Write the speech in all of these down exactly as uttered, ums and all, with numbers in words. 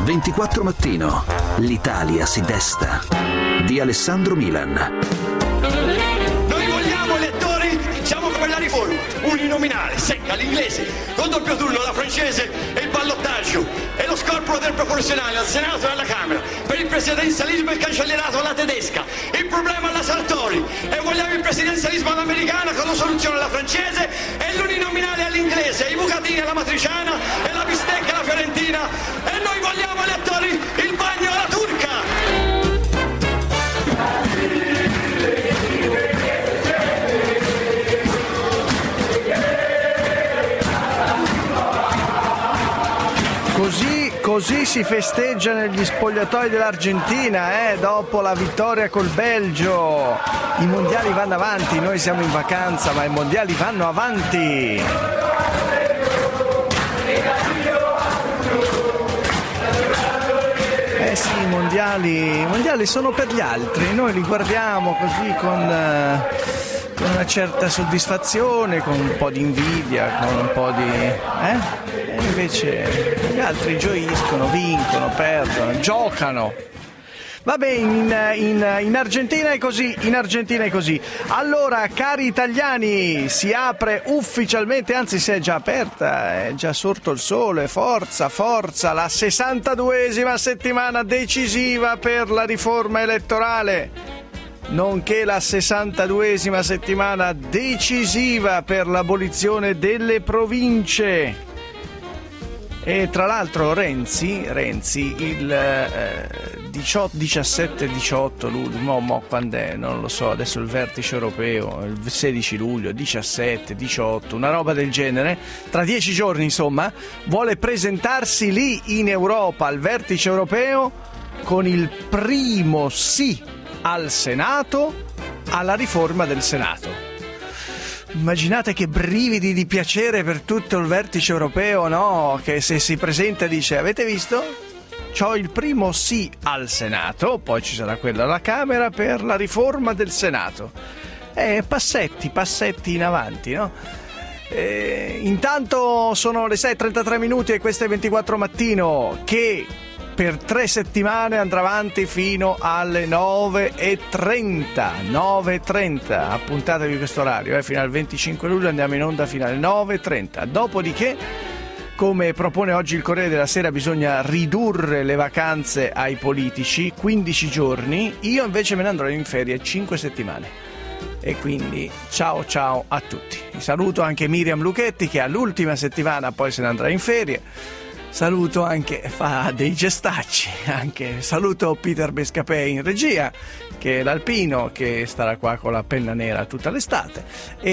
ventiquattro Mattino. L'Italia si desta. Di Alessandro Milan. Noi vogliamo elettori, siamo per la riforma, uninominale, secca, l'inglese, con doppio turno, la francese e il ballottaggio, e lo scorporo del proporzionale al Senato e alla Camera, per il presidenzialismo il cancellerato alla tedesca, il problema alla Sartori, e vogliamo il presidenzialismo all'americana con la soluzione alla francese e l'uninominale all'inglese, i bucatini alla matriciana e la bistecca alla fiorentina, e noi vogliamo elettori il bagno alla turca. Così, così si festeggia negli spogliatoi dell'Argentina, eh, dopo la vittoria col Belgio. I mondiali vanno avanti, noi siamo in vacanza, ma i mondiali vanno avanti. Eh sì, i mondiali, i mondiali sono per gli altri, noi li guardiamo così con... Uh... con una certa soddisfazione, con un po' di invidia, con un po' di... eh? E invece gli altri gioiscono, vincono, perdono, giocano. Vabbè, in, in, in Argentina è così, in Argentina è così. Allora, cari italiani, si apre ufficialmente, anzi si è già aperta, è già sorto il sole, forza, forza, la sessantaduesima settimana decisiva per la riforma elettorale, nonché la sessantaduesima settimana decisiva per l'abolizione delle province. E tra l'altro Renzi, Renzi il eh, diciotto, diciassette diciotto luglio, mo, mo quando è, non lo so, adesso il vertice europeo, il sedici luglio, diciassette, diciotto, una roba del genere, tra dieci giorni insomma, vuole presentarsi lì in Europa al vertice europeo con il primo sì al Senato, alla riforma del Senato. Immaginate che brividi di piacere per tutto il vertice europeo, no? Che se si presenta dice: avete visto? C'ho il primo sì al Senato, poi ci sarà quello alla Camera per la riforma del Senato. Eh, passetti, passetti in avanti, no? Eh, intanto sono le sei e trentatré minuti e questo è ventiquattro Mattino, che per tre settimane andrà avanti fino alle nove e trenta. nove e trenta, appuntatevi questo orario, eh, fino al venticinque luglio andiamo in onda fino alle nove e trenta. Dopodiché, come propone oggi il Corriere della Sera, bisogna ridurre le vacanze ai politici, quindici giorni. Io invece me ne andrò in ferie cinque settimane. E quindi ciao ciao a tutti. Saluto anche Miriam Lucchetti, che all'ultima settimana poi se ne andrà in ferie. Saluto anche, fa dei gestacci, anche saluto Peter Bescapè in regia, che è l'alpino, che starà qua con la penna nera tutta l'estate,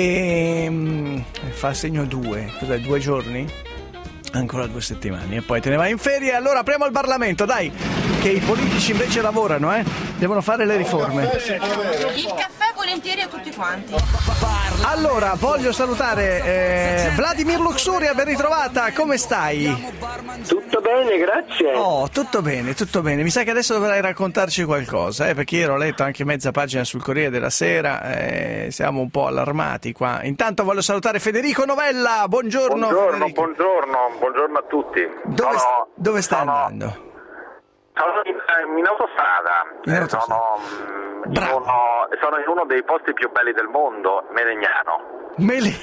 e um, fa segno due, cos'è, due giorni? Ancora due settimane e poi te ne vai in ferie. Allora apriamo il Parlamento, dai, che i politici invece lavorano, eh? Devono fare le riforme. Il caffè volentieri a tutti quanti. Allora, voglio salutare eh, Vladimir Luxuria, ben ritrovata, come stai? Tutto bene, grazie. Oh, tutto bene, tutto bene. Mi sa che adesso dovrai raccontarci qualcosa, eh, perché ieri ho letto anche mezza pagina sul Corriere della Sera, eh, siamo un po' allarmati qua. Intanto voglio salutare Federico Novella, buongiorno. Buongiorno, Federico. buongiorno, buongiorno a tutti. Dove, sono, dove stai sono, andando? Sono in, in autostrada, In autostrada. Sono, in Bravo. uno, sono in uno dei posti più belli del mondo, Melegnano. Mele...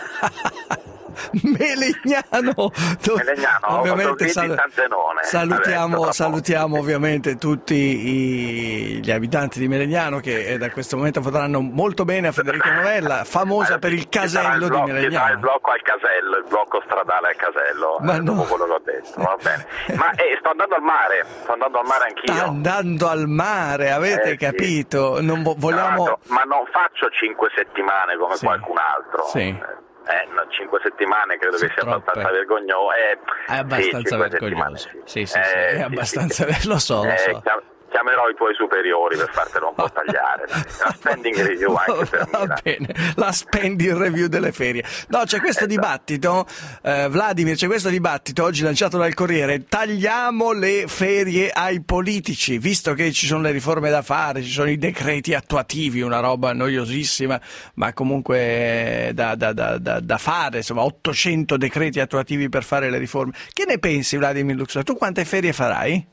Melegnano, dove... Melegnano, ovviamente sal... Tanzenone. salutiamo, Adesso, salutiamo ovviamente tutti i... gli abitanti di Melegnano, che da questo momento potranno molto bene a Federico Novella, famosa eh, per il ci sarà casello il blocco, di ci sarà il Melegnano. blocco al casello, il blocco stradale al casello, Ma eh, no. dopo quello che ho detto, va bene. Ma eh, sto andando al mare, sto andando al mare anch'io. Sta andando al mare, avete Eh, capito? Non vo- vogliamo... Tra l'altro, ma non faccio cinque settimane come Sì. qualcun altro. Sì. Eh, no, cinque settimane credo Sono che sia troppe. abbastanza vergognoso. Eh, È abbastanza sì, cinque vergognoso. settimane, Sì, sì, sì, Eh, è sì, abbastanza sì. ver- lo so, lo Eh, so. chiam- chiamerò i tuoi superiori per fartelo un po' tagliare. La spending review anche per me. Va bene, la spending review delle ferie. No, c'è questo esatto. dibattito, eh, Vladimir, c'è questo dibattito oggi lanciato dal Corriere: tagliamo le ferie ai politici, visto che ci sono le riforme da fare, ci sono i decreti attuativi, una roba noiosissima, ma comunque da, da, da, da, da fare, insomma, ottocento decreti attuativi per fare le riforme. Che ne pensi, Vladimir Luxor? Tu quante ferie farai?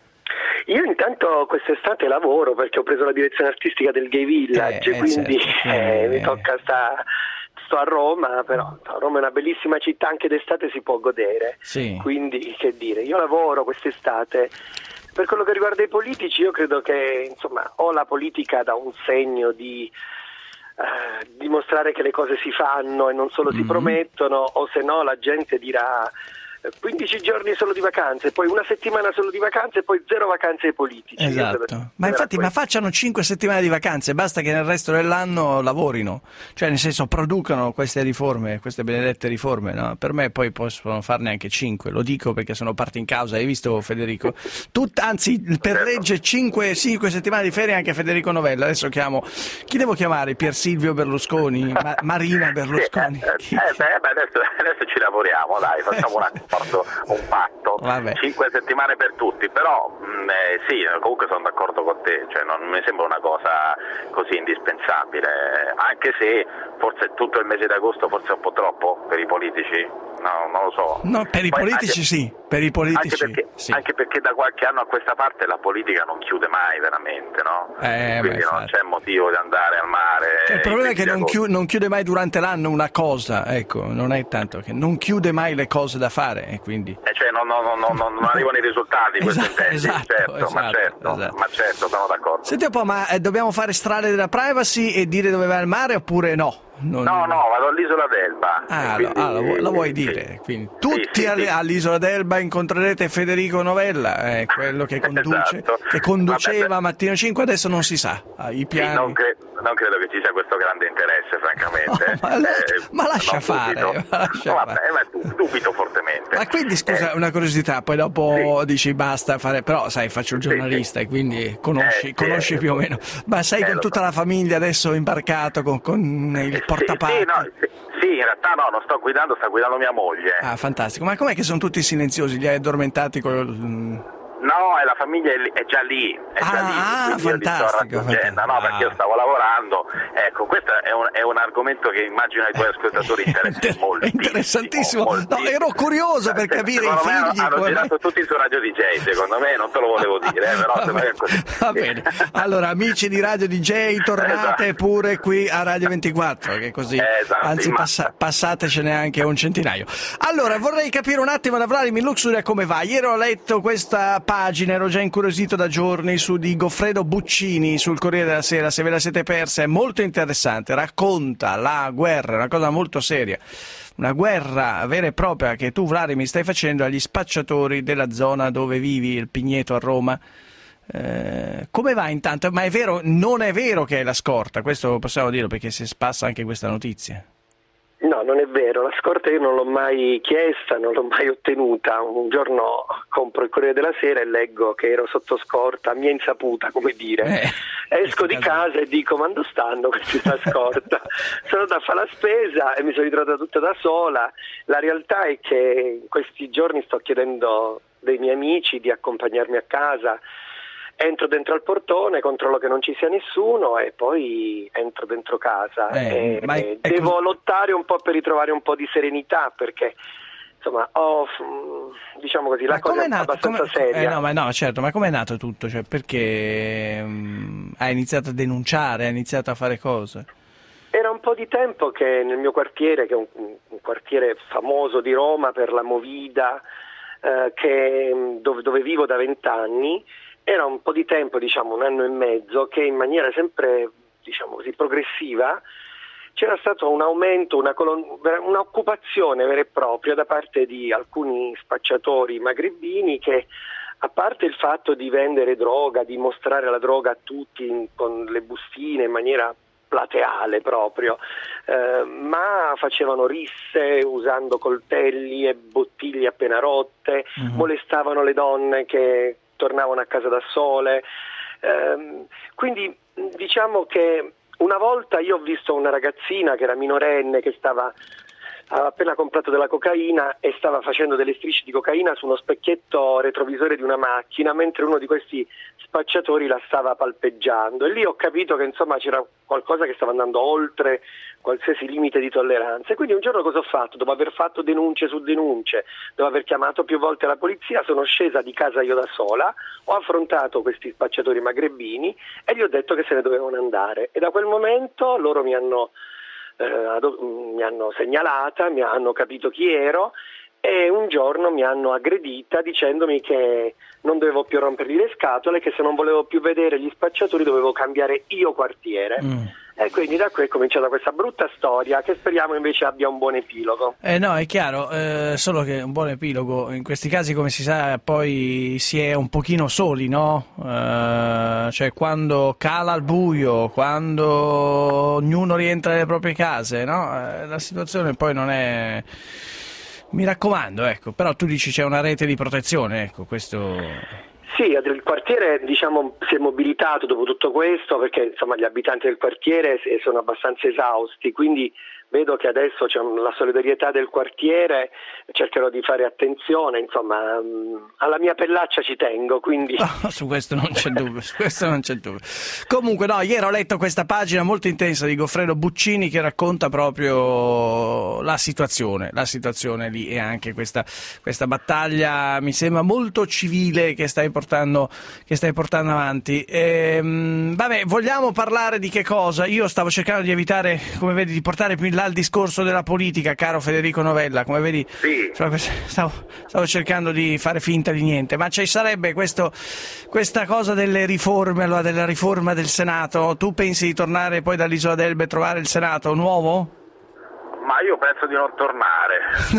Io intanto quest'estate lavoro perché ho preso la direzione artistica del Gay Village, eh, quindi certo. eh, eh. mi tocca sta, sto a Roma, però Roma è una bellissima città, anche d'estate si può godere, Sì. Quindi che dire, io lavoro quest'estate. Per quello che riguarda i politici, io credo che insomma o la politica dà un segno di eh, dimostrare che le cose si fanno e non solo si mm-hmm. promettono, o se no la gente dirà quindici giorni solo di vacanze, poi una settimana solo di vacanze e poi zero vacanze ai politici. Esatto, ma infatti ma facciano cinque settimane di vacanze, basta che nel resto dell'anno lavorino, cioè nel senso producano queste riforme, queste benedette riforme, no? Per me poi possono farne anche cinque, lo dico perché sono parte in causa, hai visto Federico? Tut, anzi per legge cinque settimane di ferie anche Federico Novella. Adesso chiamo, chi devo chiamare? Pier Silvio Berlusconi? Ma, Marina Berlusconi? Sì, eh, eh, beh, adesso, adesso ci lavoriamo, dai, facciamo una un patto, Vabbè. cinque settimane per tutti, però mh, eh, sì, comunque sono d'accordo con te, cioè non mi sembra una cosa così indispensabile, anche se forse tutto il mese d'agosto forse è un po' troppo per i politici, no, non lo so. No, per i Poi politici anche, sì, per i politici anche perché, sì. Anche perché da qualche anno a questa parte la politica non chiude mai veramente, no? Eh, Quindi beh, non infatti. c'è motivo di andare al mare. Cioè, il problema è che non chiude, non chiude mai durante l'anno una cosa, ecco, non è tanto che non chiude mai le cose da fare e quindi Eh, cioè non, non, non, non, non arrivano i risultati, questo esatto, intendi, esatto, certo, esatto, ma certo, esatto. ma certo, sono d'accordo. Senti un po', ma eh, dobbiamo fare strade della privacy e dire dove va il mare oppure no? Non... No, no, vado all'isola d'Elba. Ah, quindi, ah, la, vu- la vuoi sì. dire? Quindi, tutti sì, sì, alle- sì. all'isola d'Elba incontrerete Federico Novella, eh, quello che conduce, Esatto. che conduceva Vabbè, Mattino cinque, adesso non si sa. Ah, i sì, piani. non, cre- non credo che ci sia questo grande interesse, francamente. No, ma, la- Eh, ma lascia non fare, dubito. ma lascia No, fare. vabbè, ma du- dubito fortemente. Ma quindi scusa, Eh, una curiosità, poi dopo sì. dici basta fare, però sai, faccio il Sì, giornalista sì. e quindi conosci, Eh, sì, conosci eh, più o meno. Ma sei eh, con lo tutta so. la famiglia adesso imbarcato con, con il Sì, portapacchi? sì, no, sì, sì, in realtà no, non sto guidando, sta guidando mia moglie. Ah, fantastico. Ma com'è che sono tutti silenziosi? Li hai addormentati col... No, e la famiglia è, lì- è già lì, è già Ah, lì, ah, quindi io li sto fantastico, raggiungendo, no, fantastico. perché io stavo lavorando. Ecco, questo è un, è un argomento che immagino ai tuoi ascoltatori interessi Inter- molto. interessantissimo. No, ero curioso per capire i Secondo me figli hanno come mai- girato tutti su Radio D J, secondo me, non te lo volevo dire, eh, però Va se bene, è così. va bene. Allora, amici di Radio D J, tornate Esatto. pure qui a Radio ventiquattro, che così, Esatto, anzi ma- passa- passatecene anche un centinaio. Allora, vorrei capire un attimo da Vladimir Luxuria come va. Ieri ho letto questa pagina, ero già incuriosito da giorni, su di Goffredo Buccini sul Corriere della Sera, se ve la siete persa, è molto interessante, racconta la guerra, una cosa molto seria. Una guerra vera e propria che tu, Vladimir, mi stai facendo agli spacciatori della zona dove vivi, il Pigneto a Roma. Eh, come va intanto? Ma è vero, non è vero che è la scorta, questo possiamo dirlo perché si spassa anche questa notizia. No, non è vero, la scorta io non l'ho mai chiesta, non l'ho mai ottenuta. Un giorno compro il Corriere della Sera e leggo che ero sotto scorta, a mia insaputa, come dire. Eh, Esco di caso. casa e dico, ma dove stanno questi da scorta? Sono andata a fare la spesa e mi sono ritrovata tutta da sola. La realtà è che in questi giorni sto chiedendo dei miei amici di accompagnarmi a casa. Entro dentro al portone, controllo che non ci sia nessuno e poi entro dentro casa. Eh, e, ma è- e è devo così- lottare un po' per ritrovare un po' di serenità perché insomma ho, mm, diciamo così, la Ma cosa com'è è nato? abbastanza come- seria. eh, no, ma no, certo, ma com'è nato tutto? Cioè, perché mm, hai iniziato a denunciare, hai iniziato a fare cose? Era un po' di tempo che nel mio quartiere, che è un, un quartiere famoso di Roma per la movida, eh, che, dove, dove vivo da vent'anni, era un po' di tempo, diciamo un anno e mezzo, che in maniera sempre, diciamo così, progressiva c'era stato un aumento, una colon- un'occupazione vera e propria da parte di alcuni spacciatori magrebini che, a parte il fatto di vendere droga, di mostrare la droga a tutti in- con le bustine in maniera plateale proprio, eh, ma facevano risse usando coltelli e bottiglie appena rotte, Mhm. molestavano le donne che tornavano a casa da sole, Ehm, quindi diciamo che una volta io ho visto una ragazzina che era minorenne, che stava aveva appena comprato della cocaina e stava facendo delle strisce di cocaina su uno specchietto retrovisore di una macchina, mentre uno di questi spacciatori la stava palpeggiando, e lì ho capito che insomma c'era qualcosa che stava andando oltre qualsiasi limite di tolleranza. E quindi un giorno cosa ho fatto? Dopo aver fatto denunce su denunce, dopo aver chiamato più volte la polizia, sono scesa di casa io da sola, ho affrontato questi spacciatori magrebini e gli ho detto che se ne dovevano andare, e da quel momento loro mi hanno Eh, mi hanno segnalata, mi hanno capito chi ero, e un giorno mi hanno aggredita dicendomi che non dovevo più rompergli le scatole, che se non volevo più vedere gli spacciatori dovevo cambiare io quartiere. Mm. E quindi da qui è cominciata questa brutta storia, che speriamo invece abbia un buon epilogo. Eh no, è chiaro, eh, solo che un buon epilogo in questi casi, come si sa, poi si è un pochino soli, no? Eh, cioè quando cala il buio, quando ognuno rientra nelle proprie case, no? Eh, la situazione poi non è... Mi raccomando, ecco, però tu dici c'è una rete di protezione, ecco, questo... Sì, il quartiere diciamo si è mobilitato dopo tutto questo, perché insomma gli abitanti del quartiere sono abbastanza esausti, quindi vedo che adesso c'è la solidarietà del quartiere, cercherò di fare attenzione, insomma alla mia pellaccia ci tengo, quindi... No, su questo non c'è dubbio, su questo non c'è dubbio. Comunque no, ieri ho letto questa pagina molto intensa di Goffredo Buccini che racconta proprio la situazione, la situazione lì, e anche questa, questa battaglia mi sembra molto civile che stai portando, che stai portando avanti. Ehm, vabbè, vogliamo parlare di che cosa? Io stavo cercando di evitare, come vedi, di portare più in là il discorso della politica, caro Federico Novella, come vedi sì. stavo, stavo cercando di fare finta di niente, ma ci sarebbe questo, questa cosa delle riforme, allora della riforma del Senato. Tu pensi di tornare poi dall'Isola d'Elbe e trovare il Senato nuovo? Ma io penso di non tornare.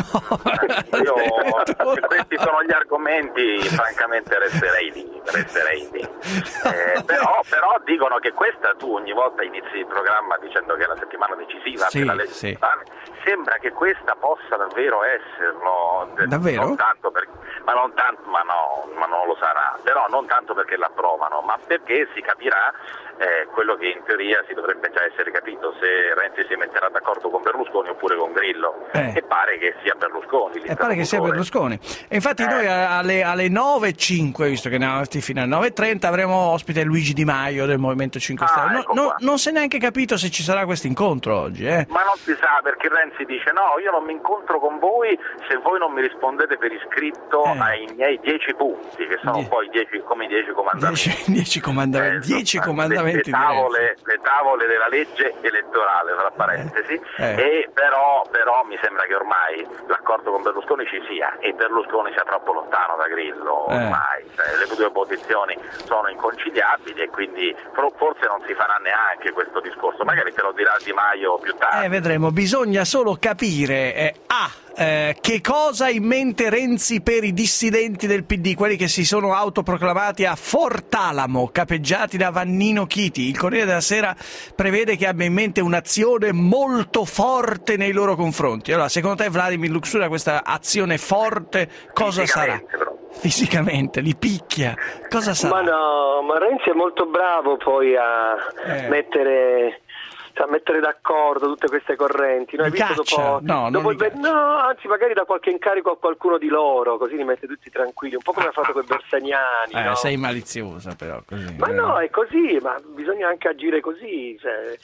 No, io, se questi sono gli argomenti, francamente resterei lì, resterei lì. Eh, però, però dicono che questa, tu ogni volta inizi il programma dicendo che è la settimana decisiva sì, per la legge sì. Sembra che questa possa davvero esserlo. Davvero? Non tanto per, ma non tanto, ma no, ma non lo sarà. Però non tanto perché l'approvano, ma perché si capirà eh, quello che in teoria si dovrebbe già essere capito, se Renzi si metterà d'accordo con Berlusconi oppure con Grillo, eh. e pare che sia Berlusconi. E pare che sia Berlusconi. E infatti eh. noi alle, alle nove e cinque, visto che ne abbiamo fino alle nove e trenta, avremo ospite Luigi Di Maio del Movimento cinque Stelle. Ah, no, ecco no, non si è neanche capito se ci sarà questo incontro oggi. Eh. Ma non si sa, perché Renzi dice no, io non mi incontro con voi se voi non mi rispondete per iscritto eh. ai miei dieci punti, che sono Die- poi dieci, come i dieci comandamenti. Dieci, dieci comandamenti, eh, dieci comandamenti le, le, tavole, le tavole della legge elettorale, tra parentesi, eh. Eh. E però, però mi sembra che ormai l'accordo con Berlusconi ci sia, e Berlusconi sia troppo lontano da Grillo ormai, eh. cioè, le due posizioni sono inconciliabili, e quindi forse non si farà neanche questo discorso, magari te lo dirà Di Maio più tardi. Eh, vedremo, bisogna solo capire eh, ah, eh, che cosa ha in mente Renzi per i dissidenti del P D, quelli che si sono autoproclamati a Fortalamo, capeggiati da Vannino Chiti. Il Corriere della Sera prevede che abbia in mente un'azione molto forte nei loro confronti. Allora, secondo te, Vladimir Luxuria, questa azione forte cosa sarà? Però. Fisicamente, li picchia. Cosa sarà? Ma no, ma Renzi è molto bravo poi a eh. mettere... a mettere d'accordo tutte queste correnti. Noi visto dopo, no, dopo il... no, anzi magari dà qualche incarico a qualcuno di loro, così li mette tutti tranquilli, un po' come ha fatto con i Bersaniani. Eh, no? Sei maliziosa però così. Ma no, è così, ma bisogna anche agire così, cioè,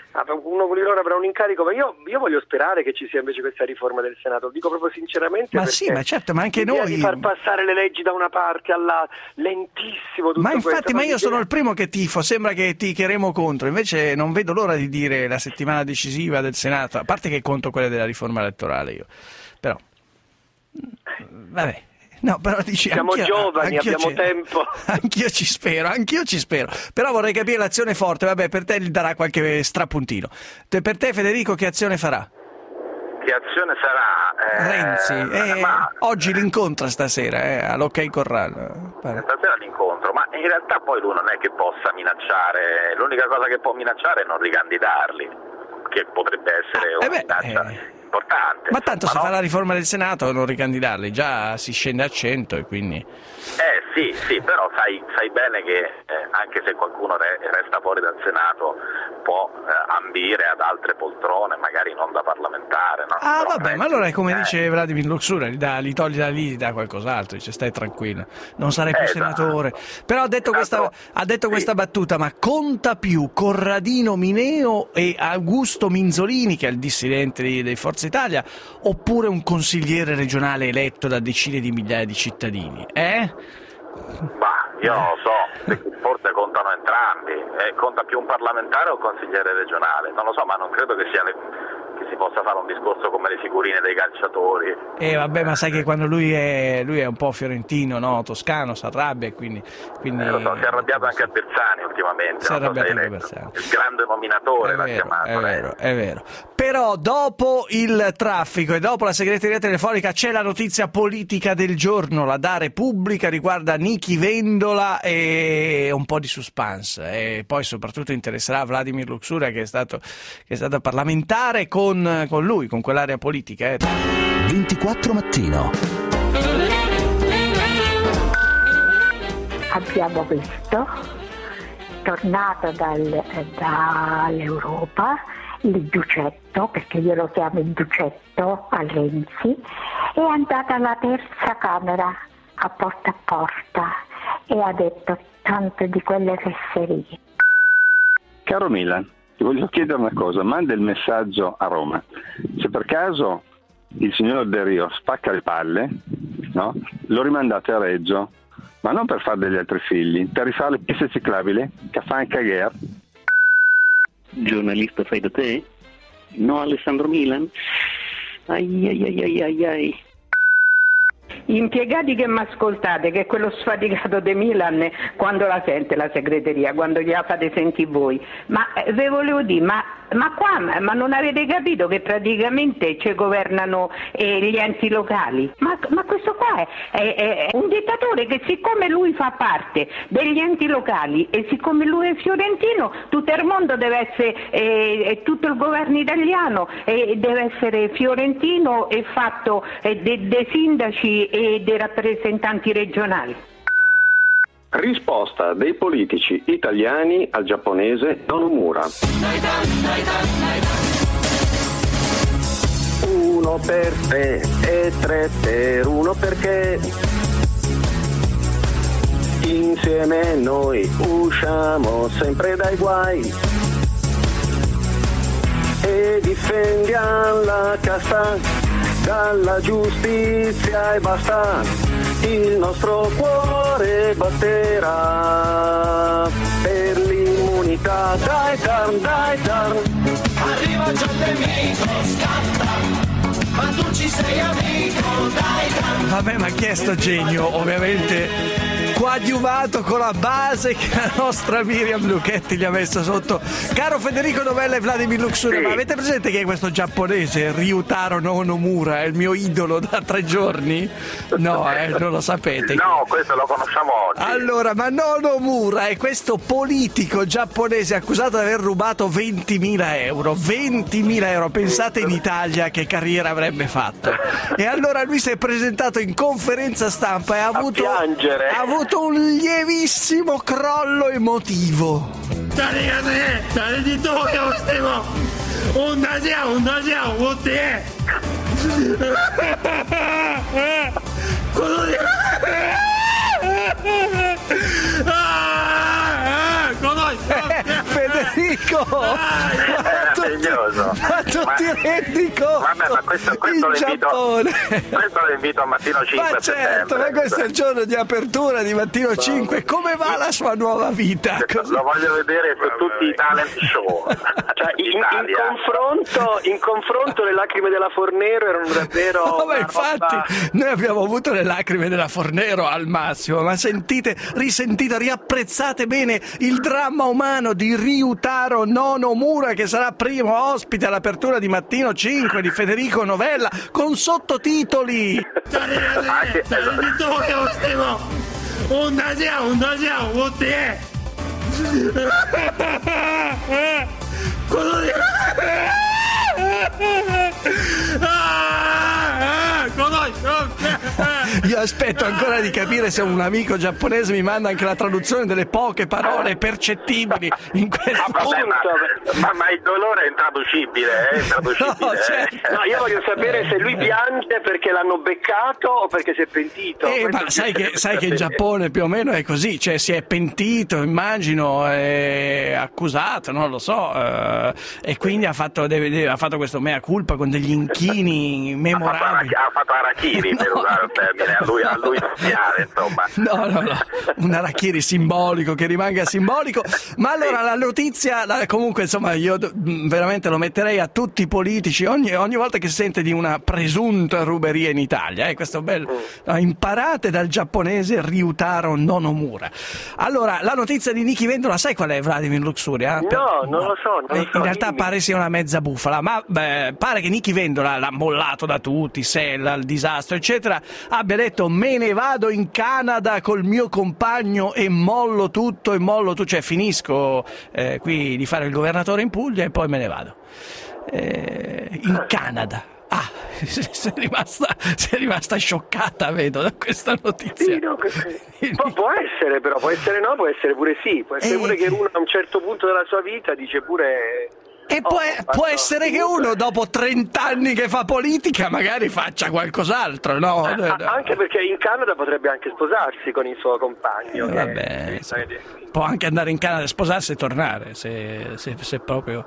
uno di loro avrà un incarico, ma io, io voglio sperare che ci sia invece questa riforma del Senato, lo dico proprio sinceramente. Ma sì, ma certo, ma anche noi di far passare le leggi da una parte alla lentissimo tutto ma infatti questo, ma io idea... sono il primo che tifo, sembra che ticheremo contro, invece non vedo l'ora di dire la settimana decisiva del Senato, a parte che conto quella della riforma elettorale io, però vabbè. No, però dici, siamo anch'io, giovani, anch'io abbiamo ci, tempo. Anch'io ci spero, anch'io ci spero. Però vorrei capire l'azione forte. Vabbè, per te gli darà qualche strapuntino. Per te, Federico, che azione farà? Che azione sarà? Eh, Renzi. Eh, ma... Oggi l'incontra stasera, eh, all'Ok Corrado. Stasera l'incontro, ma in realtà poi lui non è che possa minacciare. L'unica cosa che può minacciare è non ricandidarli, che potrebbe essere ah, una eh beh, minaccia... Eh... importante. Ma tanto ma se no? fa la riforma del Senato non ricandidarli, già si scende a cento e quindi... Eh sì, sì, però sai, sai bene che eh, anche se qualcuno re, resta fuori dal Senato può eh, ambire ad altre poltrone, magari non da parlamentare. No? Ah, però vabbè, eh, ma allora è come eh. dice Vladimir Luxura, li, dà, li togli da lì, gli dà qualcos'altro, dice stai tranquillo, non sarai più Eh, senatore. Però ha detto, Esatto. questa, ha detto Sì. questa battuta, ma conta più Corradino Mineo e Augusto Minzolini, che è il dissidente di, di Forza Italia, oppure un consigliere regionale eletto da decine di migliaia di cittadini? Eh? Bah, io non lo so, forse contano entrambi, eh, conta più un parlamentare o un consigliere regionale, non lo so, ma non credo che sia le... che si possa fare un discorso come le figurine dei calciatori. Eh vabbè, ma sai che quando lui è lui è un po' fiorentino, no? Toscano, si arrabbia e quindi... quindi Eh, lo so, si è arrabbiato anche a Bersani ultimamente, Si è non so arrabbiato se hai anche letto. Bersani. Il grande nominatore È l'ha vero, chiamato. è lei. vero, è vero. Però dopo il traffico e dopo la segreteria telefonica c'è la notizia politica del giorno, la da Repubblica, riguarda Nichi Vendola e un po' di suspense. E poi soprattutto interesserà Vladimir Luxura, che è stato, che è stato parlamentare con, con lui, con quell'area politica. Eh. ventiquattro Mattino. Abbiamo visto, tornato dal, dall'Europa, il Ducetto, perché io lo chiamo il Ducetto a Renzi, è andata alla terza Camera a porta a porta e ha detto tante di quelle fesserie. Caro Milan, ti voglio chiedere una cosa, manda il messaggio a Roma. Se per caso il signor De Rio spacca le palle, no? Lo rimandate a Reggio, ma non per fare degli altri figli, per rifare le piste ciclabili che fanno cagare. Giornalista fai da te? No, Alessandro Milan? Ai ai ai ai ai ai. Gli impiegati che mi ascoltate, che è quello sfaticato di Milan quando la sente la segreteria, quando gliela fate sentire voi, ma eh, ve volevo dire, ma, ma qua ma non avete capito che praticamente ci governano eh, gli enti locali? Ma, ma questo qua è, è, è un dittatore che, siccome lui fa parte degli enti locali e siccome lui è fiorentino, tutto il mondo deve essere, eh, tutto il governo italiano eh, deve essere fiorentino e fatto eh, dei de sindaci e dei rappresentanti regionali. Risposta dei politici italiani al giapponese Nomura. Uno per te e tre per uno perché insieme noi usciamo sempre dai guai e difendiamo la casta dalla giustizia e basta, il nostro cuore batterà per l'immunità. Dai Tarn, dai Tarn. Arriva già il nemico, scatta, ma tu ci sei amico, dai Tarn. Vabbè, ma chi è sto genio? Ovviamente coadiuvato con la base che la nostra Miriam Lucchetti gli ha messo sotto. Caro Federico Novella e Vladimir Luxura, sì. Ma avete presente che è questo giapponese Ryutaro Nomura, è il mio idolo da tre giorni? No, eh, non lo sapete. No, questo lo conosciamo oggi. Allora, ma Nomura è questo politico giapponese accusato di aver rubato ventimila euro. ventimila euro, pensate in Italia che carriera avrebbe fatto. E allora lui si è presentato in conferenza stampa e ha avuto, ha avuto un lievissimo crollo emotivo. Federico, era segnoso. Ma tu ma, ti rendi conto? Vabbè, ma questo, questo, lo invito, questo lo invito a Mattino cinque. Ma certo, ma questo è il giorno di apertura di Mattino cinque. Come va la sua nuova vita? Così. Lo voglio vedere su tutti i talent show. Cioè, in, in, confronto, in confronto le lacrime della Fornero erano davvero... No, ma infatti roba... noi abbiamo avuto le lacrime della Fornero al massimo, ma sentite, risentite, riapprezzate bene il dramma umano di Ryutaro Nomura, che sarà primo ospite all'apertura di Mattino cinque di Federico Novella con sottotitoli. io aspetto ancora di capire se un amico giapponese mi manda anche la traduzione delle poche parole percettibili in questo ah, vabbè, ma, ma, ma il dolore è intraducibile, è intraducibile. No, certo. No, io voglio sapere se lui piange perché l'hanno beccato o perché si è pentito. Eh, ma sai che, sai che in Giappone più o meno è così, cioè si è pentito, immagino, è accusato, non lo so, eh, e quindi ha fatto, deve, deve, ha fatto questo mea culpa con degli inchini memorabili. Ha fatto arachiri, per usare il termine, a lui, a lui spiare, insomma. No, no, no, un arachiri simbolico, che rimanga simbolico. Ma allora la notizia, la, comunque insomma io veramente lo metterei a tutti i politici ogni, ogni volta che si sente di una presunta ruberia in Italia, eh, questo bello. No, imparate dal giapponese Ryutaro Nonomura. Allora, la notizia di Nichi Vendola, sai qual è, Vladimir Luxuria? No, per... non lo so. Non eh, lo so in realtà dimmi. pare sia una mezza bufala, ma beh, pare che Nichi Vendola, l'ha mollato da tutti, Sella, il disastro, eccetera, abbia detto me ne vado in Canada col mio compagno e mollo tutto, e mollo tutto, cioè finisco eh, qui di fare il governatore in Puglia e poi me ne vado. Eh, in Canada. Ah, sei rimasta, sei rimasta scioccata, vedo, da questa notizia. Sì, no, può, può essere, però, può essere no, può essere pure sì, può essere eh, pure che uno a un certo punto della sua vita dice pure... E oh, può, può fatto... essere che uno dopo trent'anni che fa politica magari faccia qualcos'altro, no? Eh, no. Anche perché in Canada potrebbe anche sposarsi con il suo compagno. Eh, vabbè, che... sì. Può anche andare in Canada, sposarsi e tornare, se, se, se proprio...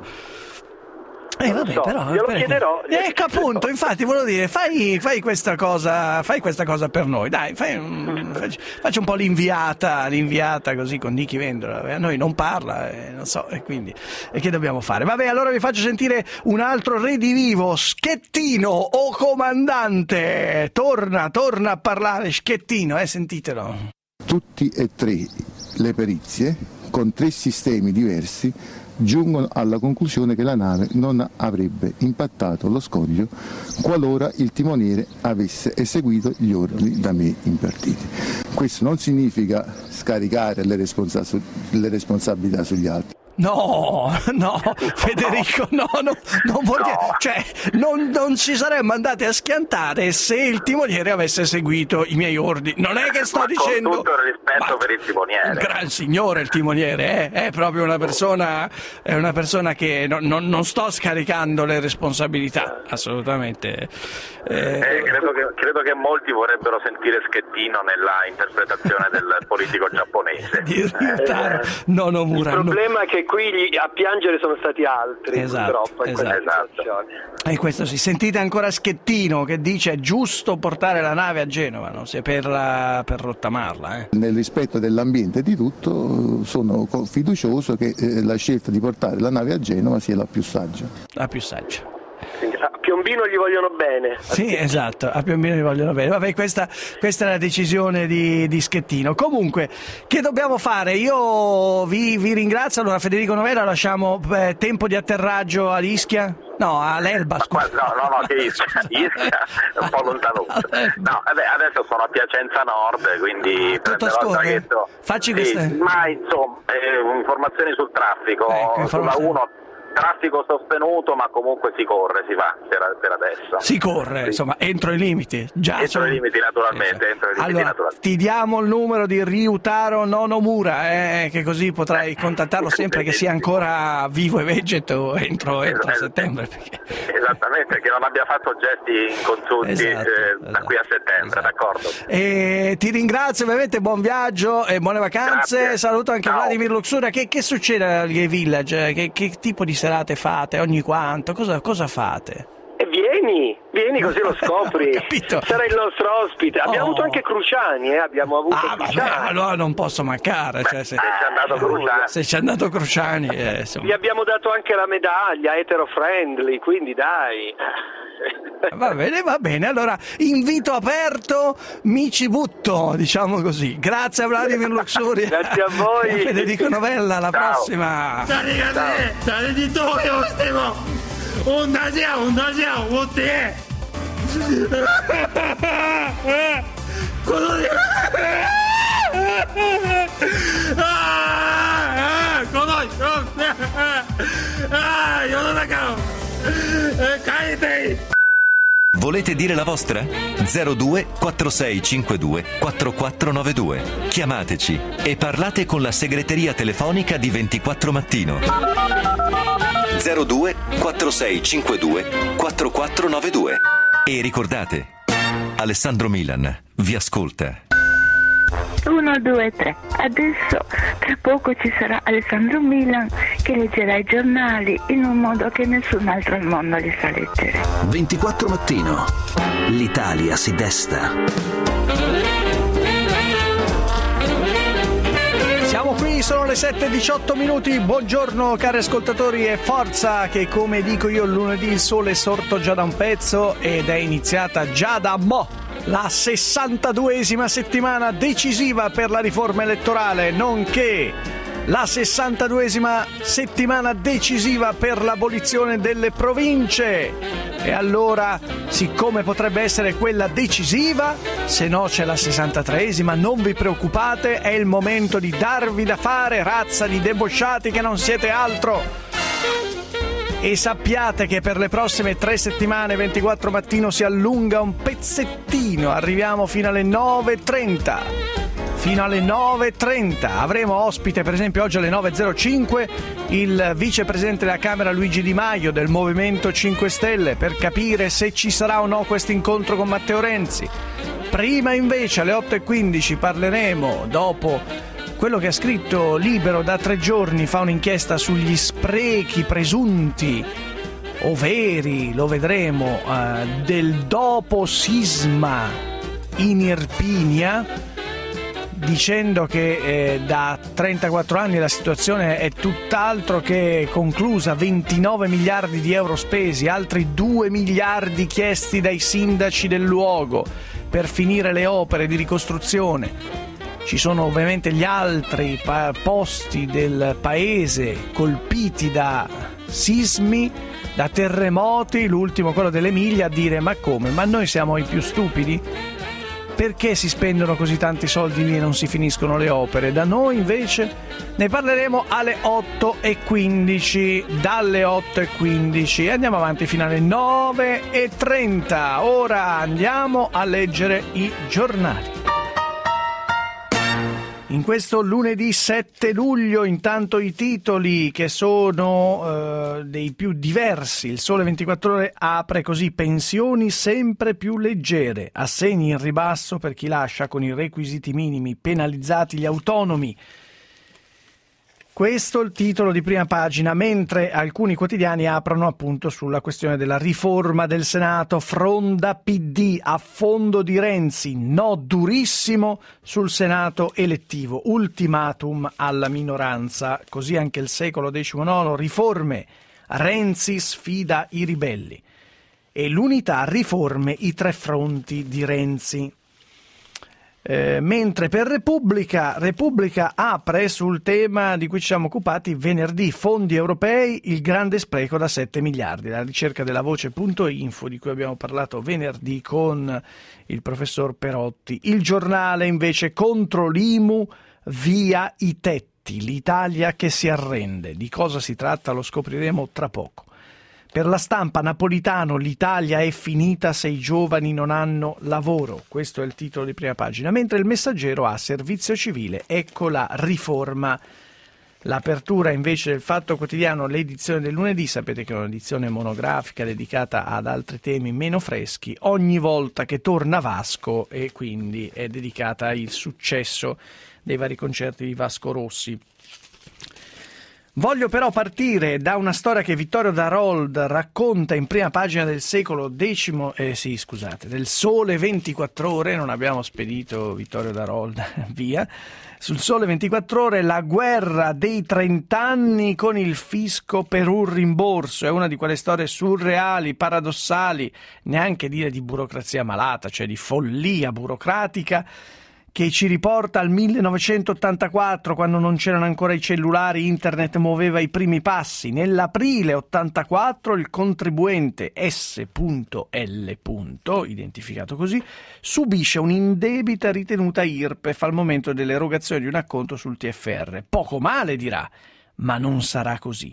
Eh vabbè, so, però glielo chiederò. Ecco appunto, infatti volevo dire, fai, fai questa cosa, fai questa cosa per noi, dai, fai un, facci, facci un po' l'inviata, l'inviata così con Nichi Vendola, a noi non parla, eh, non so, e quindi e che dobbiamo fare? Vabbè, allora vi faccio sentire un altro redivivo, Schettino o comandante, torna, torna a parlare Schettino, eh, sentitelo. Tutti e tre le perizie, con tre sistemi diversi, giungono alla conclusione che la nave non avrebbe impattato lo scoglio qualora il timoniere avesse eseguito gli ordini da me impartiti. Questo non significa scaricare le, responsa- le responsabilità sugli altri. No, no, Federico, no, no, non voglio, cioè, non, non ci saremmo andati a schiantare se il timoniere avesse seguito i miei ordini. Non è che sto ma dicendo. Con tutto il rispetto per il timoniere. Un gran signore il timoniere, eh? È proprio una persona, è una persona che non, non, non sto scaricando le responsabilità, assolutamente. Eh, eh, credo, che, credo che molti vorrebbero sentire Schettino nella interpretazione del politico giapponese. Di Ryutaro Nonomura. Il problema è che qui gli, a piangere sono stati altri, esatto, purtroppo. In esatto. esatto. E questo sì. Sentite ancora Schettino che dice è giusto portare la nave a Genova, no? Se per, la, per rottamarla. Eh. Nel rispetto dell'ambiente e di tutto sono fiducioso che eh, la scelta di portare la nave a Genova sia la più saggia. La più saggia. A Piombino gli vogliono bene. Sì, esatto, a Piombino gli vogliono bene. Vabbè, questa, questa è la decisione di, di Schettino. Comunque, che dobbiamo fare? Io vi, vi ringrazio. Allora, Federico Novella, lasciamo eh, tempo di atterraggio ad Ischia? No, all'Elba, scusa. No, no, no, che Ischia, Ischia è un po' lontano. No, vabbè, adesso sono a Piacenza Nord, quindi tutto prenderò il traghetto. Facci sì, queste. Ma insomma, eh, informazioni sul traffico. Ecco, informazioni. Sulla uno, traffico sostenuto, ma comunque si corre, si va per, per adesso. Si corre, sì. Insomma, entro i limiti. Già entro sono... i limiti, naturalmente. Esatto. Entro i limiti, allora, naturalmente. ti diamo il numero di Ryutaro Nonomura, eh, che così potrai contattarlo sempre che sia ancora vivo e vegeto entro, entro esatto. settembre. Perché... Esattamente, che non abbia fatto gesti inconsulti esatto, eh, esatto, da qui a settembre, esatto. d'accordo? E ti ringrazio, ovviamente, buon viaggio e buone vacanze. Grazie. Saluto anche Ciao. Vladimir Luxuria. Che, che succede al Gay Village? Che, che tipo di serate fate? Ogni quanto? Cosa, cosa fate? E vieni, vieni così lo scopri. Capito? Sarai il nostro ospite. Abbiamo Oh. avuto anche Cruciani, eh? Abbiamo avuto Ah, Cruciani. vabbè, allora non posso mancare. Beh, cioè, se, se c'è andato Cruciani. se c'è andato Cruciani, eh, insomma. Gli abbiamo dato anche la medaglia etero friendly, quindi dai. Va bene, va bene. Allora, invito aperto, mi ci butto, diciamo così. Grazie a Vladimir Luxuria. Grazie a voi. E a Federico Novella, alla Ciao. prossima. Volete dire la vostra? zero due quattro sei cinque due quattro quattro nove due. Chiamateci e parlate con la segreteria telefonica di ventiquattro Mattino. zero due quattro sei cinque due quattro quattro nove due. E ricordate, Alessandro Milan vi ascolta. uno, due, tre. Adesso tra poco ci sarà Alessandro Milan che leggerà i giornali in un modo che nessun altro al mondo li sa leggere. ventiquattro Mattino. L'Italia si desta. Siamo qui, sono le sette e diciotto minuti. Buongiorno cari ascoltatori e forza che, come dico io, lunedì il sole è sorto già da un pezzo ed è iniziata già da mo' la sessantaduesima settimana decisiva per la riforma elettorale, nonché la sessantaduesima settimana decisiva per l'abolizione delle province. E allora, siccome potrebbe essere quella decisiva, se no c'è la sessantatreesima, non vi preoccupate, è il momento di darvi da fare, razza di debosciati che non siete altro. E sappiate che per le prossime tre settimane ventiquattro Mattino si allunga un pezzettino, arriviamo fino alle nove e trenta. Fino alle nove e trenta avremo ospite, per esempio oggi alle nove e zero cinque, il vicepresidente della Camera Luigi Di Maio del Movimento cinque Stelle per capire se ci sarà o no questo incontro con Matteo Renzi. Prima invece alle otto e quindici parleremo, dopo quello che ha scritto Libero da tre giorni, fa un'inchiesta sugli sprechi presunti o veri, lo vedremo, eh, del dopo sisma in Irpinia, dicendo che eh, da trentaquattro anni la situazione è tutt'altro che conclusa, ventinove miliardi di euro spesi, altri due miliardi chiesti dai sindaci del luogo per finire le opere di ricostruzione. Ci sono ovviamente gli altri pa- posti del paese colpiti da sismi, da terremoti, l'ultimo quello dell'Emilia, a dire ma come? Ma noi siamo i più stupidi? Perché si spendono così tanti soldi lì e non si finiscono le opere? Da noi invece ne parleremo alle otto e quindici, dalle otto e quindici, e andiamo avanti fino alle nove e trenta. Ora andiamo a leggere i giornali. In questo lunedì sette luglio, intanto i titoli che sono eh, dei più diversi. Il Sole ventiquattro Ore apre così: pensioni sempre più leggere, assegni in ribasso per chi lascia con i requisiti minimi, penalizzati gli autonomi. Questo è il titolo di prima pagina, mentre alcuni quotidiani aprono appunto sulla questione della riforma del Senato. Fronda P D a fondo di Renzi, no durissimo sul Senato elettivo, ultimatum alla minoranza. Così anche il Secolo diciannove, riforme, Renzi sfida i ribelli. E l'Unità, riforme, i tre fronti di Renzi. Eh, mentre per Repubblica, Repubblica apre sul tema di cui ci siamo occupati venerdì, fondi europei, il grande spreco da sette miliardi, la ricerca della voce.info di cui abbiamo parlato venerdì con il professor Perotti. Il Giornale invece, contro l'I M U, via i tetti, l'Italia che si arrende. Di cosa si tratta lo scopriremo tra poco. Per La Stampa, Napolitano, l'Italia è finita se i giovani non hanno lavoro. Questo è il titolo di prima pagina. Mentre il Messaggero ha servizio civile, ecco la riforma. L'apertura invece del Fatto Quotidiano, l'edizione del lunedì, sapete che è un'edizione monografica dedicata ad altri temi meno freschi, ogni volta che torna Vasco, e quindi è dedicata al successo dei vari concerti di Vasco Rossi. Voglio però partire da una storia che Vittorio Darold racconta in prima pagina del Secolo decimo, eh sì scusate, del Sole ventiquattro Ore, non abbiamo spedito Vittorio Darold via. Sul Sole ventiquattro Ore, la guerra dei trent'anni con il fisco per un rimborso. È una di quelle storie surreali, paradossali, neanche dire di burocrazia malata, cioè di follia burocratica, che ci riporta al millenovecentottantaquattro, quando non c'erano ancora i cellulari, internet muoveva i primi passi. Nell'aprile ottantaquattro il contribuente S L, identificato così, subisce un'indebita ritenuta I R P E F al momento dell'erogazione di un acconto sul T F R. Poco male, dirà, ma non sarà così.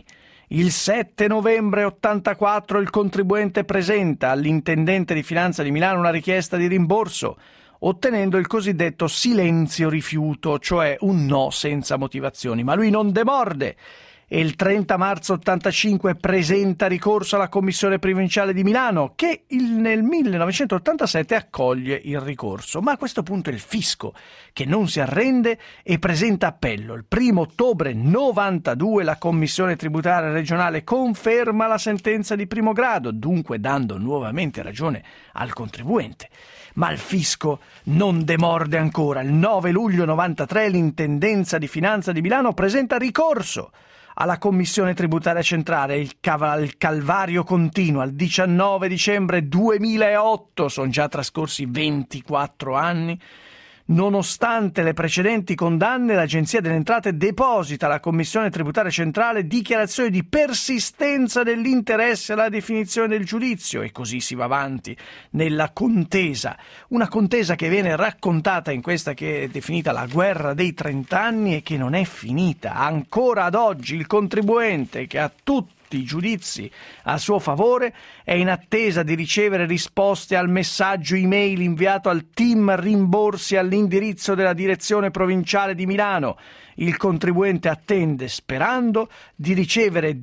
Il sette novembre ottantaquattro il contribuente presenta all'intendente di finanza di Milano una richiesta di rimborso, ottenendo il cosiddetto silenzio rifiuto, cioè un no senza motivazioni. Ma lui non demorde e il trenta marzo ottantacinque presenta ricorso alla Commissione provinciale di Milano, che il, nel millenovecentottantasette accoglie il ricorso. Ma a questo punto è il fisco che non si arrende e presenta appello. Il primo ottobre novantadue la Commissione tributaria regionale conferma la sentenza di primo grado, dunque dando nuovamente ragione al contribuente. Ma il fisco non demorde ancora. Il nove luglio novantatré l'intendenza di finanza di Milano presenta ricorso alla Commissione tributaria centrale. Il, cav- il calvario continua. Il diciannove dicembre duemilaotto, sono già trascorsi ventiquattro anni, nonostante le precedenti condanne, l'Agenzia delle Entrate deposita alla Commissione tributaria centrale dichiarazione di persistenza dell'interesse alla definizione del giudizio, e così si va avanti nella contesa. Una contesa che viene raccontata in questa che è definita la guerra dei trent'anni e che non è finita. Ancora ad oggi il contribuente, che ha tutti i giudizi a suo favore, è in attesa di ricevere risposte al messaggio email inviato al team rimborsi all'indirizzo della direzione provinciale di Milano. Il contribuente attende sperando di ricevere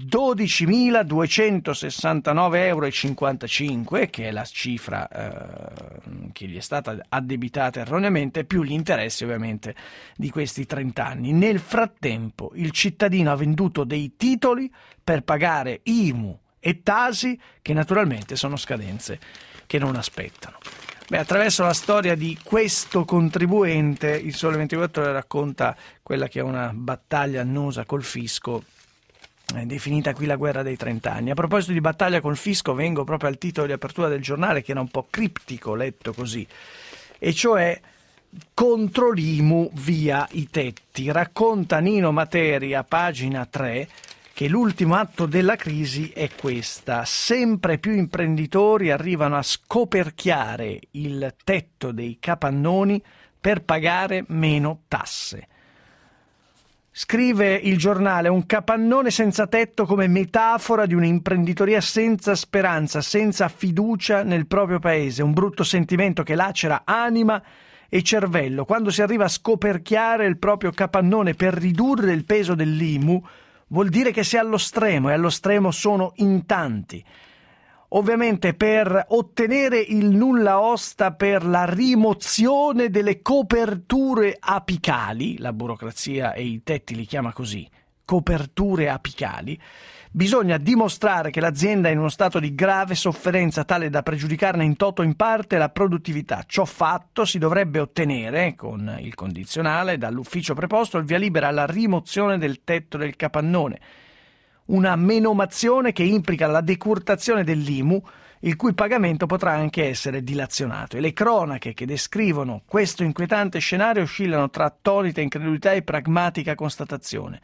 dodicimiladuecentosessantanove euro e cinquantacinque, che è la cifra eh, che gli è stata addebitata erroneamente, più gli interessi ovviamente di questi trenta anni. Nel frattempo il cittadino ha venduto dei titoli per pagare I M U e Tasi, che naturalmente sono scadenze che non aspettano. Beh, attraverso la storia di questo contribuente, il Sole ventiquattro Ore racconta quella che è una battaglia annosa col fisco, è definita qui la guerra dei trent'anni. A proposito di battaglia col fisco, vengo proprio al titolo di apertura del giornale, che era un po' criptico letto così, e cioè contro l'I M U via i tetti. Racconta Nino Materi a pagina tre che l'ultimo atto della crisi è questa: sempre più imprenditori arrivano a scoperchiare il tetto dei capannoni per pagare meno tasse. Scrive il giornale: un capannone senza tetto come metafora di un'imprenditoria senza speranza, senza fiducia nel proprio paese, un brutto sentimento che lacera anima e cervello. Quando si arriva a scoperchiare il proprio capannone per ridurre il peso dell'I M U, vuol dire che si è allo stremo, e allo stremo sono in tanti. Ovviamente per ottenere il nulla osta per la rimozione delle coperture apicali, la burocrazia e i tetti li chiama così, coperture apicali, bisogna dimostrare che l'azienda è in uno stato di grave sofferenza tale da pregiudicarne in toto o in parte la produttività. Ciò fatto, si dovrebbe ottenere, con il condizionale, dall'ufficio preposto il via libera alla rimozione del tetto del capannone. Una menomazione che implica la decurtazione dell'I M U, il cui pagamento potrà anche essere dilazionato. E le cronache che descrivono questo inquietante scenario oscillano tra attonita incredulità e pragmatica constatazione.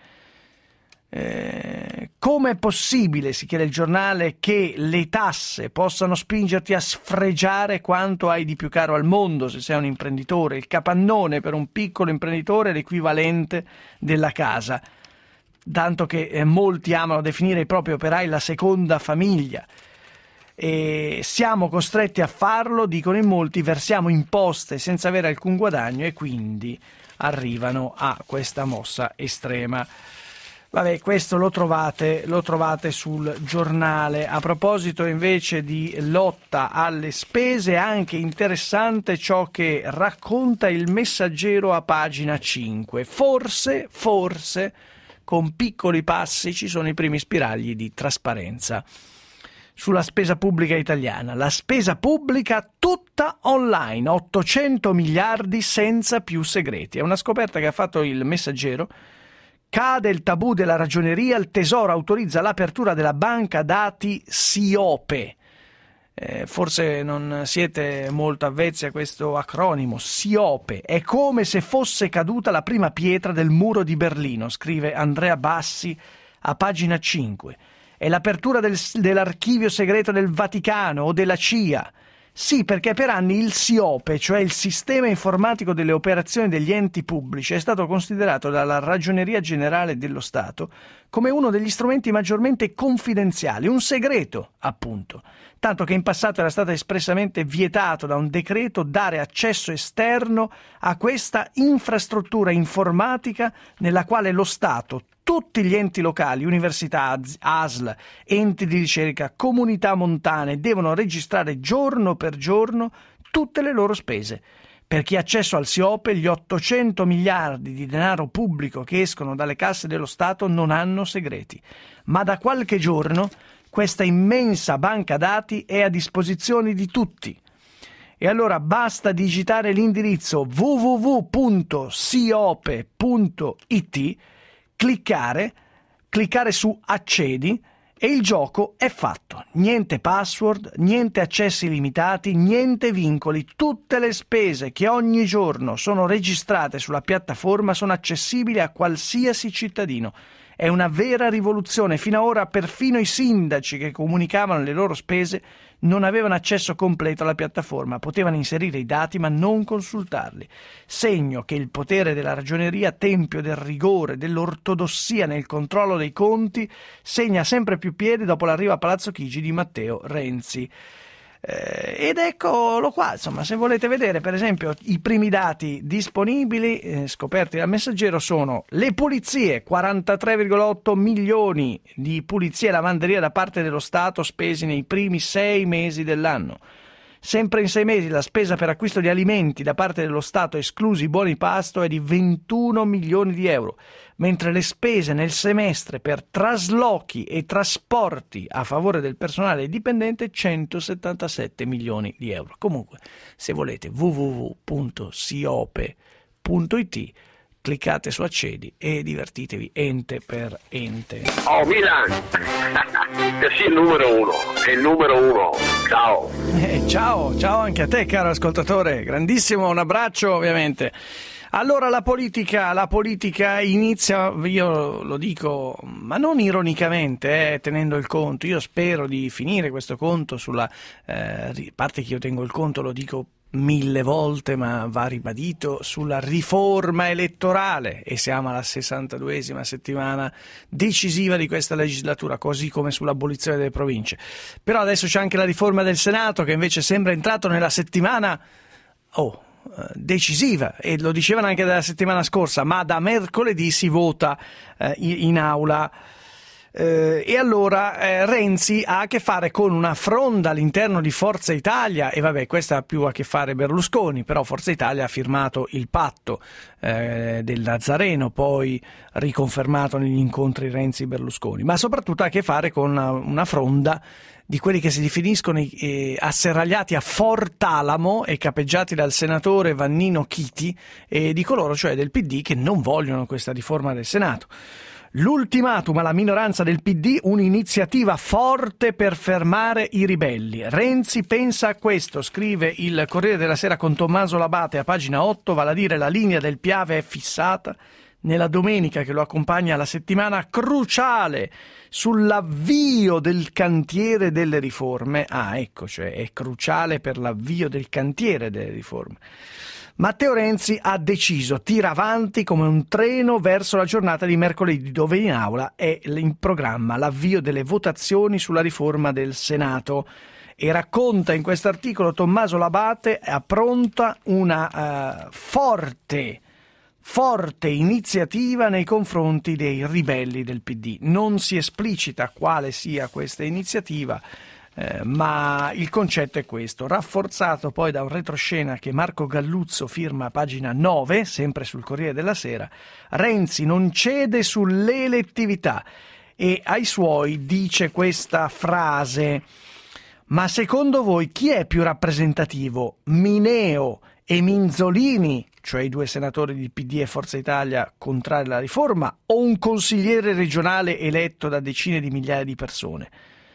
Eh, come è possibile, si chiede il giornale, che le tasse possano spingerti a sfregiare quanto hai di più caro al mondo se sei un imprenditore? Il capannone per un piccolo imprenditore è l'equivalente della casa, tanto che eh, molti amano definire i propri operai la seconda famiglia. E siamo costretti a farlo, dicono in molti, versiamo imposte senza avere alcun guadagno e quindi arrivano a questa mossa estrema. Vabbè, questo lo trovate, lo trovate sul giornale. A proposito invece di lotta alle spese, è anche interessante ciò che racconta il Messaggero a pagina cinque. Forse, forse, con piccoli passi ci sono i primi spiragli di trasparenza sulla spesa pubblica italiana. La spesa pubblica tutta online, ottocento miliardi senza più segreti. È una scoperta che ha fatto il Messaggero. Cade il tabù della ragioneria, il Tesoro autorizza l'apertura della banca dati SIOPE. Eh, forse non siete molto avvezzi a questo acronimo. SIOPE è come se fosse caduta la prima pietra del muro di Berlino, scrive Andrea Bassi a pagina cinque. È l'apertura del, dell'archivio segreto del Vaticano o della C I A. Sì, perché per anni il SIOPE, cioè il Sistema Informatico delle Operazioni degli Enti Pubblici, è stato considerato dalla Ragioneria Generale dello Stato come uno degli strumenti maggiormente confidenziali, un segreto, appunto. Tanto che in passato era stato espressamente vietato da un decreto dare accesso esterno a questa infrastruttura informatica nella quale lo Stato, tutti gli enti locali, università, A S L, enti di ricerca, comunità montane devono registrare giorno per giorno tutte le loro spese. Per chi ha accesso al SIOPE, gli ottocento miliardi di denaro pubblico che escono dalle casse dello Stato non hanno segreti. Ma da qualche giorno questa immensa banca dati è a disposizione di tutti. E allora basta digitare l'indirizzo w w w punto siope punto i t, cliccare, cliccare su accedi e il gioco è fatto. Niente password, niente accessi limitati, niente vincoli. Tutte le spese che ogni giorno sono registrate sulla piattaforma sono accessibili a qualsiasi cittadino. È una vera rivoluzione. Fino ad ora perfino i sindaci che comunicavano le loro spese non avevano accesso completo alla piattaforma, potevano inserire i dati ma non consultarli. Segno che il potere della ragioneria, tempio del rigore, dell'ortodossia nel controllo dei conti, segna sempre più piede dopo l'arrivo a Palazzo Chigi di Matteo Renzi. Eh, ed eccolo qua, insomma, se volete vedere per esempio i primi dati disponibili eh, scoperti dal Messaggero sono le pulizie, quarantatré virgola otto milioni di pulizie e lavanderia da parte dello Stato spesi nei primi sei mesi dell'anno. Sempre in sei mesi la spesa per acquisto di alimenti da parte dello Stato, esclusi i buoni pasto, è di ventuno milioni di euro, mentre le spese nel semestre per traslochi e trasporti a favore del personale dipendente centosettantasette milioni di euro. Comunque, se volete w w w punto siope punto i t, cliccate su accedi e divertitevi ente per ente. Oh Milan, che sei il numero uno, è il numero uno, ciao. Eh, ciao, ciao anche a te caro ascoltatore, grandissimo, un abbraccio ovviamente. Allora la politica, la politica inizia, io lo dico, ma non ironicamente, eh, tenendo il conto, io spero di finire questo conto sulla, eh, a parte che io tengo il conto, lo dico mille volte, ma va ribadito, sulla riforma elettorale, e siamo alla sessantaduesima settimana decisiva di questa legislatura, così come sull'abolizione delle province. Però adesso c'è anche la riforma del Senato, che invece sembra entrato nella settimana oh, decisiva, e lo dicevano anche dalla settimana scorsa, ma da mercoledì si vota eh, in aula. Eh, e allora eh, Renzi ha a che fare con una fronda all'interno di Forza Italia, e vabbè, questa ha più a che fare Berlusconi, però Forza Italia ha firmato il patto eh, del Nazareno, poi riconfermato negli incontri Renzi-Berlusconi, ma soprattutto ha a che fare con una, una fronda di quelli che si definiscono eh, asserragliati a Fortalamo e capeggiati dal senatore Vannino Chiti, e di coloro cioè del P D che non vogliono questa riforma del Senato. L'ultimatum alla minoranza del P D, un'iniziativa forte per fermare i ribelli. Renzi pensa a questo, scrive il Corriere della Sera con Tommaso Labate a pagina otto, vale a dire la linea del Piave è fissata nella domenica che lo accompagna alla settimana cruciale sull'avvio del cantiere delle riforme. Ah, ecco, cioè è cruciale per l'avvio del cantiere delle riforme. Matteo Renzi ha deciso, tira avanti come un treno verso la giornata di mercoledì, dove in aula è in programma l'avvio delle votazioni sulla riforma del Senato. E racconta in questo articolo Tommaso Labate, appronta una uh, forte, forte iniziativa nei confronti dei ribelli del P D. Non si esplicita quale sia questa iniziativa, Eh, ma il concetto è questo, rafforzato poi da un retroscena che Marco Galluzzo firma a pagina nove, sempre sul Corriere della Sera. Renzi non cede sull'elettività e ai suoi dice questa frase: ma secondo voi chi è più rappresentativo, Mineo e Minzolini, cioè i due senatori di P D e Forza Italia contrari alla riforma, o un consigliere regionale eletto da decine di migliaia di persone?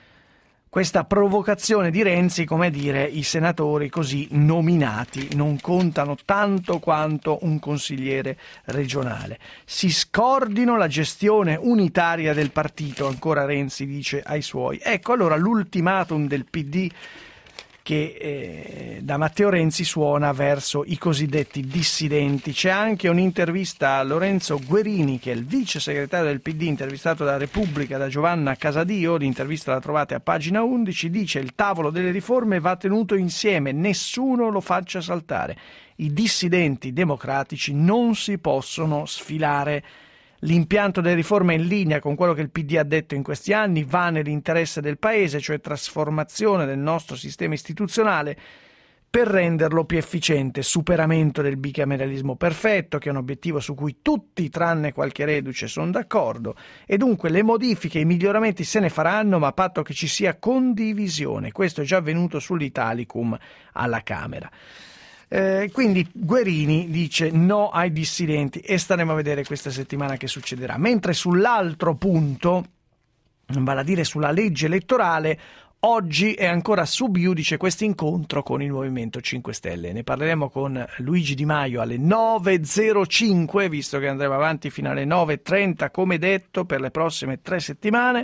Questa provocazione di Renzi, come dire, i senatori così nominati non contano tanto quanto un consigliere regionale. Si scordino la gestione unitaria del partito, ancora Renzi dice ai suoi. Ecco allora l'ultimatum del P D che eh, da Matteo Renzi suona verso i cosiddetti dissidenti. C'è anche un'intervista a Lorenzo Guerini, che è il vice segretario del P D, intervistato da Repubblica da Giovanna Casadio. L'intervista la trovate a pagina undici. Dice: il tavolo delle riforme va tenuto insieme, nessuno lo faccia saltare. I dissidenti democratici non si possono sfilare. L'impianto delle riforme è in linea con quello che il P D ha detto in questi anni, va nell'interesse del Paese, cioè trasformazione del nostro sistema istituzionale per renderlo più efficiente, superamento del bicameralismo perfetto, che è un obiettivo su cui tutti, tranne qualche reduce, sono d'accordo, e dunque le modifiche e i miglioramenti se ne faranno, ma a patto che ci sia condivisione. Questo è già avvenuto sull'Italicum alla Camera. Eh, quindi Guerini dice no ai dissidenti e staremo a vedere questa settimana che succederà. Mentre sull'altro punto, vale a dire sulla legge elettorale, oggi è ancora sub iudice questo incontro con il Movimento cinque Stelle. Ne parleremo con Luigi Di Maio alle nove e zero cinque, visto che andremo avanti fino alle nove e trenta come detto per le prossime tre settimane.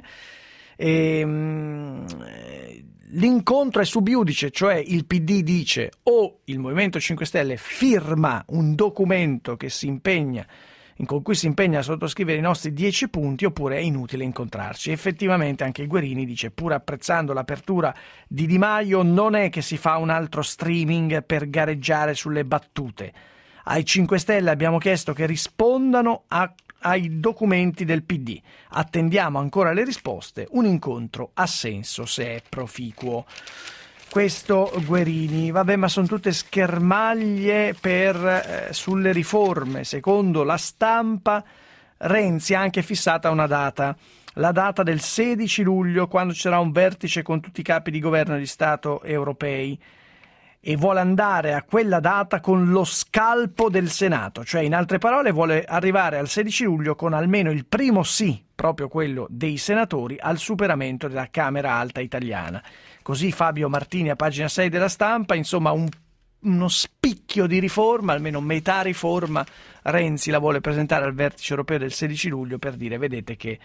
E, mm, l'incontro è sub iudice, cioè il P D dice o il Movimento cinque Stelle firma un documento che si impegna con cui si impegna a sottoscrivere i nostri dieci punti, oppure è inutile incontrarci. Effettivamente anche Guerini dice, pur apprezzando l'apertura di Di Maio, non è che si fa un altro streaming per gareggiare sulle battute. Ai cinque Stelle abbiamo chiesto che rispondano a ai documenti del P D. Attendiamo ancora le risposte. Un incontro ha senso se è proficuo. Questo Guerini. Vabbè, ma sono tutte schermaglie per eh, sulle riforme. Secondo La Stampa, Renzi ha anche fissata una data. La data del sedici luglio, quando ci sarà un vertice con tutti i capi di governo di Stato europei. E vuole andare a quella data con lo scalpo del Senato, cioè in altre parole vuole arrivare al sedici luglio con almeno il primo sì, proprio quello dei senatori, al superamento della Camera Alta italiana. Così Fabio Martini a pagina sei della Stampa, insomma un, uno spicchio di riforma, almeno metà riforma, Renzi la vuole presentare al vertice europeo del sedici luglio per dire vedete che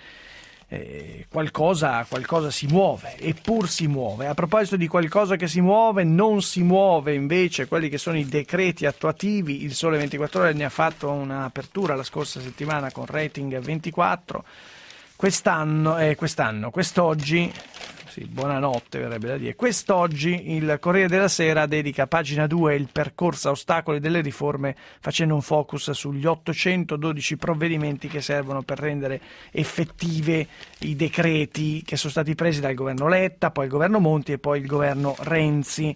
Eh, qualcosa, qualcosa si muove, eppur si muove. A proposito di qualcosa che si muove, non si muove invece quelli che sono i decreti attuativi. Il Sole ventiquattro Ore ne ha fatto un'apertura la scorsa settimana con Rating ventiquattro. Quest'anno, eh, quest'anno, quest'oggi, sì, buonanotte verrebbe da dire, quest'oggi il Corriere della Sera dedica a pagina due il percorso a ostacoli delle riforme, facendo un focus sugli ottocentododici provvedimenti che servono per rendere effettive i decreti che sono stati presi dal governo Letta, poi il governo Monti e poi il governo Renzi.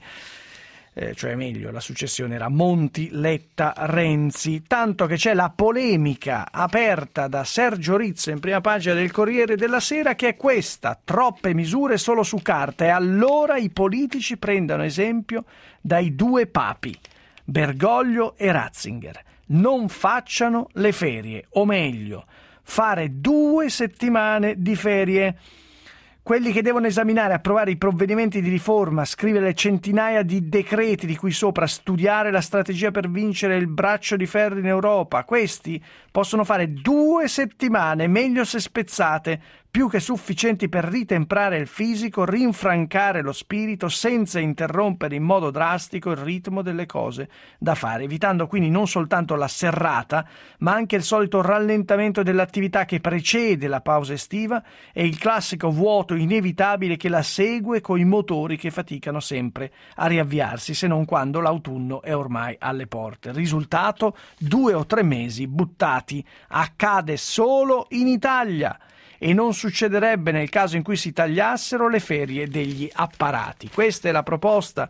Eh, cioè meglio, la successione era Monti, Letta, Renzi, tanto che c'è la polemica aperta da Sergio Rizzo in prima pagina del Corriere della Sera, che è questa: troppe misure solo su carta, e allora i politici prendano esempio dai due papi, Bergoglio e Ratzinger, non facciano le ferie, o meglio, fare due settimane di ferie. Quelli che devono esaminare e approvare i provvedimenti di riforma, scrivere centinaia di decreti di cui sopra, studiare la strategia per vincere il braccio di ferro in Europa, questi possono fare due settimane, meglio se spezzate, più che sufficienti per ritemprare il fisico, rinfrancare lo spirito senza interrompere in modo drastico il ritmo delle cose da fare, evitando quindi non soltanto la serrata, ma anche il solito rallentamento dell'attività che precede la pausa estiva e il classico vuoto inevitabile che la segue coi motori che faticano sempre a riavviarsi, se non quando l'autunno è ormai alle porte. Risultato? Due o tre mesi buttati. Accade solo in Italia. E non succederebbe nel caso in cui si tagliassero le ferie degli apparati. Questa è la proposta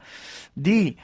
di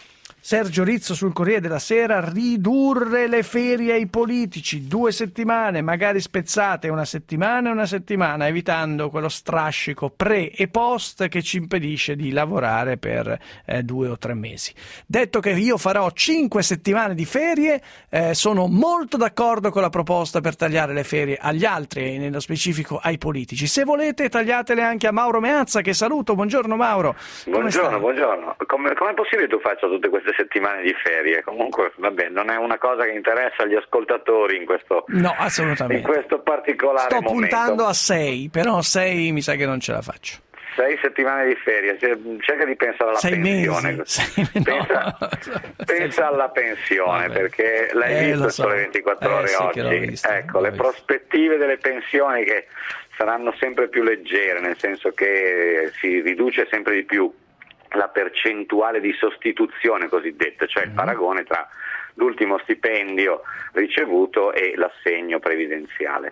Sergio Rizzo sul Corriere della Sera: ridurre le ferie ai politici, due settimane, magari spezzate una settimana e una settimana, evitando quello strascico pre e post che ci impedisce di lavorare per eh, due o tre mesi. Detto che io farò cinque settimane di ferie, eh, sono molto d'accordo con la proposta per tagliare le ferie agli altri e nello specifico ai politici. Se volete tagliatele anche a Mauro Meazza, che saluto. Buongiorno Mauro. Buongiorno, buongiorno. Come è possibile tu faccia tutte queste settimane di ferie? Comunque vabbè, non è una cosa che interessa agli ascoltatori in questo, no, assolutamente. In questo particolare sto momento. Puntando a sei, però sei mi sa che non ce la faccio. Sei settimane di ferie, cerca di pensare alla sei pensione. Mesi. Sei, pensa no. pensa alla pensione, Vabbè. perché l'hai Eh, visto lo il so. Sole ventiquattro Eh, ore sì, che l'ho oggi. visto, Ecco, l'ho le visto. prospettive delle pensioni che saranno sempre più leggere, nel senso che si riduce sempre di più la percentuale di sostituzione cosiddetta, cioè il paragone tra l'ultimo stipendio ricevuto e l'assegno previdenziale.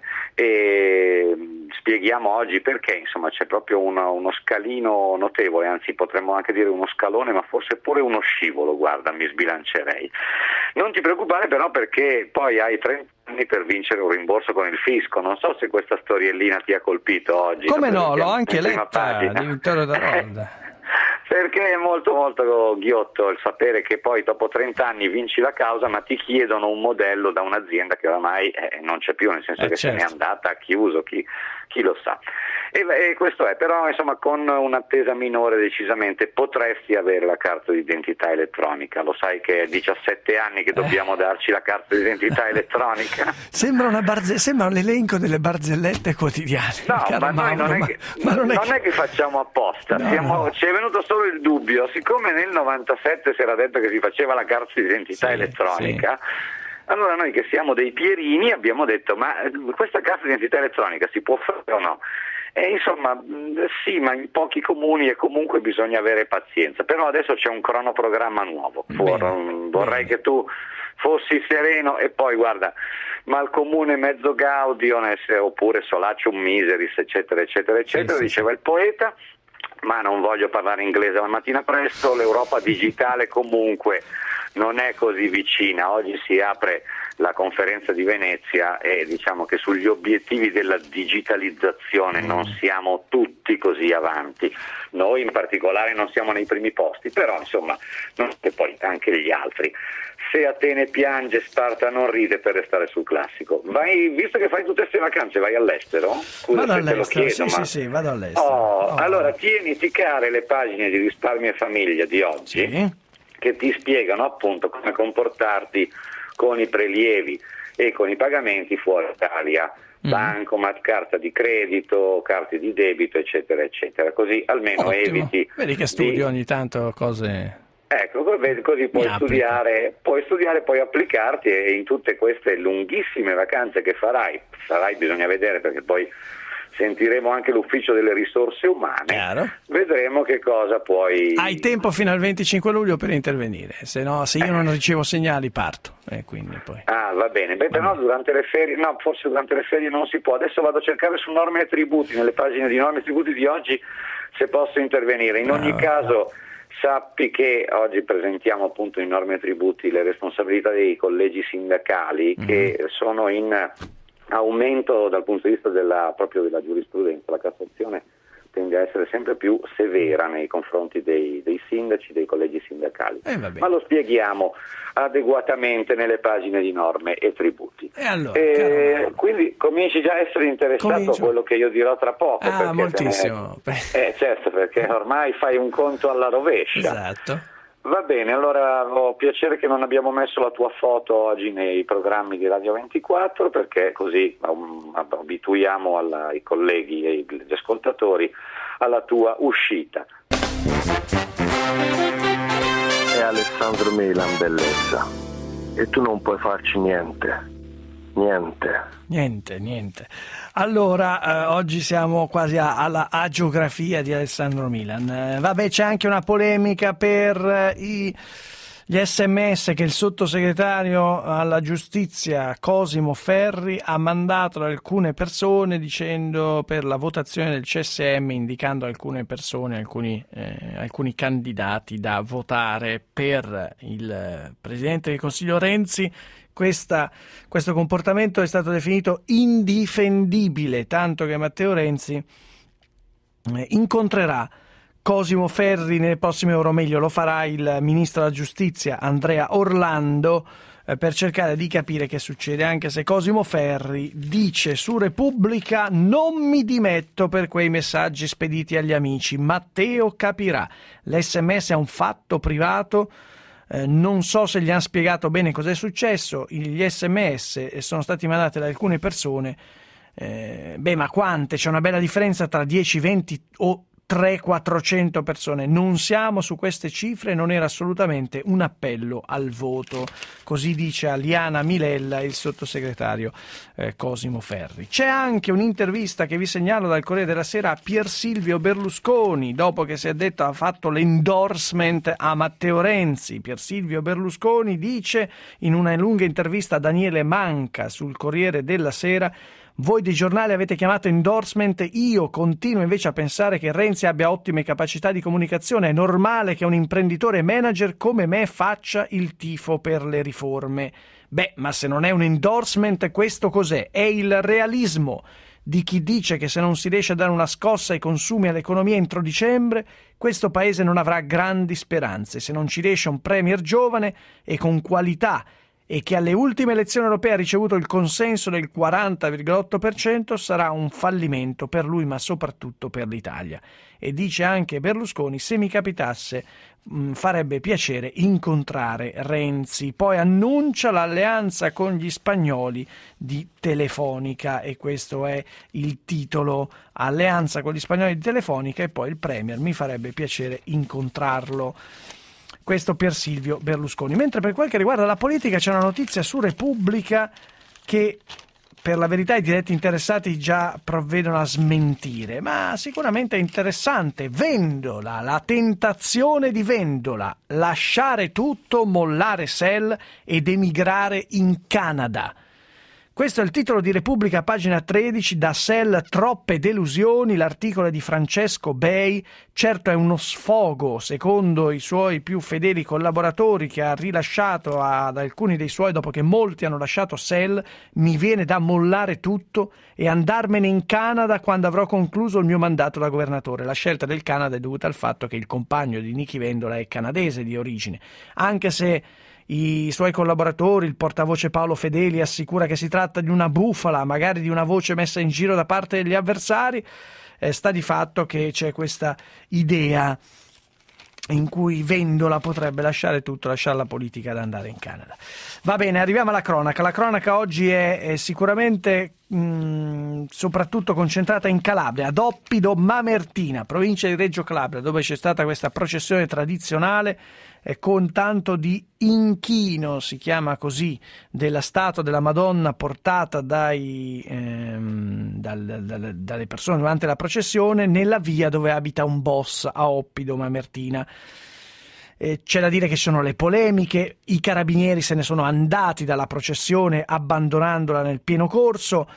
E spieghiamo oggi perché, insomma, c'è proprio uno, uno scalino notevole, anzi potremmo anche dire uno scalone, ma forse pure uno scivolo, guarda, mi sbilancerei. Non ti preoccupare però, perché poi hai trenta anni per vincere un rimborso con il fisco. Non so se questa storiellina ti ha colpito oggi. Come la no, l'ho presentiamo anche in prima letta pagina. di Vittorio Daronda. Perché è molto molto ghiotto il sapere che poi dopo trenta anni vinci la causa, ma ti chiedono un modello da un'azienda che oramai eh, non c'è più, nel senso Eh, che certo. se n'è andata, ha chiuso, chi, chi lo sa. E, e questo è, però insomma con un'attesa minore decisamente potresti avere la carta d'identità elettronica. Lo sai che è diciassette anni che dobbiamo Eh. darci la carta d'identità elettronica? Sembra, una barze- sembra l'elenco delle barzellette quotidiane. No, caro ma noi Mauro, non è, ma- che, ma non è non che- è che facciamo apposta, No, Siamo- no. ci è venuto solo il dubbio, siccome nel novantasette si era detto che si faceva la carta d'identità Sì, elettronica, allora noi che siamo dei pierini abbiamo detto ma eh, questa carta d'identità elettronica si può fare o no? E insomma mh, sì, ma in pochi comuni e comunque bisogna avere pazienza, però adesso c'è un cronoprogramma nuovo. For- Bene, vorrei bene. che tu fossi sereno e poi guarda, ma il comune mezzo gaudio oppure solacium miseris eccetera eccetera eccetera, Sì, sì, diceva il poeta, ma non voglio parlare inglese la mattina presto, l'Europa digitale comunque non è così vicina. Oggi si apre la conferenza di Venezia e diciamo che sugli obiettivi della digitalizzazione Mm. non siamo tutti così avanti. Noi in particolare non siamo nei primi posti, però insomma, non, e poi anche gli altri. Se Atene piange, Sparta non ride, per restare sul classico. Vai, visto che fai tutte queste vacanze, vai all'estero? Scusa Vado se te lo all'estero, chiedo, sì, ma... sì, sì, vado all'estero. Oh, Oh. Allora tieniti care le pagine di Risparmio e Famiglia di oggi, Sì. che ti spiegano appunto come comportarti con i prelievi e con i pagamenti fuori Italia, Mm. bancomat, carta di credito, carte di debito, eccetera, eccetera. Così almeno Ottimo. eviti. Vedi che di- studio ogni tanto cose. Ecco, così così puoi applico. studiare, puoi studiare, puoi applicarti e in tutte queste lunghissime vacanze che farai, farai bisogna vedere perché poi sentiremo anche l'ufficio delle risorse umane, Chiaro. vedremo che cosa puoi... Hai tempo fino al venticinque luglio per intervenire, se no, se io non ricevo segnali parto. E quindi poi. Ah, va bene, beh, però durante le ferie, no, forse durante le ferie non si può. Adesso vado a cercare su norme e tributi, nelle pagine di norme e tributi di oggi, se posso intervenire. In ogni Ah, caso sappi che oggi presentiamo appunto in norme e tributi le responsabilità dei collegi sindacali Mm-hmm. che sono in aumento dal punto di vista della, proprio della giurisprudenza. La Cassazione tende a essere sempre più severa nei confronti dei, dei sindaci, dei collegi sindacali. Eh, va bene. Ma lo spieghiamo adeguatamente nelle pagine di norme e tributi. E allora, Eh, caro- quindi cominci già a essere interessato Comincio. a quello che io dirò tra poco. Ah, perché moltissimo. te ne- Eh, certo, perché ormai fai un conto alla rovescia. Esatto. Va bene, allora ho piacere che non abbiamo messo la tua foto oggi nei programmi di Radio ventiquattro, perché così um, abituiamo alla- i colleghi e gli ascoltatori alla tua uscita. È Alessandro Milan, bellezza. E tu non puoi farci niente. Niente. Niente, niente. Allora, eh, oggi siamo quasi a- alla agiografia di Alessandro Milan. Eh, vabbè, c'è anche una polemica per eh, i, gli sms che il sottosegretario alla giustizia Cosimo Ferri ha mandato ad alcune persone dicendo per la votazione del C S M, indicando alcune persone, alcuni, eh, alcuni candidati da votare per il eh, Presidente del Consiglio Renzi. Questa, questo comportamento è stato definito indifendibile, tanto che Matteo Renzi eh, incontrerà Cosimo Ferri nelle prossime ore, o meglio lo farà il ministro della giustizia Andrea Orlando, eh, per cercare di capire che succede, anche se Cosimo Ferri dice su Repubblica: non mi dimetto per quei messaggi spediti agli amici, Matteo capirà, l'esse emme esse è un fatto privato. Eh, non so se gli hanno spiegato bene cosa è successo. Gli esse emme esse sono stati mandati da alcune persone, eh, beh, ma quante? C'è una bella differenza tra dieci, venti o trecento quattrocento persone. Non siamo su queste cifre, non era assolutamente un appello al voto, così dice a Liana Milella il sottosegretario eh, Cosimo Ferri. C'è anche un'intervista che vi segnalo dal Corriere della Sera a Pier Silvio Berlusconi, dopo che si è detto ha fatto l'endorsement a Matteo Renzi. Pier Silvio Berlusconi dice in una lunga intervista a Daniele Manca sul Corriere della Sera: voi dei giornali avete chiamato endorsement, io continuo invece a pensare che Renzi abbia ottime capacità di comunicazione, è normale che un imprenditore manager come me faccia il tifo per le riforme. Beh, ma se non è un endorsement, questo cos'è? È il realismo di chi dice che se non si riesce a dare una scossa ai consumi e all'economia entro dicembre, questo paese non avrà grandi speranze. Se non ci riesce un premier giovane e con qualità, e che alle ultime elezioni europee ha ricevuto il consenso del quaranta virgola otto per cento, sarà un fallimento per lui ma soprattutto per l'Italia. E dice anche Berlusconi: se mi capitasse mh, farebbe piacere incontrare Renzi. Poi annuncia l'alleanza con gli spagnoli di Telefonica, e questo è il titolo: alleanza con gli spagnoli di Telefonica, e poi il premier: mi farebbe piacere incontrarlo. Questo per Silvio Berlusconi. Mentre per quel che riguarda la politica c'è una notizia su Repubblica che per la verità i diretti interessati già provvedono a smentire, ma sicuramente è interessante. Vendola, la tentazione di Vendola, lasciare tutto, mollare Shell ed emigrare in Canada. Questo è il titolo di Repubblica, pagina tredici. Da Shell troppe delusioni, l'articolo è di Francesco Bei. Certo è uno sfogo, secondo i suoi più fedeli collaboratori, che ha rilasciato ad alcuni dei suoi dopo che molti hanno lasciato Shell: mi viene da mollare tutto e andarmene in Canada quando avrò concluso il mio mandato da governatore. La scelta del Canada è dovuta al fatto che il compagno di Nichi Vendola è canadese di origine, anche se i suoi collaboratori, il portavoce Paolo Fedeli, assicura che si tratta di una bufala, magari di una voce messa in giro da parte degli avversari. Eh, sta di fatto che c'è questa idea in cui Vendola potrebbe lasciare tutto, lasciare la politica ed andare in Canada. Va bene, arriviamo alla cronaca. La cronaca oggi è, è sicuramente mh, soprattutto concentrata in Calabria, ad Oppido Mamertina, provincia di Reggio Calabria, dove c'è stata questa processione tradizionale eh, con tanto di inchino, si chiama così, della statua della Madonna portata dai, ehm, dal, dal, dalle persone durante la processione nella via dove abita un boss a Oppido Mamertina. Eh, c'è da dire che ci sono le polemiche, i carabinieri se ne sono andati dalla processione abbandonandola nel pieno corso.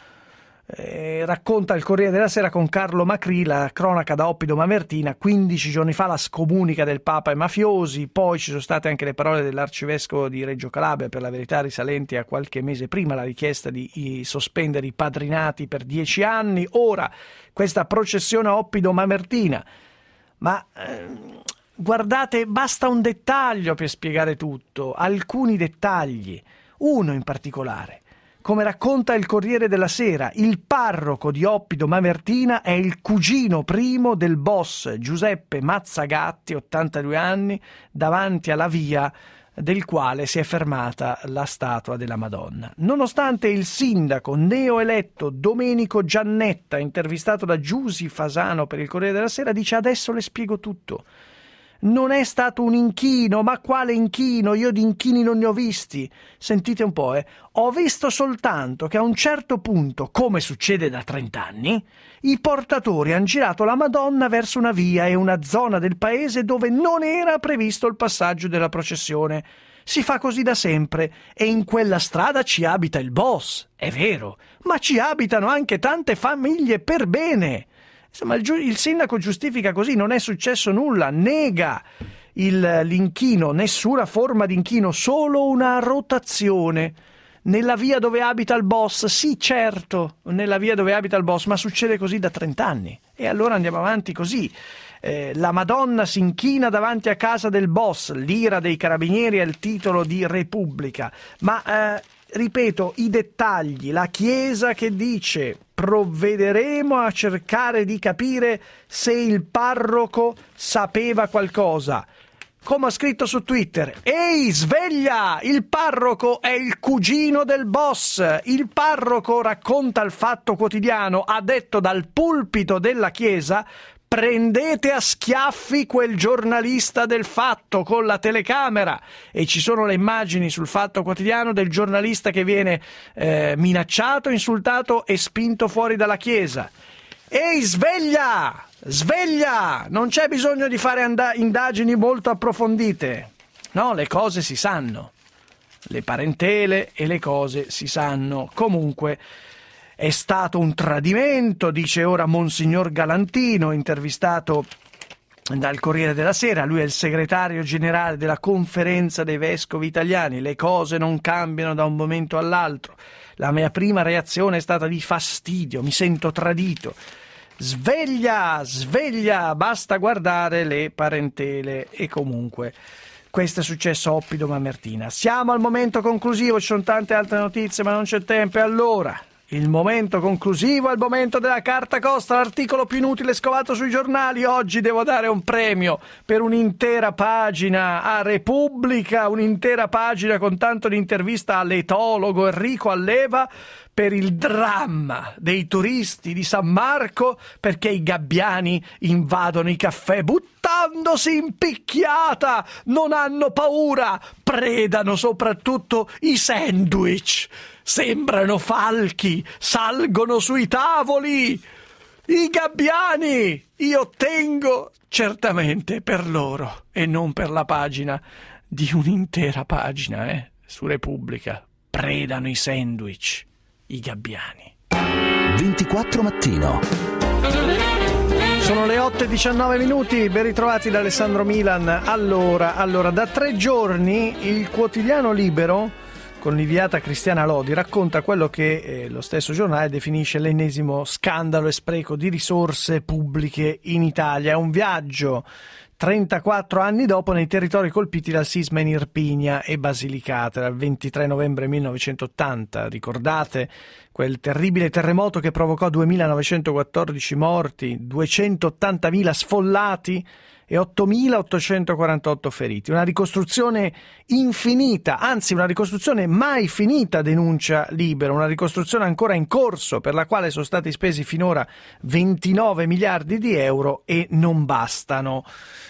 Eh, racconta il Corriere della Sera con Carlo Macri, la cronaca da Oppido Mamertina. quindici giorni fa la scomunica del Papa ai mafiosi, poi ci sono state anche le parole dell'arcivescovo di Reggio Calabria, per la verità risalenti a qualche mese prima, la richiesta di i, sospendere i padrinati per dieci anni. Ora questa processione a Oppido Mamertina, ma ehm, guardate, basta un dettaglio per spiegare tutto, alcuni dettagli, uno in particolare. Come racconta il Corriere della Sera, il parroco di Oppido Mamertina è il cugino primo del boss Giuseppe Mazzagatti, ottantadue anni, davanti alla via del quale si è fermata la statua della Madonna. Nonostante il sindaco neoeletto Domenico Giannetta, intervistato da Giusy Fasano per il Corriere della Sera, dice: adesso le spiego tutto. Non è stato un inchino, ma quale inchino? Io di inchini non ne ho visti. Sentite un po', eh. Ho visto soltanto che a un certo punto, come succede da trent'anni, i portatori hanno girato la Madonna verso una via e una zona del paese dove non era previsto il passaggio della processione. Si fa così da sempre e in quella strada ci abita il boss, è vero, ma ci abitano anche tante famiglie per bene. Insomma, il, il sindaco giustifica così: non è successo nulla, nega il, l'inchino, nessuna forma di inchino, solo una rotazione nella via dove abita il boss. Sì, certo, nella via dove abita il boss, ma succede così da trent'anni. E allora andiamo avanti così. Eh, la Madonna si inchina davanti a casa del boss, l'ira dei carabinieri è il titolo di Repubblica. Ma eh, ripeto, i dettagli, la Chiesa che dice: provvederemo a cercare di capire se il parroco sapeva qualcosa. Come ha scritto su Twitter: ehi, sveglia! Il parroco è il cugino del boss. Il parroco, racconta il Fatto Quotidiano, ha detto dal pulpito della chiesa: prendete a schiaffi quel giornalista del Fatto con la telecamera, e ci sono le immagini sul Fatto Quotidiano del giornalista che viene eh, minacciato, insultato e spinto fuori dalla chiesa. Ehi, sveglia! Sveglia! Non c'è bisogno di fare and- indagini molto approfondite. No, le cose si sanno. Le parentele e le cose si sanno. Comunque è stato un tradimento, dice ora Monsignor Galantino, intervistato dal Corriere della Sera. Lui è il segretario generale della Conferenza dei Vescovi Italiani. Le cose non cambiano da un momento all'altro. La mia prima reazione è stata di fastidio, mi sento tradito. Sveglia, sveglia, basta guardare le parentele. E comunque questo è successo a Oppido Mamertina. Siamo al momento conclusivo, ci sono tante altre notizie ma non c'è tempo. E allora, il momento conclusivo è il momento della carta costa, l'articolo più inutile scovato sui giornali. Oggi devo dare un premio per un'intera pagina a Repubblica, un'intera pagina con tanto di intervista all'etologo Enrico Alleva, per il dramma dei turisti di San Marco, perché i gabbiani invadono i caffè buttandosi in picchiata, non hanno paura, predano soprattutto i sandwich, sembrano falchi, salgono sui tavoli. I gabbiani, io tengo certamente per loro e non per la pagina di un'intera pagina, eh, su Repubblica. Predano i sandwich. I gabbiani. ventiquattro mattino. Sono le otto e diciannove minuti, ben ritrovati da Alessandro Milan. Allora, allora, da tre giorni il quotidiano Libero, con l'inviata Cristiana Lodi, racconta quello che eh, lo stesso giornale definisce l'ennesimo scandalo e spreco di risorse pubbliche in Italia. È un viaggio trentaquattro anni dopo nei territori colpiti dal sisma in Irpinia e Basilicata, dal ventitré novembre millenovecentottanta. Ricordate quel terribile terremoto che provocò duemilanovecentoquattordici morti, duecentottantamila sfollati e ottomilaottocentoquarantotto feriti. Una ricostruzione infinita, anzi una ricostruzione mai finita, denuncia Libero, una ricostruzione ancora in corso per la quale sono stati spesi finora ventinove miliardi di euro e non bastano.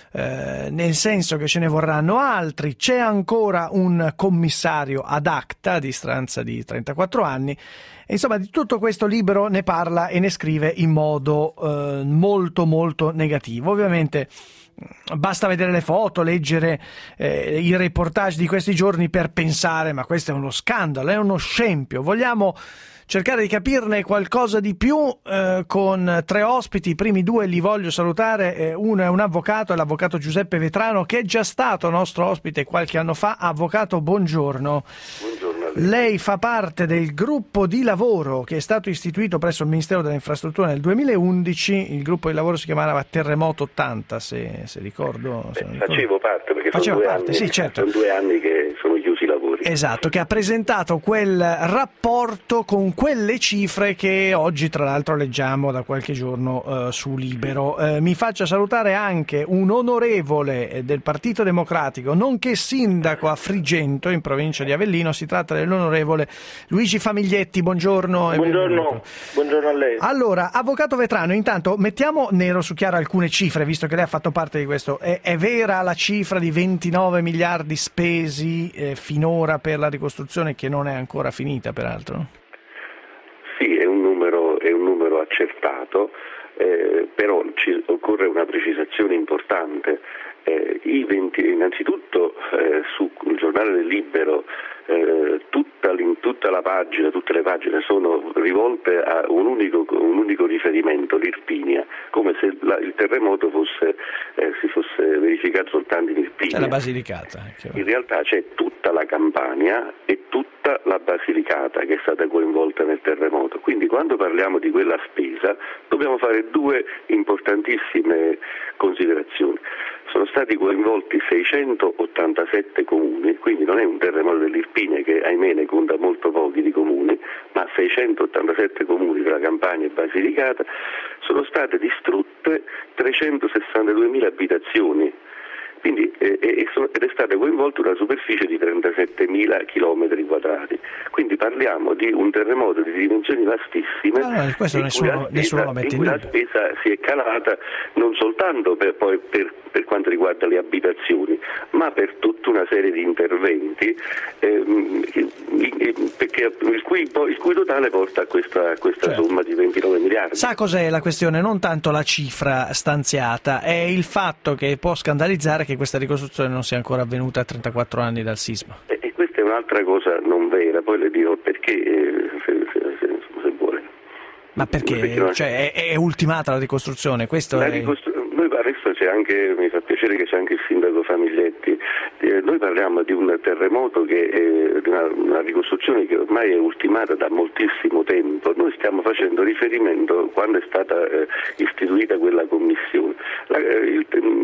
Eh, nel senso che ce ne vorranno altri. C'è ancora un commissario ad acta a distanza di trentaquattro anni. E insomma, di tutto questo Libero ne parla e ne scrive in modo eh, molto molto negativo. Ovviamente basta vedere le foto, leggere eh, i reportage di questi giorni per pensare ma questo è uno scandalo, è uno scempio. Vogliamo cercare di capirne qualcosa di più eh, con tre ospiti. I primi due li voglio salutare. Eh, uno è un avvocato, è l'avvocato Giuseppe Vetrano, che è già stato nostro ospite qualche anno fa. Avvocato, buongiorno. Buongiorno. Lei fa parte del gruppo di lavoro che è stato istituito presso il Ministero delle Infrastrutture nel duemilaundici. Il gruppo di lavoro si chiamava Terremoto ottanta, se, se ricordo. Beh, se ricordo. Facevo parte perché Faceva sono, due parte, anni, sì, certo. sono due anni che sono chiusi i lavori. Esatto, che ha presentato quel rapporto con quelle cifre che oggi tra l'altro leggiamo da qualche giorno eh, su Libero. Eh, mi faccia salutare anche un onorevole del Partito Democratico, nonché sindaco a Frigento in provincia di Avellino. Si tratta dell'onorevole Luigi Famiglietti. Buongiorno. Buongiorno, buongiorno a lei. Allora, avvocato Vetrano, intanto mettiamo nero su chiaro alcune cifre, visto che lei ha fatto parte di questo. È, è vera la cifra di ventinove miliardi spesi eh, finora per la ricostruzione, che non è ancora finita peraltro? Sì, è un numero, è un numero accertato, eh, però ci occorre una precisazione importante. Eh, i venti, innanzitutto eh, sul giornale del Libero eh, tutta, tutta la pagina, tutte le pagine sono rivolte a un unico, un unico riferimento, l'Irpinia, come se la, il terremoto fosse, eh, si fosse verificato soltanto in Irpinia. È la Basilicata. In realtà c'è tutta la Campania e tutta la Basilicata che è stata coinvolta nel terremoto. Quindi quando parliamo di quella spesa dobbiamo fare due importantissime considerazioni. Sono stati coinvolti seicentottantasette comuni, quindi non è un terremoto dell'Irpinia che ahimè ne conta molto pochi di comuni, ma seicentottantasette comuni tra Campania e Basilicata. Sono state distrutte trecentosessantaduemila abitazioni, Quindi, eh, ed è stata coinvolta una superficie di trentasettemila chilometri quadrati. Quindi parliamo di un terremoto di dimensioni vastissime, no, no, questo in, nessuno, cui la nessuno lo spesa, mette in in cui la spesa si è calata non soltanto per, poi per, per quanto riguarda le abitazioni, ma per tutta una serie di interventi ehm, perché, il, cui, il cui totale porta a questa, a questa certo. somma di ventinove miliardi. Sa cos'è la questione? Non tanto la cifra stanziata, è il fatto che può scandalizzare che questa ricostruzione non sia ancora avvenuta a trentaquattro anni dal sisma. E, e questa è un'altra cosa non vera, poi le dirò perché, eh, se, se, se, se vuole. Ma perché? perché cioè, è, è ultimata la ricostruzione? Questo la è... ricostru- noi adesso c'è anche, mi fa piacere che c'è anche il sindaco Famiglietti, eh, noi parliamo di un terremoto che è una, una ricostruzione che ormai è ultimata da moltissimo tempo. Noi stiamo facendo riferimento quando è stata eh, istituita quella commissione. La, il,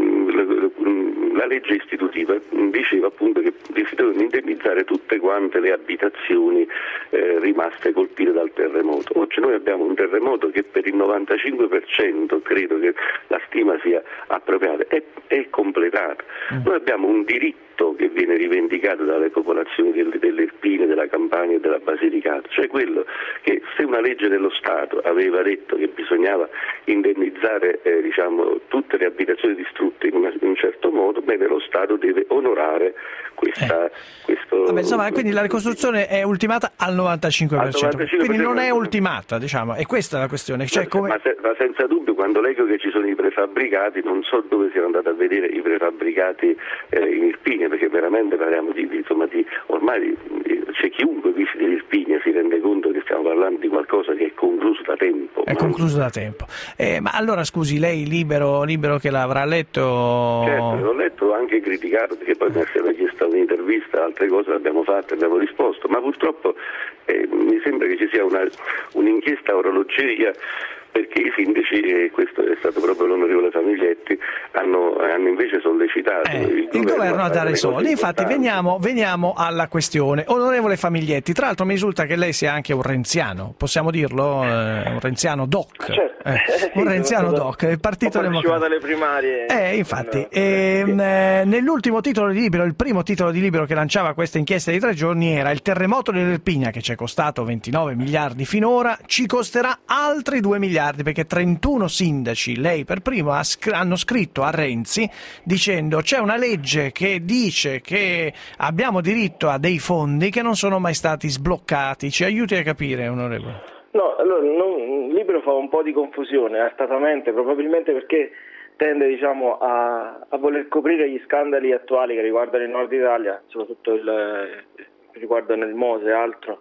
la, la legge istitutiva diceva appunto che si devono indennizzare tutte quante le abitazioni eh, rimaste colpite dal terremoto. Oggi noi abbiamo un terremoto che per il novantacinque per cento, credo che la stima sia appropriata, è, è completata. Mm. Noi abbiamo un diritto che viene rivendicato dalle popolazioni delle, dell'Irpina, della Campania e della Basilicata, cioè quello che se una legge dello Stato aveva detto che bisognava indennizzare eh, diciamo, tutte le abitazioni distrutte in, una, in un certo modo, bene, lo Stato deve onorare questa, eh. questo... Vabbè, insomma, quindi la ricostruzione è ultimata al novantacinque per cento, al novantacinque per cento, quindi non è ultimata, diciamo, e questa è la questione. Cioè, ma, come... ma, se, ma senza dubbio, quando leggo che ci sono i prefabbricati, non so dove siano andato a vedere i prefabbricati eh, in Irpinia, perché veramente parliamo di, di, insomma, di ormai di, c'è chiunque visiti l'Irpinia si rende conto che stiamo parlando di qualcosa che è concluso da tempo. È ma... concluso da tempo. Eh, ma allora scusi, lei libero, libero che l'avrà letto? Certo, l'ho letto, l'ho anche criticato, perché poi mi è stata chiesta un'intervista, altre cose l'abbiamo fatte, abbiamo risposto, ma purtroppo eh, mi sembra che ci sia una, un'inchiesta a orologeria, perché i sindaci, e questo è stato proprio l'onorevole Famiglietti, hanno, hanno invece sollecitato eh, il, il governo a dare i soldi. Infatti veniamo, veniamo alla questione. Onorevole Famiglietti, tra l'altro mi risulta che lei sia anche un renziano, possiamo dirlo? Eh, un renziano doc. Certo. Eh, un renziano doc, il Partito Democratico. alle primarie. Eh, infatti, no, ehm, eh, nell'ultimo titolo di libro, il primo titolo di libro che lanciava questa inchiesta di tre giorni era: il terremoto dell'Irpinia, che ci è costato ventinove miliardi finora, ci costerà altri due miliardi, perché trentuno sindaci, lei per primo, ha sc- hanno scritto a Renzi dicendo c'è una legge che dice che abbiamo diritto a dei fondi che non sono mai stati sbloccati. Ci aiuti a capire, onorevole? No, allora non, il libro fa un po' di confusione, artatamente, probabilmente perché tende diciamo, a, a voler coprire gli scandali attuali che riguardano il nord Italia, soprattutto il, che riguardano il Mose e altro,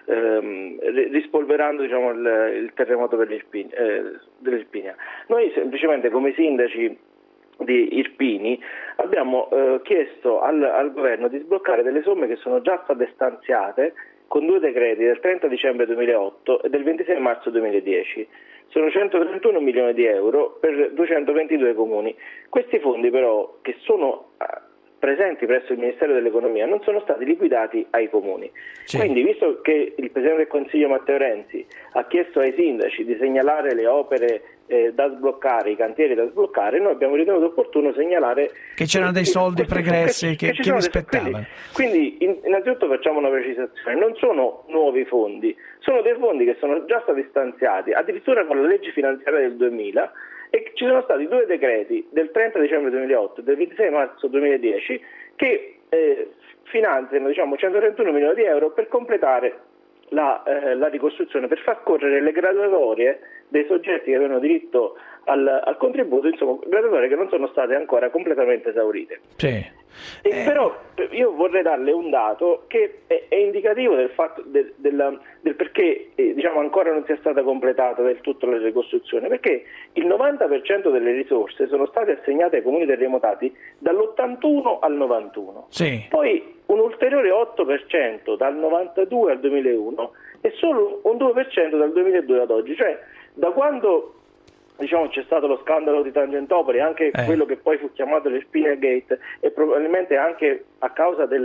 ehm, rispolverando diciamo, il, il terremoto per l'Irpinia, eh, dell'Irpinia. Noi semplicemente come sindaci di Irpini abbiamo eh, chiesto al, al governo di sbloccare delle somme che sono già state stanziate con due decreti del trenta dicembre duemilaotto e del ventisei marzo duemiladieci. Sono centotrentuno milioni di euro per duecentoventidue comuni. Questi fondi però, che sono presenti presso il Ministero dell'Economia, non sono stati liquidati ai comuni. Sì. Quindi, visto che il Presidente del Consiglio Matteo Renzi ha chiesto ai sindaci di segnalare le opere eh, da sbloccare, i cantieri da sbloccare, noi abbiamo ritenuto opportuno segnalare che c'erano dei soldi pregressi che, che, che rispettavano. Quindi, quindi innanzitutto facciamo una precisazione: non sono nuovi fondi, sono dei fondi che sono già stati stanziati addirittura con la legge finanziaria del duemila, e ci sono stati due decreti del trenta dicembre duemilaotto e del ventisei marzo duemiladieci che eh, finanziano diciamo, centotrentuno milioni di euro per completare la, eh, la ricostruzione, per far correre le graduatorie dei soggetti che avevano diritto al, al contributo, insomma graduatorie che non sono state ancora completamente esaurite. Sì. E eh. Però io vorrei darle un dato che è, è indicativo del fatto del, del, del perché eh, diciamo ancora non sia stata completata del tutto la ricostruzione, perché il novanta per cento delle risorse sono state assegnate ai comuni terremotati dall'ottantuno al novantuno, sì. Poi un ulteriore otto per cento dal novantadue al duemilauno e solo un due per cento dal duemiladue ad oggi, cioè da quando diciamo c'è stato lo scandalo di Tangentopoli, anche eh. quello che poi fu chiamato l'Irpinia Gate, e probabilmente anche a causa della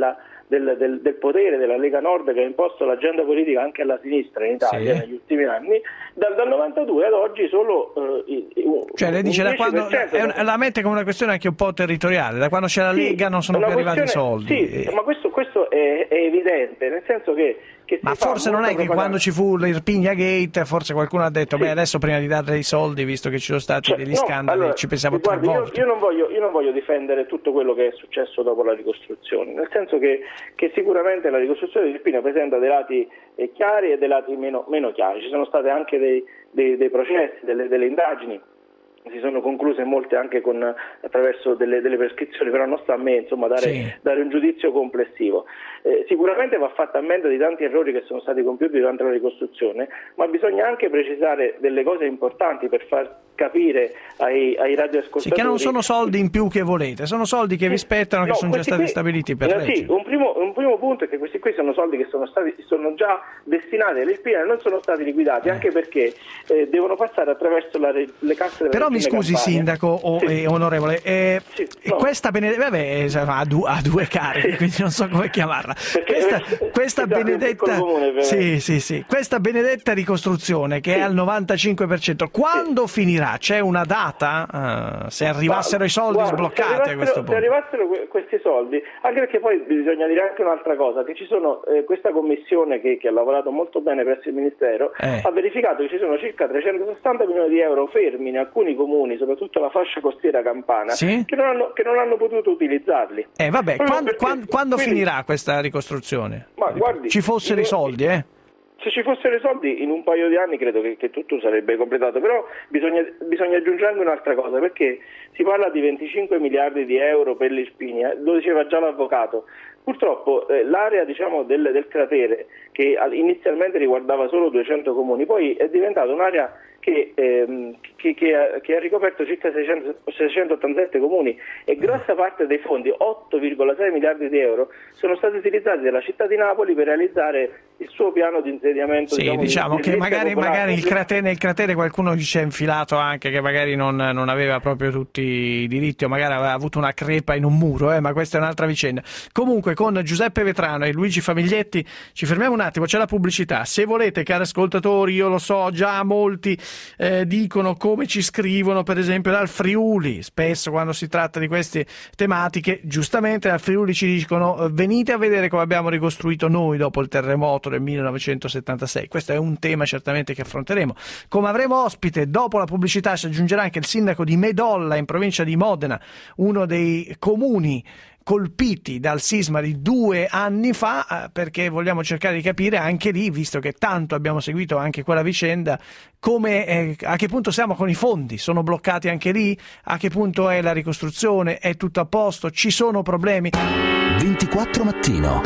del, del, del potere della Lega Nord, che ha imposto l'agenda politica anche alla sinistra in Italia, sì, negli ultimi anni, dal, dal novantadue ad oggi solo eh, un, cioè lei dice da quando, è un, la mette come una questione anche un po' territoriale, da quando c'è la Lega, sì, non sono più arrivati i soldi. Sì, e... ma questo, questo è, è evidente, nel senso che, che ma forse non è che propaganda. Quando ci fu l'Irpinia Gate forse qualcuno ha detto, sì, beh adesso prima di dare i soldi, visto che ci sono stati cioè, degli no, scandali, allora, ci pensiamo tre guardi, volte. Io, io, non voglio, io non voglio difendere tutto quello che è successo dopo la ricostruzione, nel senso che, che sicuramente la ricostruzione di Irpinia presenta dei lati eh, chiari e dei lati meno, meno chiari. Ci sono state anche dei, dei, dei processi, delle, delle indagini, si sono concluse molte anche con, attraverso delle, delle prescrizioni, però non sta a me insomma dare, sì, dare un giudizio complessivo. Eh, sicuramente va fatta ammenda di tanti errori che sono stati compiuti durante la ricostruzione, ma bisogna anche precisare delle cose importanti per far capire ai, ai radioascoltatori, sì, che non sono soldi in più che volete, sono soldi che vi spettano, no, che sono già stati qui, stabiliti per legge. Sì, un primo, un primo punto è che questi qui sono soldi che sono stati sono già destinati all'Irpinia e non sono stati liquidati, eh. anche perché eh, devono passare attraverso la, le casse della Però mi scusi Campania. Sindaco o sì. eh, onorevole, eh, sì, no. questa Benedetta, vabbè, ha due, ha due cariche, sì, quindi non so come chiamarla. Perché, questa questa Benedetta, comune, sì, sì, sì, questa benedetta ricostruzione che sì. è al novantacinque per cento, quando sì. finirà? C'è una data? Uh, se arrivassero Ma, i soldi guarda, sbloccati a questo punto? Se arrivassero questi soldi, anche perché poi bisogna dire anche un'altra cosa, che ci sono eh, questa commissione che, che ha lavorato molto bene presso il Ministero, eh. ha verificato che ci sono circa trecentosessanta milioni di euro fermi in alcuni comuni, soprattutto la fascia costiera campana, sì? che, non hanno, che non hanno potuto utilizzarli. Eh vabbè, quando, perché, quando, quando quindi, finirà questa ricostruzione? Ma guardi, ci fossero i soldi, eh? Se ci fossero i soldi in un paio di anni credo che, che tutto sarebbe completato, però bisogna, bisogna aggiungere anche un'altra cosa, perché si parla di venticinque miliardi di euro per l'Irpinia, lo diceva già l'avvocato. Purtroppo eh, l'area diciamo, del, del cratere, che inizialmente riguardava solo duecento comuni, poi è diventata un'area che, ehm, che, che, ha, che ha ricoperto circa seicentottantasette comuni e grossa parte dei fondi, otto virgola sei miliardi di euro, sono stati utilizzati dalla città di Napoli per realizzare il suo piano di insediamento. Sì, diciamo, diciamo di, che di magari, magari il cratere, nel cratere qualcuno ci è infilato anche che magari non, non aveva proprio tutti i diritti o magari aveva avuto una crepa in un muro, eh, ma questa è un'altra vicenda. Comunque con Giuseppe Vetrano e Luigi Famiglietti ci fermiamo un attimo, c'è la pubblicità. Se volete, cari ascoltatori, io lo so, già molti eh, dicono come ci scrivono, per esempio dal Friuli, spesso quando si tratta di queste tematiche, giustamente dal Friuli ci dicono venite a vedere come abbiamo ricostruito noi dopo il terremoto del millenovecentosettantasei. Questo è un tema certamente che affronteremo. Come avremo ospite, dopo la pubblicità si aggiungerà anche il sindaco di Medolla in provincia di Modena, uno dei comuni colpiti dal sisma di due anni fa, perché vogliamo cercare di capire anche lì, visto che tanto abbiamo seguito anche quella vicenda, come eh, a che punto siamo con i fondi, sono bloccati anche lì, a che punto è la ricostruzione, è tutto a posto, ci sono problemi. ventiquattro Mattino.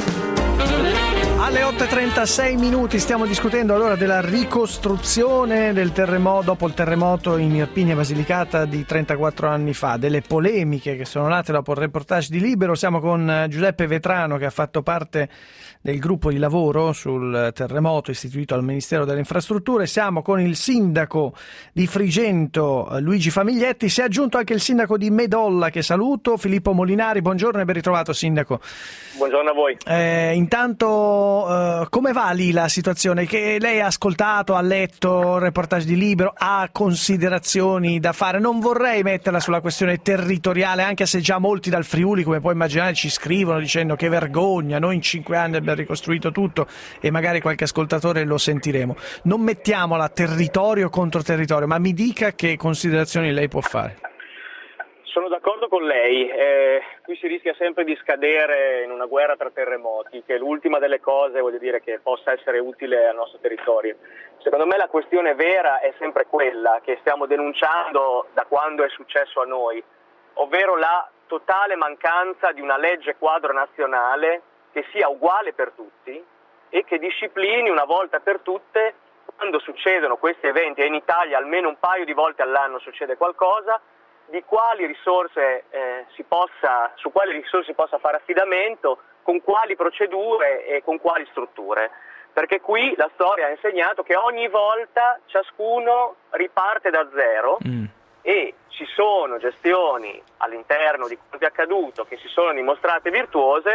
Alle otto e trentasei minuti stiamo discutendo allora della ricostruzione del terremoto, dopo il terremoto in Irpinia Basilicata di trentaquattro anni fa, delle polemiche che sono nate dopo il reportage di Libero. Siamo con Giuseppe Vetrano, che ha fatto parte del gruppo di lavoro sul terremoto istituito al Ministero delle Infrastrutture. Siamo con il sindaco di Frigento, Luigi Famiglietti. Si è aggiunto anche il sindaco di Medolla, che saluto, Filippo Molinari. Buongiorno e ben ritrovato, sindaco. Buongiorno a voi. Eh, intanto Uh, come va lì la situazione? Che lei ha ascoltato, ha letto il reportage di Libero, ha considerazioni da fare? Non vorrei metterla sulla questione territoriale, anche se già molti dal Friuli, come puoi immaginare, ci scrivono dicendo che vergogna, noi in cinque anni abbiamo ricostruito tutto, e magari qualche ascoltatore lo sentiremo. Non mettiamola territorio contro territorio, ma mi dica che considerazioni lei può fare. Sono d'accordo con lei, eh, qui si rischia sempre di scadere in una guerra tra terremoti, che è l'ultima delle cose, voglio dire, che possa essere utile al nostro territorio. Secondo me la questione vera è sempre quella che stiamo denunciando da quando è successo a noi, ovvero la totale mancanza di una legge quadro nazionale che sia uguale per tutti e che disciplini una volta per tutte quando succedono questi eventi, e in Italia almeno un paio di volte all'anno succede qualcosa, di quali risorse eh, si possa, su quali risorse si possa fare affidamento, con quali procedure e con quali strutture. Perché qui la storia ha insegnato che ogni volta ciascuno riparte da zero mm. e ci sono gestioni all'interno di quanto è accaduto che si sono dimostrate virtuose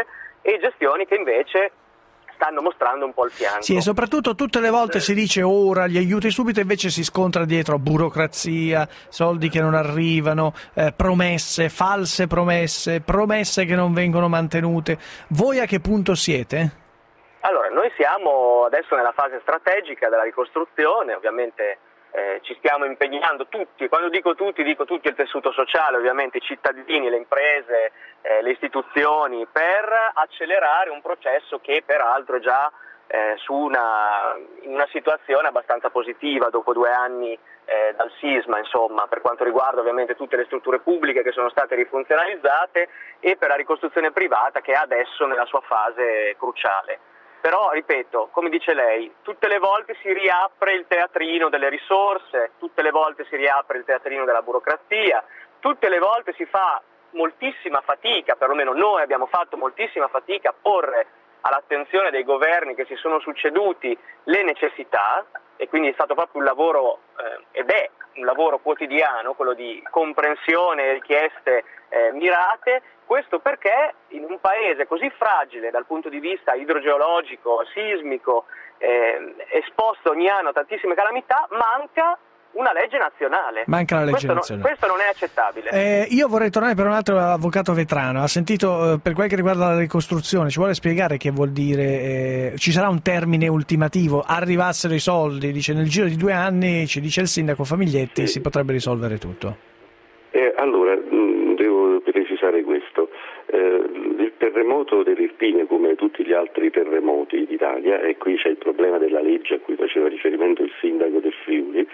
e gestioni che invece stanno mostrando un po' il fianco. Sì, e soprattutto tutte le volte si dice ora gli aiuti subito, invece si scontra dietro burocrazia, soldi che non arrivano, eh, promesse, false promesse, promesse che non vengono mantenute. Voi a che punto siete? Allora, noi siamo adesso nella fase strategica della ricostruzione, ovviamente eh, ci stiamo impegnando tutti, quando dico tutti dico tutto il tessuto sociale, ovviamente i cittadini, le imprese, eh, le istituzioni, per accelerare un processo che peraltro è già eh, su una, in una situazione abbastanza positiva dopo due anni eh, dal sisma, insomma, per quanto riguarda ovviamente tutte le strutture pubbliche che sono state rifunzionalizzate e per la ricostruzione privata che è adesso nella sua fase cruciale. Però, ripeto, come dice lei, tutte le volte si riapre il teatrino delle risorse, tutte le volte si riapre il teatrino della burocrazia, tutte le volte si fa moltissima fatica, perlomeno noi abbiamo fatto moltissima fatica a porre all'attenzione dei governi che si sono succeduti le necessità, e quindi è stato proprio un lavoro, eh, ed è un lavoro quotidiano, quello di comprensione e richieste eh, mirate. Questo perché in un paese così fragile dal punto di vista idrogeologico, sismico, eh, esposto ogni anno a tantissime calamità, manca una legge nazionale. Manca la legge questo nazionale. No, questo non è accettabile. Eh, io vorrei tornare per un altro avvocato Vetrano. Ha sentito, eh, per quel che riguarda la ricostruzione, ci vuole spiegare che vuol dire? Eh, ci sarà un termine ultimativo? Arrivassero i soldi, dice nel giro di due anni, ci dice il sindaco Famiglietti, si potrebbe risolvere tutto. Eh, allora, mh, devo precisare questo. Eh, il terremoto dell'Irpinia, come tutti gli altri terremoti d'Italia, e qui c'è il problema della legge a cui faceva riferimento il sindaco del Friuli,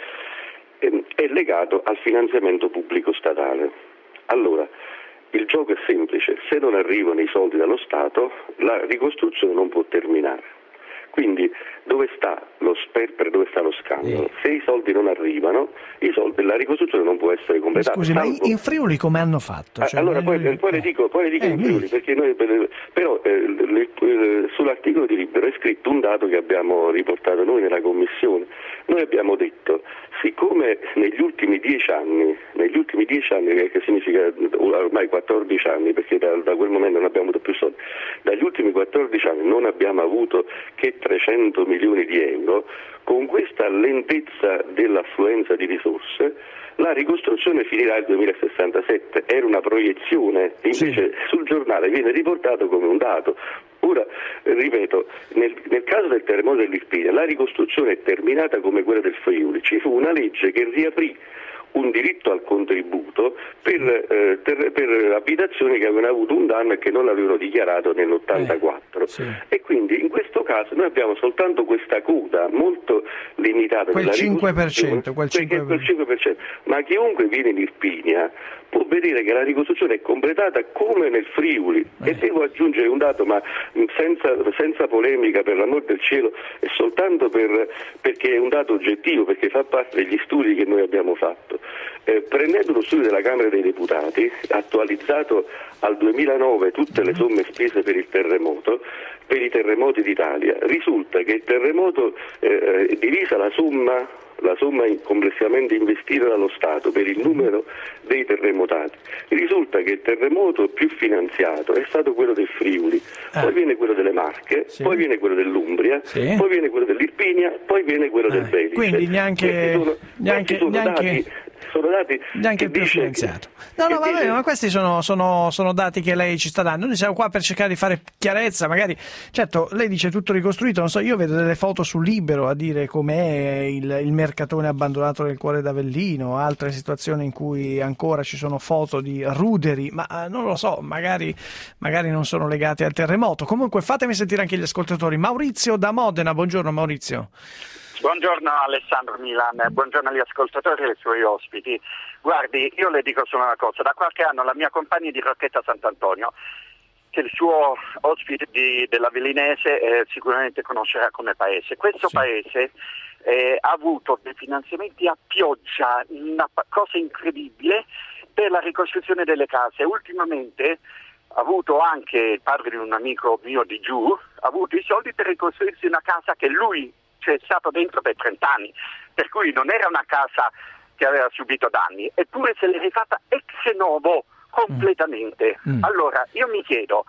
eh, è legato al finanziamento pubblico statale. Allora, il gioco è semplice: se non arrivano i soldi dallo Stato, la ricostruzione non può terminare. Quindi dove sta lo sperpero, dove sta lo scandalo? Se i soldi non arrivano, i soldi, la ricostruzione non può essere completata. Scusi, salvo... ma in Friuli come hanno fatto? Cioè, allora poi, eh, poi le dico, poi le dico eh, in Friuli, perché noi, però eh, eh, sull'articolo di Libero è scritto un dato che abbiamo riportato noi nella commissione. Noi abbiamo detto, siccome negli ultimi dieci anni, negli ultimi dieci anni, che significa ormai quattordici anni, perché da, da quel momento non abbiamo avuto più soldi, dagli ultimi quattordici anni non abbiamo avuto che trecento milioni di euro, con questa lentezza dell'affluenza di risorse, la ricostruzione finirà nel duemilasessantasette. Era una proiezione, invece sì. Sul giornale viene riportato come un dato. Ora, ripeto, nel, nel caso del terremoto dell'Irpinia la ricostruzione è terminata come quella del Friuli. Ci fu una legge che riaprì un diritto al contributo per, eh, per, per abitazioni che avevano avuto un danno e che non l'avevano dichiarato nell'ottantaquattro. Eh, sì. E quindi in questo caso noi abbiamo soltanto questa coda molto limitata. Quel cinque per cento, quel cinque per cento. Quel cinque per cento. Ma chiunque viene in Irpinia può vedere che la ricostruzione è completata come nel Friuli. Eh. E devo aggiungere un dato, ma senza, senza polemica, per l'amor del cielo, è soltanto per, perché è un dato oggettivo, perché fa parte degli studi che noi abbiamo fatto. Eh, prendendo lo studio della Camera dei Deputati, attualizzato al duemilanove tutte le somme spese per il terremoto, per i terremoti d'Italia, risulta che il terremoto eh, divisa la somma la somma complessivamente investita dallo Stato per il numero dei terremotati, risulta che il terremoto più finanziato è stato quello del Friuli, ah. poi viene quello delle Marche, sì. poi viene quello dell'Umbria, sì. poi viene quello dell'Irpinia, poi viene quello ah. del Belice. Quindi neanche, sono, neanche, sono neanche... dati, sono dati neanche il più finanziato. No, no, va bene, ma questi sono, sono, sono dati che lei ci sta dando. Noi siamo qua per cercare di fare chiarezza, magari, certo, lei dice tutto ricostruito, non so, io vedo delle foto su Libero a dire com'è il, il mercatone abbandonato nel cuore d'Avellino, altre situazioni in cui ancora ci sono foto di ruderi, ma eh, non lo so, magari, magari non sono legate al terremoto. Comunque fatemi sentire anche gli ascoltatori. Maurizio da Modena, buongiorno Maurizio. Buongiorno Alessandro Milan, buongiorno agli ascoltatori e ai suoi ospiti. Guardi, io le dico solo una cosa: da qualche anno la mia compagna di Rocchetta Sant'Antonio, che il suo ospite di, dell'Avellinese eh, sicuramente conoscerà come paese. Questo sì. paese eh, ha avuto dei finanziamenti a pioggia, una cosa incredibile, per la ricostruzione delle case. Ultimamente ha avuto anche il padre di un amico mio di giù, ha avuto i soldi per ricostruirsi una casa che lui c'è stato dentro per trent'anni, per cui non era una casa che aveva subito danni, eppure se l'è rifatta ex novo completamente. Mm. Mm. Allora io mi chiedo,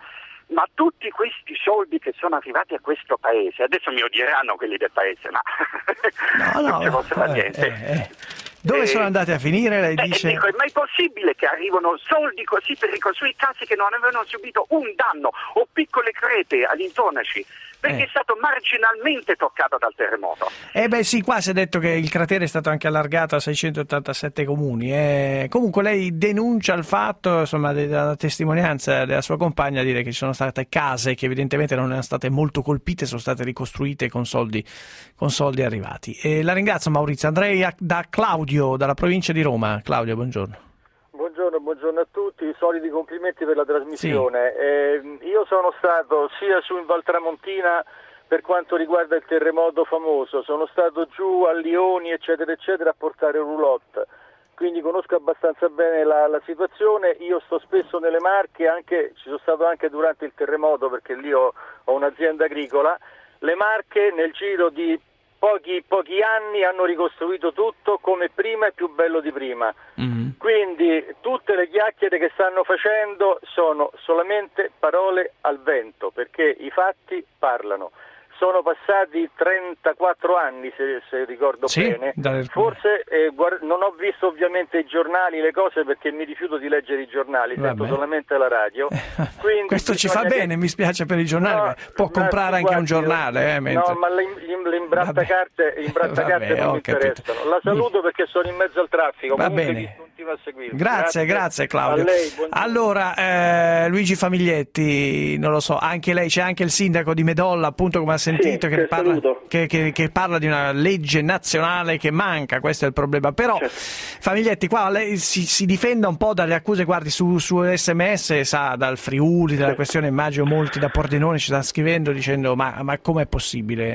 ma tutti questi soldi che sono arrivati a questo paese, adesso mi odieranno quelli del paese, ma no, no, non ci posso fare eh, niente. Eh, eh. Dove eh, sono andati a finire? Lei eh, dice... Dico, ma è possibile che arrivano soldi così per ricostruire case che non avevano subito un danno o piccole crepe all'intonaci? Perché Eh. è stato marginalmente toccato dal terremoto. Eh beh sì, qua si è detto che il cratere è stato anche allargato a seicentottantasette comuni. Eh. Comunque lei denuncia il fatto, insomma, della testimonianza della sua compagna, a dire che ci sono state case che evidentemente non erano state molto colpite, sono state ricostruite con soldi, con soldi arrivati. E la ringrazio Maurizio. Andrei a, da Claudio, dalla provincia di Roma. Claudio, buongiorno. Buongiorno, buongiorno a tutti, i soliti complimenti per la trasmissione. Sì. Eh, io sono stato sia su in Val Tramontina per quanto riguarda il terremoto famoso, sono stato giù a Lioni eccetera eccetera a portare roulotte, quindi conosco abbastanza bene la, la situazione. Io sto spesso nelle Marche, anche, ci sono stato anche durante il terremoto perché lì ho, ho un'azienda agricola. Le Marche nel giro di Pochi, pochi anni hanno ricostruito tutto come prima e più bello di prima. Mm. Quindi tutte le chiacchiere che stanno facendo sono solamente parole al vento, perché i fatti parlano. Sono passati trentaquattro anni, se, se ricordo sì, bene. Dalle... Forse eh, guard... non ho visto ovviamente i giornali, le cose, perché mi rifiuto di leggere i giornali, Vabbè. sento solamente la radio. Quindi questo ci fa che... bene, mi spiace per i giornali, no, può comprare anche un giornale. Eh, mentre... No, ma le, le imbrattacarte, imbrattacarte non mi interessano. La saluto perché sono in mezzo al traffico. Va Comunque bene. A seguire. Grazie, grazie, grazie Claudio. A lei, allora, eh, Luigi Famiglietti, non lo so, anche lei, c'è anche il sindaco di Medolla, appunto, come ha sentito, sì, che, parla, che, che, che parla di una legge nazionale che manca, questo è il problema. Però, certo. Famiglietti, qua lei si, si difenda un po' dalle accuse, guardi, su, su S M S, sa, dal Friuli, dalla questione, immagino molti da Pordenone ci stanno scrivendo dicendo ma, ma com'è possibile?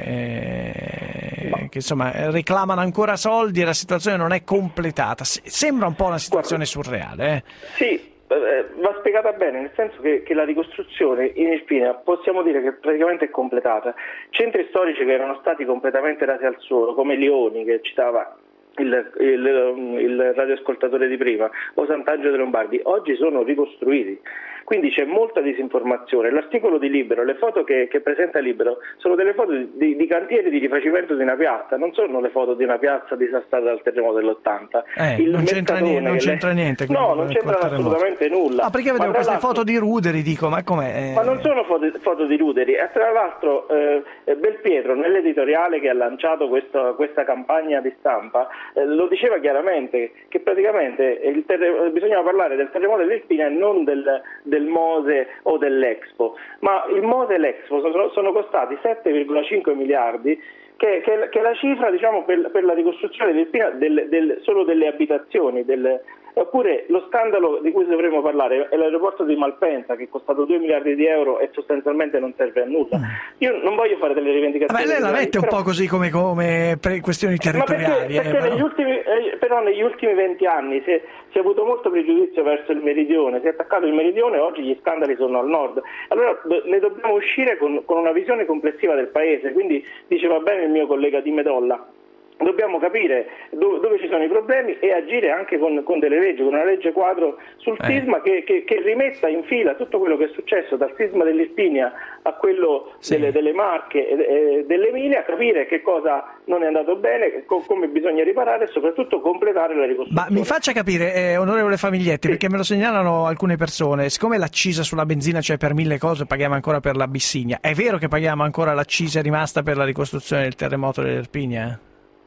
Eh, no. Che insomma reclamano ancora soldi e la situazione non è completata. Sembra un po' una situazione surreale. Eh? Sì, eh, va spiegata bene, nel senso che, che la ricostruzione in Irpinia possiamo dire che praticamente è completata. Centri storici che erano stati completamente rasi al suolo, come Lioni, che citava il, il, il radioascoltatore di prima, o Sant'Angelo dei Lombardi, oggi sono ricostruiti. Quindi c'è molta disinformazione. L'articolo di Libero, le foto che, che presenta Libero, sono delle foto di, di cantieri di rifacimento di una piazza, non sono le foto di una piazza disastata dal terremoto dell'ottanta. Eh, non c'entra, niente, non c'entra le... niente. No, non c'entra assolutamente nulla. Ah, perché vedevo queste foto di Ruderi, dico, ma com'è? Ma non sono foto, foto di Ruderi. E tra l'altro eh, Belpietro, nell'editoriale che ha lanciato questa, questa campagna di stampa, eh, lo diceva chiaramente, che praticamente il terre... bisognava parlare del terremoto dell'Irpinia e non del, del del Mose o dell'Expo, ma il Mose e l'Expo sono, sono costati sette virgola cinque miliardi, che, che, che è la cifra, diciamo, per, per la ricostruzione dell'Irpinia del, del, solo delle abitazioni, del, oppure lo scandalo di cui dovremmo parlare è l'aeroporto di Malpensa, che è costato due miliardi di euro e sostanzialmente non serve a nulla. Io non voglio fare delle rivendicazioni. Vabbè, lei la mette un però... po' così come, come per questioni territoriali. Ma perché, perché eh, negli ultimi, eh, però negli ultimi venti anni si è, si è avuto molto pregiudizio verso il meridione, si è attaccato il meridione e oggi gli scandali sono al nord. Allora do, ne dobbiamo uscire con, con una visione complessiva del paese, quindi diceva bene il mio collega di Medolla. Dobbiamo capire dove, dove ci sono i problemi e agire anche con, con delle leggi, con una legge quadro sul eh. sisma che, che, che rimetta in fila tutto quello che è successo dal sisma dell'Irpinia a quello sì. delle, delle Marche e, e dell'Emilia, capire che cosa non è andato bene, co- come bisogna riparare e soprattutto completare la ricostruzione. Ma mi faccia capire, eh, onorevole Famiglietti, sì. perché me lo segnalano alcune persone, siccome l'accisa sulla benzina c'è per mille cose, paghiamo ancora per l'Abissinia, è vero che paghiamo ancora l'accisa rimasta per la ricostruzione del terremoto dell'Irpinia?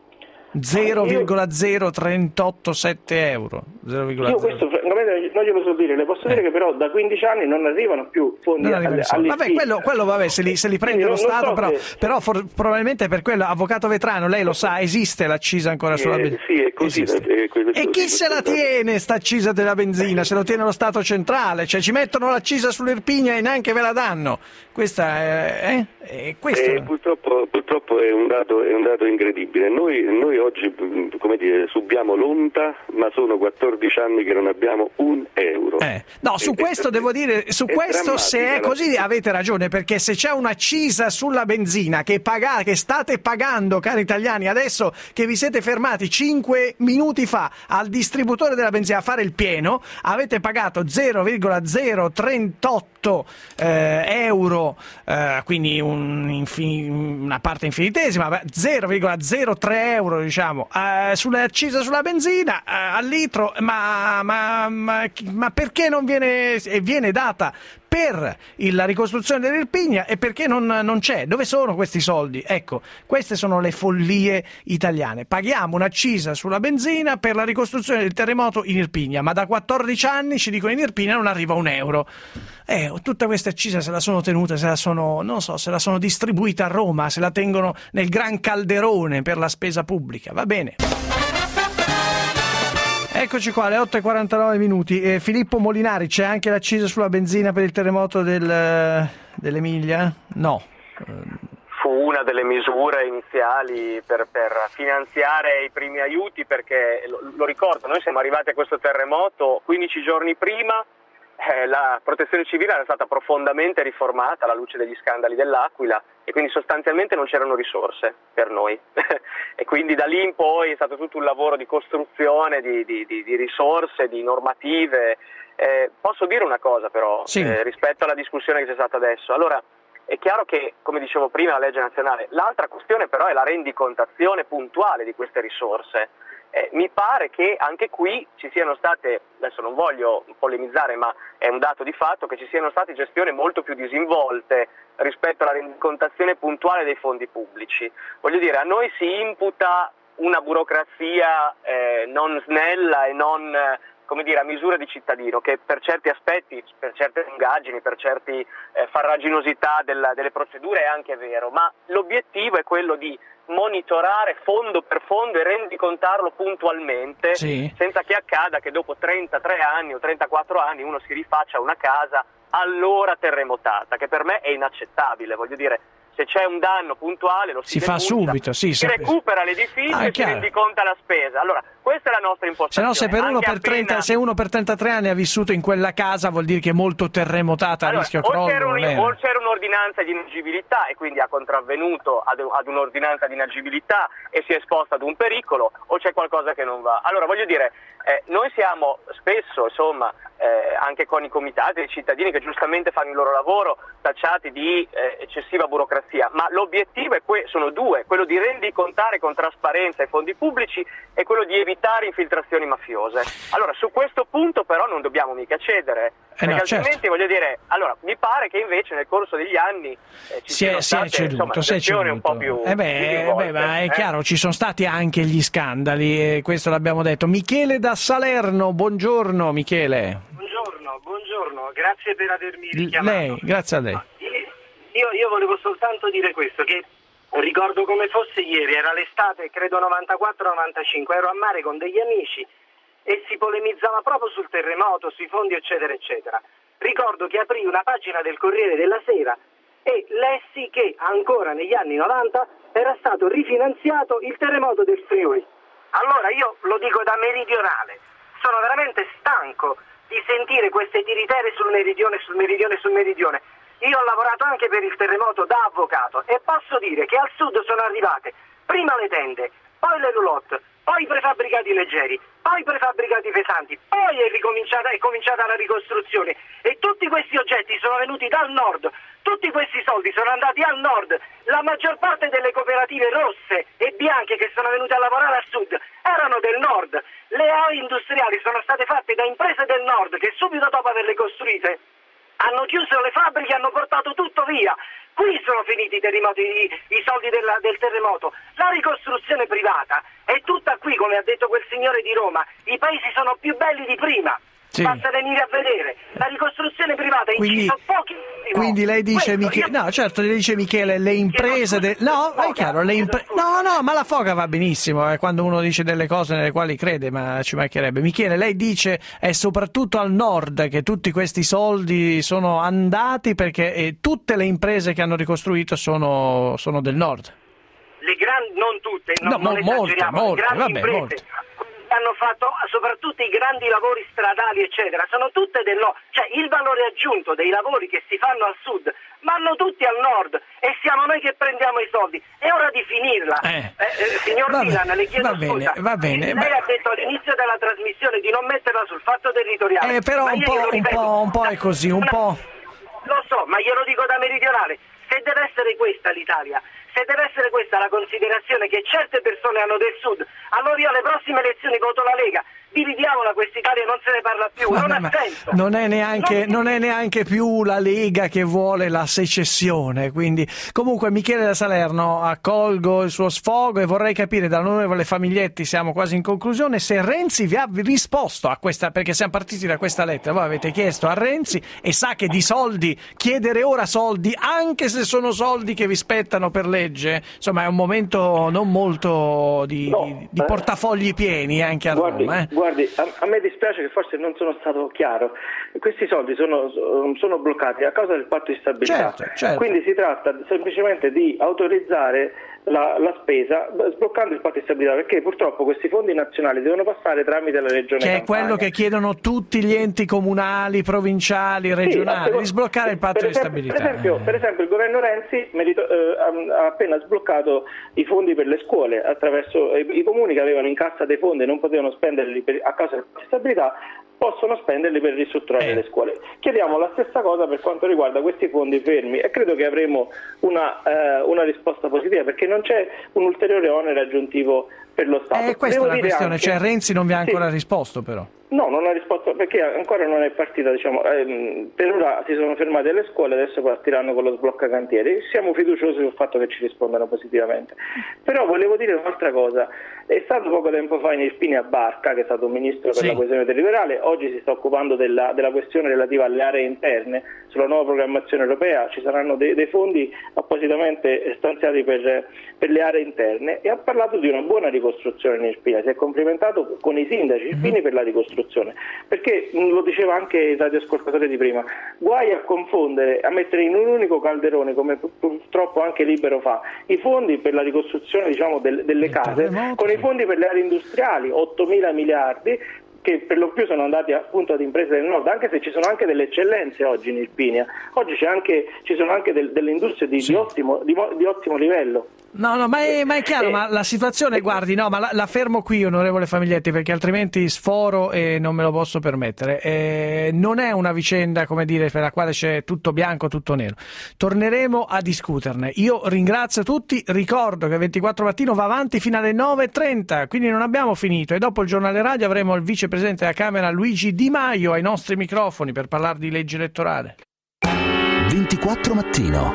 zero virgola zero trentotto sette euro. zero virgola zero. Io questo non glielo so dire, le posso eh. dire che però da quindici anni non arrivano più fondi alle, alle vabbè, quello, quello vabbè, se li, se li prende lo Stato, so però, se... però for, probabilmente per quello, avvocato Vetrano, lei lo sa, esiste l'accisa ancora sulla eh, benzina? Sì, è così. È e chi se la tiene sta accisa della benzina? Se lo tiene lo Stato centrale, cioè ci mettono l'accisa sull'Irpinia e neanche ve la danno. Questa è, eh? È questo. Eh, purtroppo, purtroppo è un dato, è un dato incredibile. Noi, noi oggi, come dire, subiamo l'onta, ma sono quattordici anni che non abbiamo un euro. Eh. No, su questo devo dire, su è questo se è così avete ragione, perché se c'è un'accisa sulla benzina che, paga, che state pagando, cari italiani, adesso che vi siete fermati cinque minuti fa al distributore della benzina a fare il pieno, avete pagato zero virgola zero trentotto eh, euro, eh, quindi un infin- una parte infinitesima, zero virgola zero tre euro diciamo, eh, sulle accise sulla benzina eh, al litro, ma, ma, ma, ma perché non viene, viene data per la ricostruzione dell'Irpinia e perché non, non c'è? Dove sono questi soldi? Ecco, queste sono le follie italiane. Paghiamo un'accisa sulla benzina per la ricostruzione del terremoto in Irpinia, ma da quattordici anni ci dicono in Irpinia non arriva un euro. Eh, tutta questa accisa se la sono tenuta, se la sono, non so, se la sono distribuita a Roma, se la tengono nel gran calderone per la spesa pubblica. Va bene. Eccoci qua, alle otto e quarantanove minuti. Eh, Filippo Molinari, c'è anche l'accisa sulla benzina per il terremoto del, dell'Emilia? No. Fu una delle misure iniziali per, per finanziare i primi aiuti, perché lo, lo ricordo, noi siamo arrivati a questo terremoto quindici giorni prima, eh, la protezione civile era stata profondamente riformata alla luce degli scandali dell'Aquila e quindi sostanzialmente non c'erano risorse per noi e quindi da lì in poi è stato tutto un lavoro di costruzione di, di, di, di risorse, di normative. Eh, posso dire una cosa però sì. eh, rispetto alla discussione che c'è stata adesso? Allora, è chiaro che, come dicevo prima, la legge nazionale, l'altra questione però è la rendicontazione puntuale di queste risorse. Eh, mi pare che anche qui ci siano state, adesso non voglio polemizzare, ma è un dato di fatto che ci siano state gestioni molto più disinvolte rispetto alla rendicontazione puntuale dei fondi pubblici. Voglio dire, a noi si imputa una burocrazia eh, non snella e non, eh, come dire, a misura di cittadino, che per certi aspetti, per certe lungaggini, per certi eh, farraginosità della, delle procedure è anche vero, ma l'obiettivo è quello di monitorare fondo per fondo e rendicontarlo puntualmente, sì. senza che accada che dopo trentatré anni o trentaquattro anni uno si rifaccia una casa allora terremotata, che per me è inaccettabile. Voglio dire, se c'è un danno puntuale lo si, si fa subito, sì, si se... recupera l'edificio ah, e si rendiconta la spesa. Allora, questa è la nostra impostazione. Se no, se per uno per appena... trenta, se uno per trentatré anni ha vissuto in quella casa, vuol dire che è molto terremotata, a allora, rischio o crollo. C'era un, o c'era un'ordinanza di inagibilità e quindi ha contravvenuto ad, ad un'ordinanza di inagibilità e si è esposto ad un pericolo, o c'è qualcosa che non va. Allora, voglio dire, eh, noi siamo spesso, insomma, eh, anche con i comitati dei cittadini che giustamente fanno il loro lavoro, tacciati di eh, eccessiva burocrazia, ma l'obiettivo è que- sono due, quello di rendicontare con trasparenza i fondi pubblici e quello di evitare infiltrazioni mafiose. Allora, su questo punto però non dobbiamo mica cedere, eh perché no, altrimenti certo. voglio dire, allora mi pare che invece nel corso degli anni eh, ci si è, siano si è state ceduto, insomma, si è gestioni un po' più, eh beh, più disinvolte, beh, ma è eh? chiaro, ci sono stati anche gli scandali, e questo l'abbiamo detto. Michele da Salerno, buongiorno Michele. Buongiorno, buongiorno, grazie per avermi richiamato. Lei, grazie a lei. Io, io volevo soltanto dire questo, che ricordo come fosse ieri, era l'estate, credo novantaquattro novantacinque, ero a mare con degli amici e si polemizzava proprio sul terremoto, sui fondi eccetera eccetera. Ricordo che aprì una pagina del Corriere della Sera e lessi che ancora negli anni novanta era stato rifinanziato il terremoto del Friuli. Allora io lo dico da meridionale, sono veramente stanco di sentire queste tiritere sul meridione, sul meridione, sul meridione. Io ho lavorato anche per il terremoto da avvocato e posso dire che al sud sono arrivate prima le tende, poi le roulotte, poi i prefabbricati leggeri, poi i prefabbricati pesanti, poi è ricominciata, è cominciata la ricostruzione e tutti questi oggetti sono venuti dal nord, tutti questi soldi sono andati al nord, la maggior parte delle cooperative rosse e bianche che sono venute a lavorare al sud erano del nord, le A O industriali sono state fatte da imprese del nord che subito dopo averle costruite hanno chiuso le fabbriche e hanno portato tutto via. Qui sono finiti i terremoti, i, i soldi della, del terremoto. La ricostruzione privata è tutta qui, come ha detto quel signore di Roma. I paesi sono più belli di prima. Sì. Basta venire a vedere. La ricostruzione privata è inciso pochissimo. Quindi lei dice, Questo, Michele, io... no, certo, lei dice Michele, le imprese, de... no, è chiaro, le impre... no, no, ma la foga va benissimo, eh, quando uno dice delle cose nelle quali crede, ma ci mancherebbe. Michele, lei dice è soprattutto al nord che tutti questi soldi sono andati perché eh, tutte le imprese che hanno ricostruito sono, sono del nord. le grandi, non tutte, non, no, non mo- molte, esageriamo, molte, le grandi vabbè, imprese molte. hanno fatto soprattutto i grandi lavori stradali eccetera, sono tutte del nord, cioè il valore aggiunto dei lavori che si fanno al sud vanno tutti al nord e siamo noi che prendiamo i soldi. È ora di finirla. Eh. Eh, eh, signor Va Milan, bene, le chiedo va bene, scusa. va bene, Lei ma- ha detto all'inizio della trasmissione di non metterla sul fatto territoriale. Eh, però ma un io po', glielo un ripeto, po', un po' è così, un po'. Lo so, ma glielo dico da meridionale. Se deve essere questa l'Italia, se deve essere questa la considerazione che certe persone hanno del sud, allora io alle prossime elezioni voto la Lega. Dividiamola quest'Italia, non se ne parla più, Vabbè, non ma ha senso. non è neanche, Non- non è neanche più la Lega che vuole la secessione, quindi comunque Michele da Salerno, accolgo il suo sfogo e vorrei capire dall'onorevole Famiglietti, siamo quasi in conclusione, se Renzi vi ha risposto a questa, perché siamo partiti da questa lettera, voi avete chiesto a Renzi e sa che di soldi, chiedere ora soldi, anche se sono soldi che vi spettano per legge, insomma è un momento non molto di, No, di, di eh, portafogli pieni anche a Guardi, Roma. Eh. guardi a, a me dispiace che forse non sono stato chiaro. Questi soldi sono, sono bloccati a causa del patto di stabilità. Certo, certo. Quindi si tratta semplicemente di autorizzare la, la spesa sbloccando il patto di stabilità, perché purtroppo questi fondi nazionali devono passare tramite la regione Che è Campania. quello che chiedono tutti gli enti comunali, provinciali, regionali, Sì, di sbloccare il patto per di esempio, stabilità. Per esempio, per esempio il governo Renzi merito- eh, ha ha appena sbloccato i fondi per le scuole attraverso eh, i comuni che avevano in cassa dei fondi e non potevano spenderli per- a causa del patto di stabilità, possono spenderli per ristrutturare Eh. le scuole. Chiediamo la stessa cosa per quanto riguarda questi fondi fermi e credo che avremo una, eh, una risposta positiva, perché non c'è un ulteriore onere aggiuntivo per lo Stato. Eh, questa Devo è la dire questione, anche- cioè Renzi non vi ha Sì. ancora risposto però. No, non ha risposto perché ancora non è partita, diciamo, ehm, per ora si sono fermate le scuole, adesso partiranno con lo sblocca cantieri. Siamo fiduciosi sul fatto che ci rispondano positivamente. Però volevo dire un'altra cosa, è stato poco tempo fa in Irpinia Barca, che è stato ministro per Sì. la coesione territoriale, oggi si sta occupando della, della questione relativa alle aree interne, sulla nuova programmazione europea, ci saranno dei, dei fondi appositamente stanziati per, per le aree interne e ha parlato di una buona ricostruzione in Irpinia, si è complimentato con i sindaci irpini per la ricostruzione. Perché mh, lo diceva anche il radioascoltatore di prima, guai a confondere, a mettere in un unico calderone, come pur- purtroppo anche Libero fa, i fondi per la ricostruzione, diciamo, del- delle case con i fondi per le aree industriali, ottomila miliardi, che per lo più sono andati appunto ad imprese del nord, anche se ci sono anche delle eccellenze oggi in Irpinia. Oggi c'è anche, ci sono anche del- delle industrie di, di, ottimo, di, mo- di ottimo livello. No, no, ma è, ma è chiaro, Eh, ma la situazione, guardi, no, ma la, la fermo qui, onorevole Famiglietti, perché altrimenti sforo e non me lo posso permettere. Eh, non è una vicenda, come dire, per la quale c'è tutto bianco, tutto nero. Torneremo a discuterne. Io ringrazio tutti, ricordo che ventiquattro mattino va avanti fino alle nove e trenta, quindi non abbiamo finito e dopo il giornale radio avremo il vicepresidente della Camera Luigi Di Maio ai nostri microfoni per parlare di legge elettorale. ventiquattro mattino.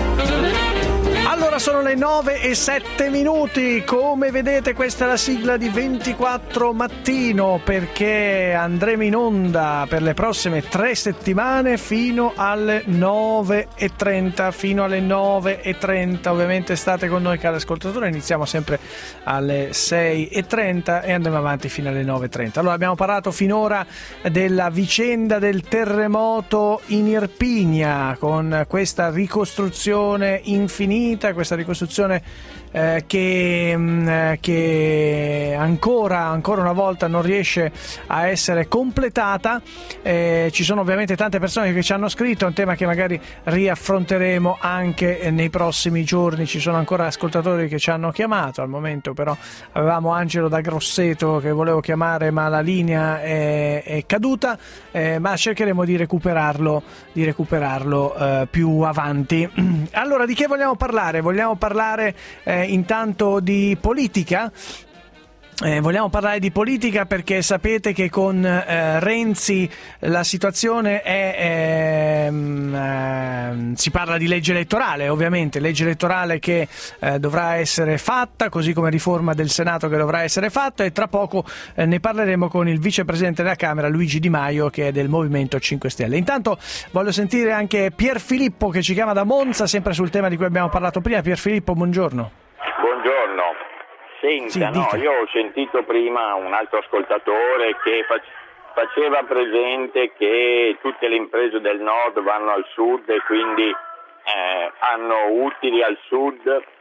Allora sono le nove e sette minuti, come vedete questa è la sigla di ventiquattro mattino, perché andremo in onda per le prossime tre settimane fino alle nove e trenta, fino alle nove e trenta, ovviamente state con noi cari ascoltatori, iniziamo sempre alle sei e trenta e andremo avanti fino alle nove e trenta. Allora abbiamo parlato finora della vicenda del terremoto in Irpinia, con questa ricostruzione infinita, questa ricostruzione eh, che, mh, che ancora, ancora una volta non riesce a essere completata. Eh, ci sono ovviamente tante persone che ci hanno scritto, è un tema che magari riaffronteremo anche nei prossimi giorni. Ci sono ancora ascoltatori che ci hanno chiamato, al momento però avevamo Angelo da Grosseto che volevo chiamare ma la linea è, è caduta, eh, ma cercheremo di recuperarlo, di recuperarlo eh, più avanti. Allora, di che vogliamo parlare? Vogliamo parlare eh, intanto di politica? Eh, vogliamo parlare di politica perché sapete che con eh, Renzi la situazione è, ehm, eh, si parla di legge elettorale, ovviamente legge elettorale che eh, dovrà essere fatta, così come riforma del Senato che dovrà essere fatta, e tra poco eh, ne parleremo con il vicepresidente della Camera Luigi Di Maio, che è del Movimento cinque Stelle. Intanto voglio sentire anche Pierfilippo che ci chiama da Monza, sempre sul tema di cui abbiamo parlato prima. Pierfilippo, buongiorno. Buongiorno. Senta, Sì, no, dica. io ho sentito prima un altro ascoltatore che fac- faceva presente che tutte le imprese del nord vanno al sud e quindi eh, hanno utili al sud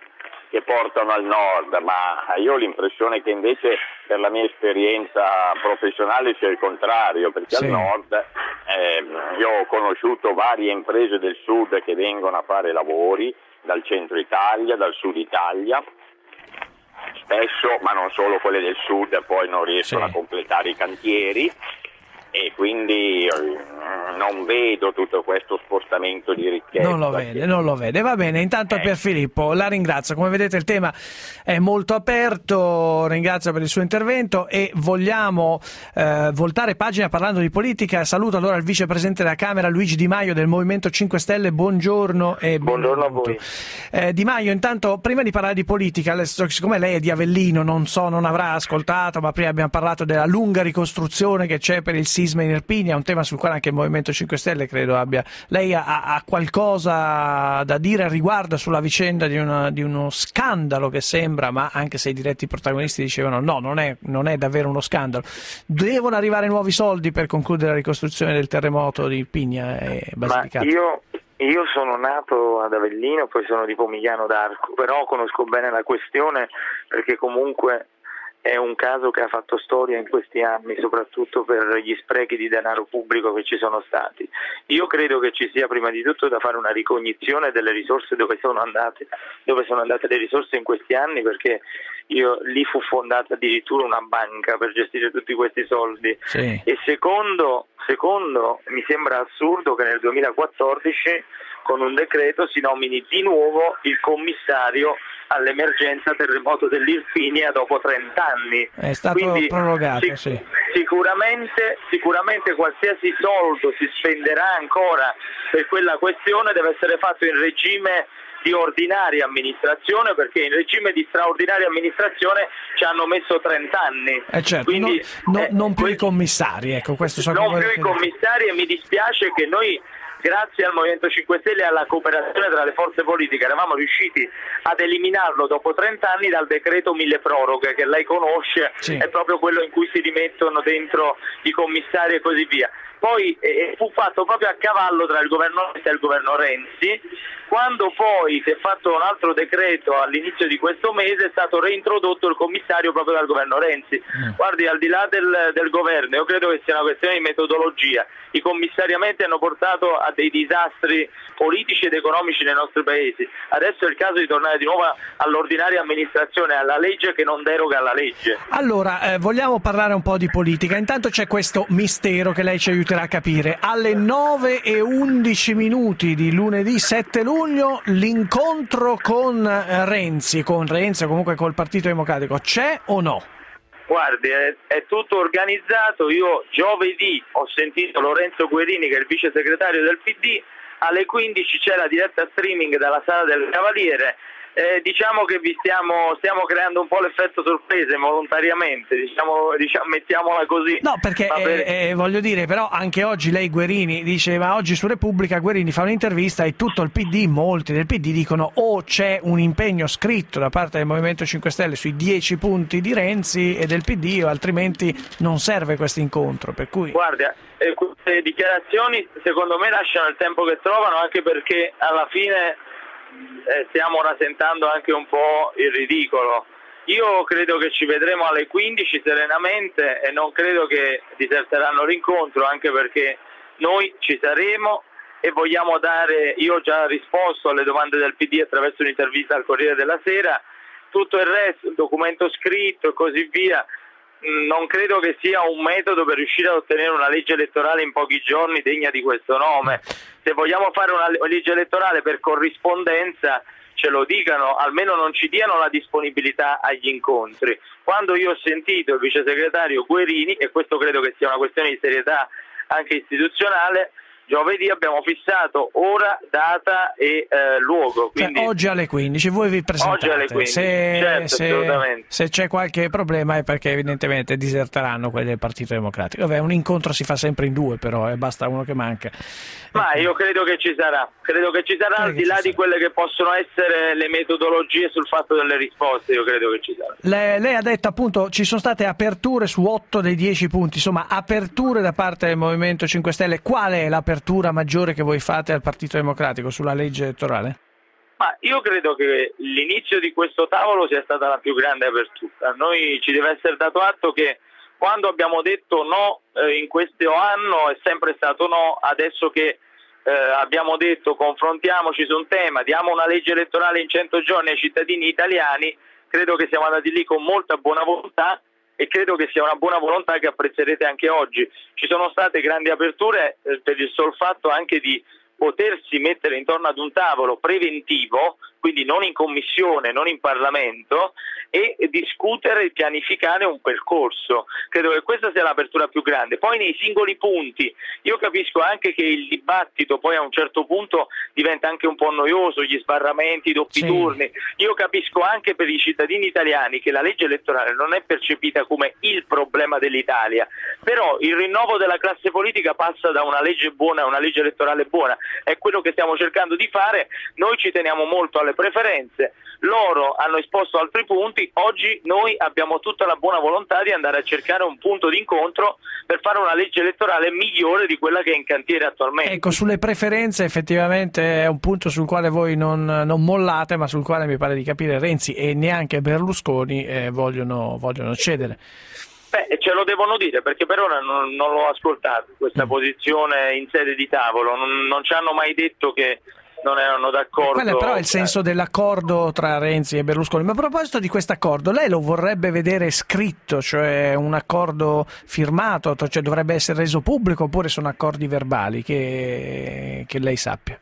che portano al nord, ma io ho l'impressione che invece per la mia esperienza professionale sia il contrario, perché sì. Al nord eh, io ho conosciuto varie imprese del sud che vengono a fare lavori dal centro Italia, dal sud Italia, spesso, ma non solo quelle del sud, poi non riescono sì. a completare i cantieri, e quindi non vedo tutto questo spostamento di ricchezza. Non lo vede, non lo vede. Va bene, intanto eh. Pierfilippo la ringrazio. Come vedete il tema è molto aperto, ringrazio per il suo intervento e vogliamo eh, voltare pagina parlando di politica. Saluto allora il vicepresidente della Camera Luigi Di Maio del Movimento cinque Stelle, buongiorno e buongiorno a voi. Eh, Di Maio, intanto prima di parlare di politica, siccome lei è di Avellino, non so, non avrà ascoltato, ma prima abbiamo parlato della lunga ricostruzione che c'è per il sisma in Irpinia, un tema sul quale anche il Movimento cinque Stelle credo abbia. Lei ha, ha qualcosa da dire al riguardo sulla vicenda di, una, di uno scandalo che sembra, ma anche se i diretti protagonisti dicevano no, non è, non è davvero uno scandalo. Devono arrivare nuovi soldi per concludere la ricostruzione del terremoto di Irpinia e Basilicata? Ma io, io sono nato ad Avellino, poi sono di Pomigliano d'Arco, però conosco bene la questione perché comunque è un caso che ha fatto storia in questi anni, soprattutto per gli sprechi di denaro pubblico che ci sono stati. Io credo che ci sia prima di tutto da fare una ricognizione delle risorse dove sono andate, dove sono andate le risorse in questi anni, perché io, lì fu fondata addirittura una banca per gestire tutti questi soldi. Sì. E secondo, secondo, mi sembra assurdo che nel duemilaquattordici con un decreto si nomini di nuovo il commissario all'emergenza terremoto dell'Irpinia dopo trenta anni. È stato Quindi, prorogato, sic- sì. Sicuramente, sicuramente qualsiasi soldo si spenderà ancora per quella questione deve essere fatto in regime di ordinaria amministrazione, perché in regime di straordinaria amministrazione ci hanno messo trenta anni. Eh certo, Quindi, no, no, eh, non più que- i commissari, ecco, questo so non che più i commissari, e mi dispiace che noi, grazie al Movimento cinque Stelle e alla cooperazione tra le forze politiche, eravamo riusciti ad eliminarlo dopo trenta anni dal decreto mille proroghe, che lei conosce, sì. È proprio quello in cui si rimettono dentro i commissari e così via. Poi eh, fu fatto proprio a cavallo tra il governo Letta e il governo Renzi. Quando poi si è fatto un altro decreto all'inizio di questo mese, è stato reintrodotto il commissario proprio dal governo Renzi. Mm. Guardi, al di là del, del governo, io credo che sia una questione di metodologia. I commissariamenti hanno portato a dei disastri politici ed economici nei nostri paesi. Adesso è il caso di tornare di nuovo all'ordinaria amministrazione, alla legge che non deroga alla legge. Allora, eh, vogliamo parlare un po' di politica. Intanto c'è questo mistero che lei ci aiuterà a capire. Alle nove e undici minuti di lunedì sette luglio l'incontro con Renzi, con Renzi o comunque col Partito Democratico, c'è o no? Guardi, è, è tutto organizzato. Io giovedì ho sentito Lorenzo Guerini, che è il vice segretario del P D, alle quindici c'è la diretta streaming dalla Sala del Cavaliere. Eh, diciamo che vi stiamo, stiamo creando un po' l'effetto sorpresa volontariamente, diciamo, diciamo, mettiamola così. No, perché per... eh, eh, voglio dire, però anche oggi lei Guerini diceva, oggi su Repubblica Guerini fa un'intervista e tutto il P D, molti del P D dicono o c'è un impegno scritto da parte del Movimento cinque Stelle sui dieci punti di Renzi e del P D, o altrimenti non serve questo incontro, per cui... Guarda, eh, queste dichiarazioni secondo me lasciano il tempo che trovano, anche perché alla fine Eh, stiamo rasentando anche un po' il ridicolo. Io credo che ci vedremo alle quindici serenamente e non credo che diserteranno l'incontro, anche perché noi ci saremo e vogliamo dare, io ho già risposto alle domande del P D attraverso un'intervista al Corriere della Sera, tutto il resto, il documento scritto e così via, non credo che sia un metodo per riuscire ad ottenere una legge elettorale in pochi giorni degna di questo nome. Se vogliamo fare una legge elettorale per corrispondenza, ce lo dicano, almeno non ci diano la disponibilità agli incontri. Quando io ho sentito il vice segretario Guerini, e questo credo che sia una questione di serietà anche istituzionale, giovedì abbiamo fissato ora, data e eh, luogo. Quindi... Cioè, oggi alle quindici, voi vi presentate. Oggi alle quindici, se, certo, se, assolutamente. Se c'è qualche problema è perché evidentemente diserteranno quelli del Partito Democratico. Vabbè, un incontro si fa sempre in due, però, e eh, basta uno che manca. Ma io credo che ci sarà, credo che ci sarà, credo al di là di quelle che possono essere le metodologie sul fatto delle risposte, io credo che ci sarà. Lei, lei ha detto appunto ci sono state aperture su otto dei dieci punti, insomma aperture da parte del Movimento cinque Stelle. Qual è l'apertura maggiore che voi fate al Partito Democratico sulla legge elettorale? Ma io credo che l'inizio di questo tavolo sia stata la più grande apertura. Noi ci deve essere dato atto che quando abbiamo detto no eh, in questo anno è sempre stato no, adesso che eh, abbiamo detto confrontiamoci su un tema, diamo una legge elettorale in cento giorni ai cittadini italiani, credo che siamo andati lì con molta buona volontà e credo che sia una buona volontà che apprezzerete anche oggi. Ci sono state grandi aperture eh, per il sol fatto anche di potersi mettere intorno ad un tavolo preventivo, quindi non in commissione, non in Parlamento, e discutere e pianificare un percorso. Credo che questa sia l'apertura più grande. Poi nei singoli punti, io capisco anche che il dibattito poi a un certo punto diventa anche un po' noioso, gli sbarramenti, i doppi sì. turni. Io capisco anche per i cittadini italiani che la legge elettorale non è percepita come il problema dell'Italia, però il rinnovo della classe politica passa da una legge buona a una legge elettorale buona. È quello che stiamo cercando di fare. Noi ci teniamo molto alle preferenze, loro hanno esposto altri punti, oggi noi abbiamo tutta la buona volontà di andare a cercare un punto di incontro per fare una legge elettorale migliore di quella che è in cantiere attualmente. Ecco, sulle preferenze effettivamente è un punto sul quale voi non, non mollate, ma sul quale mi pare di capire Renzi e neanche Berlusconi eh, vogliono, vogliono cedere. Beh, ce lo devono dire, perché per ora non, non l'ho ascoltato questa mm. posizione in sede di tavolo, non, non ci hanno mai detto che non erano d'accordo. Quello però è il senso dell'accordo tra Renzi e Berlusconi. Ma a proposito di questo accordo, lei lo vorrebbe vedere scritto, cioè un accordo firmato, cioè dovrebbe essere reso pubblico, oppure sono accordi verbali che, che lei sappia?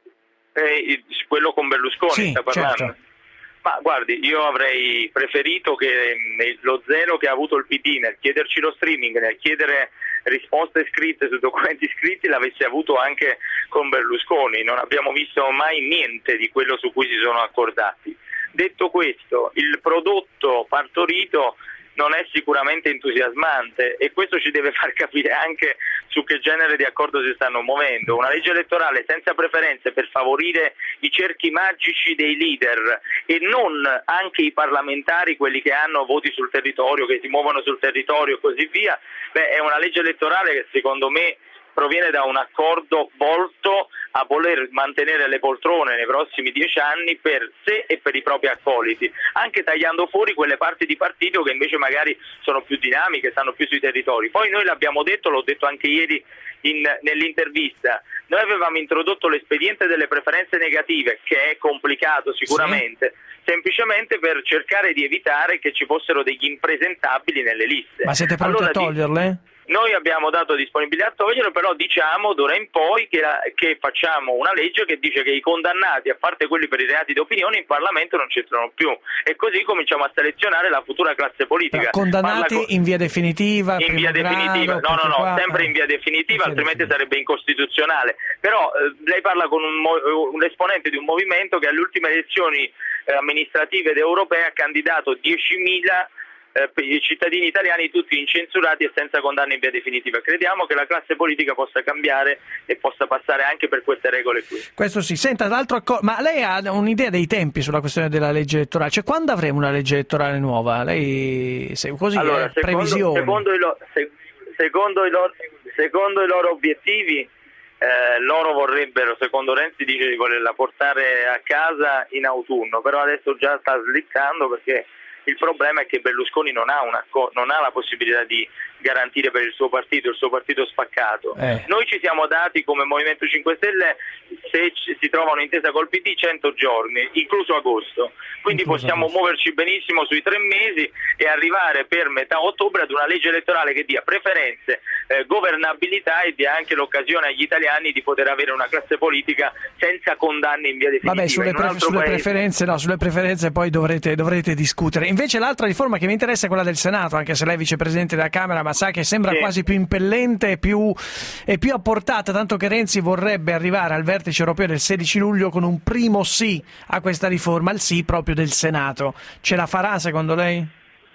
Eh, quello con Berlusconi sì, sta parlando? Certo. Ma guardi, io avrei preferito che lo zelo che ha avuto il P D nel chiederci lo streaming, nel chiedere risposte scritte su documenti scritti, l'avesse avuto anche con Berlusconi. Non abbiamo visto mai niente di quello su cui si sono accordati. Detto questo, il prodotto partorito non è sicuramente entusiasmante e questo ci deve far capire anche su che genere di accordo si stanno muovendo. Una legge elettorale senza preferenze per favorire i cerchi magici dei leader e non anche i parlamentari, quelli che hanno voti sul territorio, che si muovono sul territorio e così via, beh, è una legge elettorale che secondo me proviene da un accordo volto a voler mantenere le poltrone nei prossimi dieci anni per sé e per i propri accoliti, anche tagliando fuori quelle parti di partito che invece magari sono più dinamiche, stanno più sui territori. Poi noi l'abbiamo detto, l'ho detto anche ieri in, nell'intervista, noi avevamo introdotto l'espediente delle preferenze negative, che è complicato sicuramente, sì. semplicemente per cercare di evitare che ci fossero degli impresentabili nelle liste. Ma siete pronti allora, a toglierle? Noi abbiamo dato disponibilità a toglierlo, però diciamo d'ora in poi che, la, che facciamo una legge che dice che i condannati, a parte quelli per i reati d'opinione, in Parlamento non c'entrano più, e così cominciamo a selezionare la futura classe politica. Però condannati con... in via definitiva? In via definitiva, grado, no no no, qua... sempre in via definitiva, in altrimenti definitiva. Sarebbe incostituzionale. Però eh, lei parla con un, un esponente di un movimento che alle ultime elezioni eh, amministrative ed europee ha candidato diecimila Eh, i cittadini italiani tutti incensurati e senza condanne in via definitiva. Crediamo che la classe politica possa cambiare e possa passare anche per queste regole qui. Questo sì. Senta, l'altro accordo, ma lei ha un'idea dei tempi sulla questione della legge elettorale? Cioè, quando avremo una legge elettorale nuova? Lei se così allora, è previsione. Secondo i, lo, se, secondo, i loro, secondo i loro obiettivi eh, loro vorrebbero, secondo Renzi dice di volerla portare a casa in autunno, però adesso già sta slittando perché il problema è che Berlusconi non ha, una, non ha la possibilità di garantire per il suo partito, il suo partito spaccato. Eh. Noi ci siamo dati come Movimento cinque Stelle, se si trova un'intesa col P D, cento giorni, incluso agosto. Quindi incluso possiamo agosto. muoverci benissimo sui tre mesi e arrivare per metà ottobre ad una legge elettorale che dia preferenze, eh, governabilità e dia anche l'occasione agli italiani di poter avere una classe politica senza condanne in via definitiva. Vabbè, sulle, pre- sulle preferenze no, sulle preferenze poi dovrete, dovrete discutere. Invece l'altra riforma che mi interessa è quella del Senato, anche se lei è vicepresidente della Camera, ma sa che sembra sì. quasi più impellente e più, e più a portata, tanto che Renzi vorrebbe arrivare al vertice europeo del sedici luglio con un primo sì a questa riforma, il sì proprio del Senato. Ce la farà secondo lei?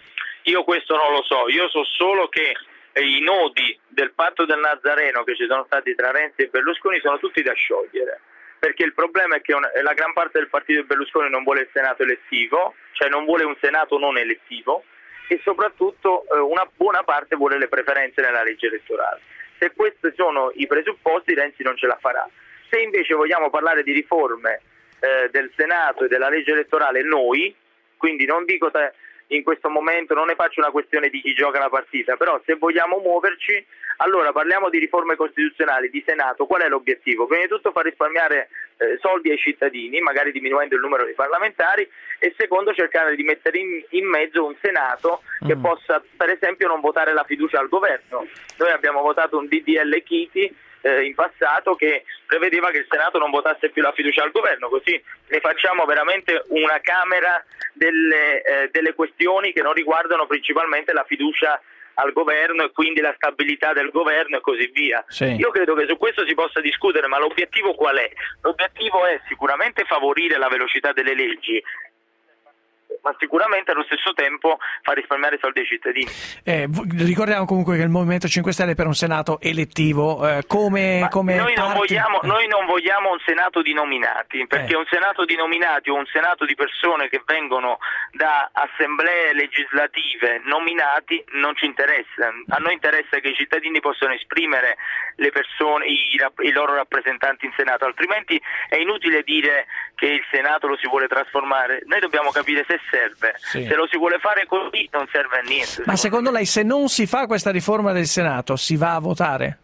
Io questo non lo so, io so solo che i nodi del patto del Nazareno che ci sono stati tra Renzi e Berlusconi sono tutti da sciogliere. Perché il problema è che una, la gran parte del partito di Berlusconi non vuole il Senato elettivo, cioè non vuole un Senato non elettivo, e soprattutto eh, una buona parte vuole le preferenze nella legge elettorale. Se questi sono i presupposti, Renzi non ce la farà. Se invece vogliamo parlare di riforme eh, del Senato e della legge elettorale noi, quindi non dico te, in questo momento non ne faccio una questione di chi gioca la partita, però se vogliamo muoverci, allora parliamo di riforme costituzionali, di Senato. Qual è l'obiettivo? Prima di tutto far risparmiare eh, soldi ai cittadini, magari diminuendo il numero dei parlamentari, e secondo cercare di mettere in, in mezzo un Senato che mm. possa per esempio non votare la fiducia al governo. Noi abbiamo votato un D D L Chiti eh, in passato che prevedeva che il Senato non votasse più la fiducia al governo, così ne facciamo veramente una Camera delle, eh, delle questioni che non riguardano principalmente la fiducia al governo e quindi la stabilità del governo e così via. Sì. Io credo che su questo si possa discutere, ma l'obiettivo qual è? L'obiettivo è sicuramente favorire la velocità delle leggi, ma sicuramente allo stesso tempo far risparmiare soldi ai cittadini. Eh, ricordiamo comunque che il Movimento cinque Stelle è per un Senato elettivo. Eh, come, come noi, non parti... vogliamo, noi non vogliamo un Senato di nominati, perché eh. un Senato di nominati o un Senato di persone che vengono da assemblee legislative nominati non ci interessa. A noi interessa che i cittadini possano esprimere le persone, i, i loro rappresentanti in Senato, altrimenti è inutile dire che il Senato lo si vuole trasformare. Noi dobbiamo capire se serve, sì. Se lo si vuole fare così non serve a niente. Ma secondo lei, se non si fa questa riforma del Senato, si va a votare?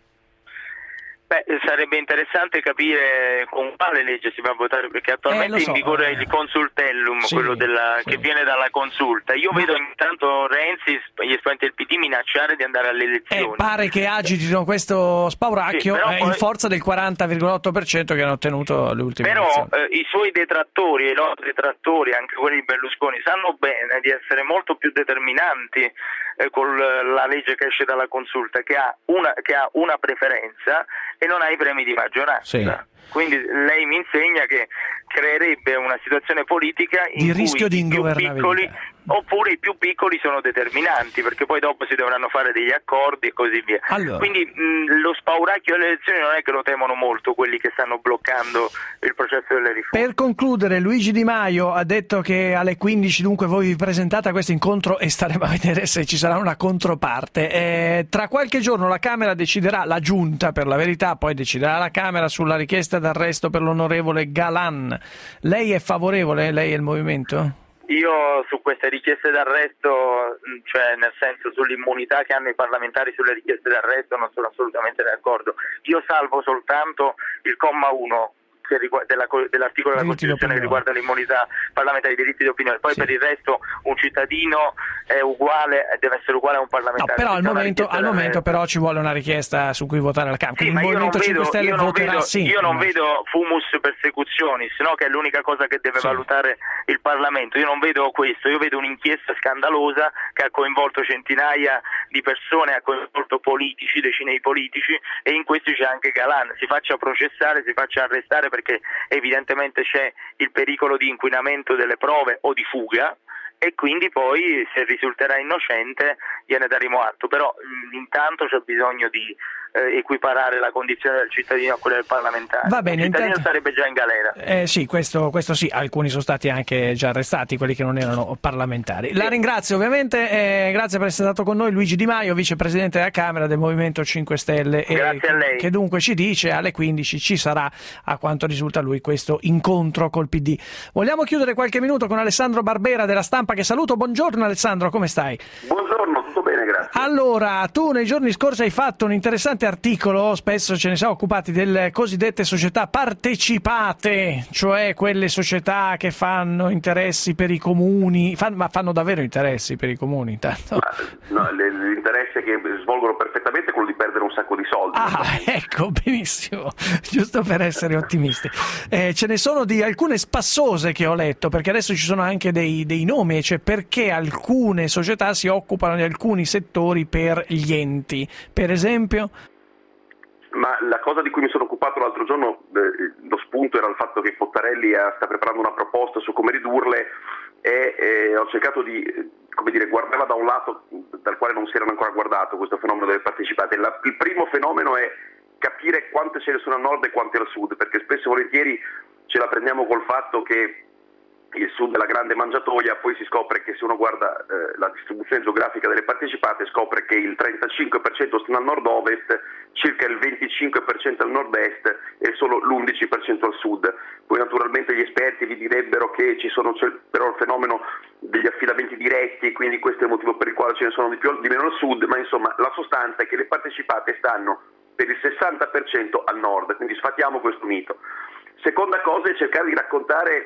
Beh, sarebbe interessante capire con quale legge si va a votare, perché attualmente eh, so, è in vigore eh. il consultellum, sì, quello della, sì. che viene dalla consulta. Io Ma... vedo intanto Renzi, gli esponenti del P D, minacciare di andare alle elezioni. Eh, pare che agitino questo spauracchio sì, eh, poi... in forza del quaranta virgola otto per cento che hanno ottenuto le ultime però, elezioni. Però eh, i suoi detrattori e i loro detrattori, anche quelli di Berlusconi, sanno bene di essere molto più determinanti eh, con la legge che esce dalla consulta, che ha una, che ha una preferenza e non ha i premi di maggioranza. Sì. Quindi lei mi insegna che creerebbe una situazione politica in di cui rischio di i più piccoli oppure i più piccoli sono determinanti, perché poi dopo si dovranno fare degli accordi e così via. Allora. Quindi mh, lo spauracchio delle elezioni non è che lo temono molto quelli che stanno bloccando il processo delle riforme. Per concludere, Luigi Di Maio ha detto che alle quindici dunque voi vi presentate a questo incontro e staremo a vedere se ci sarà una controparte. Eh, tra qualche giorno la Camera deciderà, la Giunta per la verità, poi deciderà la Camera sulla richiesta d'arresto per l'onorevole Galan. Lei è favorevole? Lei e il Movimento? Io su queste richieste d'arresto, cioè nel senso sull'immunità che hanno i parlamentari sulle richieste d'arresto, non sono assolutamente d'accordo. Io salvo soltanto il comma uno che riguarda, della, dell'articolo della Costituzione che riguarda l'immunità parlamentare, i diritti di opinione. Poi sì. Per il resto un cittadino è uguale, deve essere uguale a un parlamentare. No, però al momento, al momento però ci vuole una richiesta su cui votare alla Camera. Sì, il Movimento cinque Stelle io non voterà vedo, sì. Io non vedo fumus persecutionis, no? Che è l'unica cosa che deve sì. valutare il Parlamento. Io non vedo questo, io vedo un'inchiesta scandalosa che ha coinvolto centinaia di persone, ha coinvolto politici, decine di politici, e in questo c'è anche Galan. Si faccia processare, si faccia arrestare, perché evidentemente c'è il pericolo di inquinamento delle prove o di fuga, e quindi poi se risulterà innocente gliene daremo atto, però mh, intanto c'è bisogno di eh, equiparare la condizione del cittadino a quella del parlamentare. Va bene, il cittadino intanto... sarebbe già in galera. Eh, sì, questo, questo sì, alcuni sono stati anche già arrestati, quelli che non erano parlamentari. Sì. La ringrazio ovviamente, eh, grazie per essere stato con noi Luigi Di Maio, vicepresidente della Camera del Movimento cinque Stelle. Grazie e, a lei. Che dunque ci dice alle quindici ci sarà, a quanto risulta lui, questo incontro col P D. Vogliamo chiudere qualche minuto con Alessandro Barbera della Stampa, che saluto. Buongiorno Alessandro, come stai? Buongiorno, tutto bene, grazie. Allora, tu nei giorni scorsi hai fatto un interessante articolo, spesso ce ne siamo occupati, delle cosiddette società partecipate, cioè quelle società che fanno interessi per i comuni, fan, ma fanno davvero interessi per i comuni intanto? Ma, no, l'interesse che svolgono perfettamente è quello di perdere un sacco di soldi. Ah, ecco, benissimo, giusto per essere ottimisti. Eh, ce ne sono di alcune spassose che ho letto, perché adesso ci sono anche dei, dei nomi, cioè perché alcune società si occupano di alcuni settori per gli enti, per esempio? Ma la cosa di cui mi sono occupato l'altro giorno, eh, lo spunto era il fatto che Cottarelli ha, sta preparando una proposta su come ridurle, e eh, ho cercato di, come dire, guardarla da un lato dal quale non si erano ancora guardato questo fenomeno delle partecipate. La, il primo fenomeno è capire quante ce ne sono al nord e quante al sud, perché spesso e volentieri ce la prendiamo col fatto che il sud è la grande mangiatoia, poi si scopre che se uno guarda eh, la distribuzione geografica delle partecipate scopre che il trentacinque per cento stanno al nord-ovest, circa il venticinque per cento al nord-est e solo l'undici per cento al sud. Poi naturalmente gli esperti vi direbbero che ci sono c'è però il fenomeno degli affidamenti diretti, quindi questo è il motivo per il quale ce ne sono di, più, di meno al sud, ma insomma la sostanza è che le partecipate stanno per il sessanta per cento al nord, quindi sfatiamo questo mito. Seconda cosa è cercare di raccontare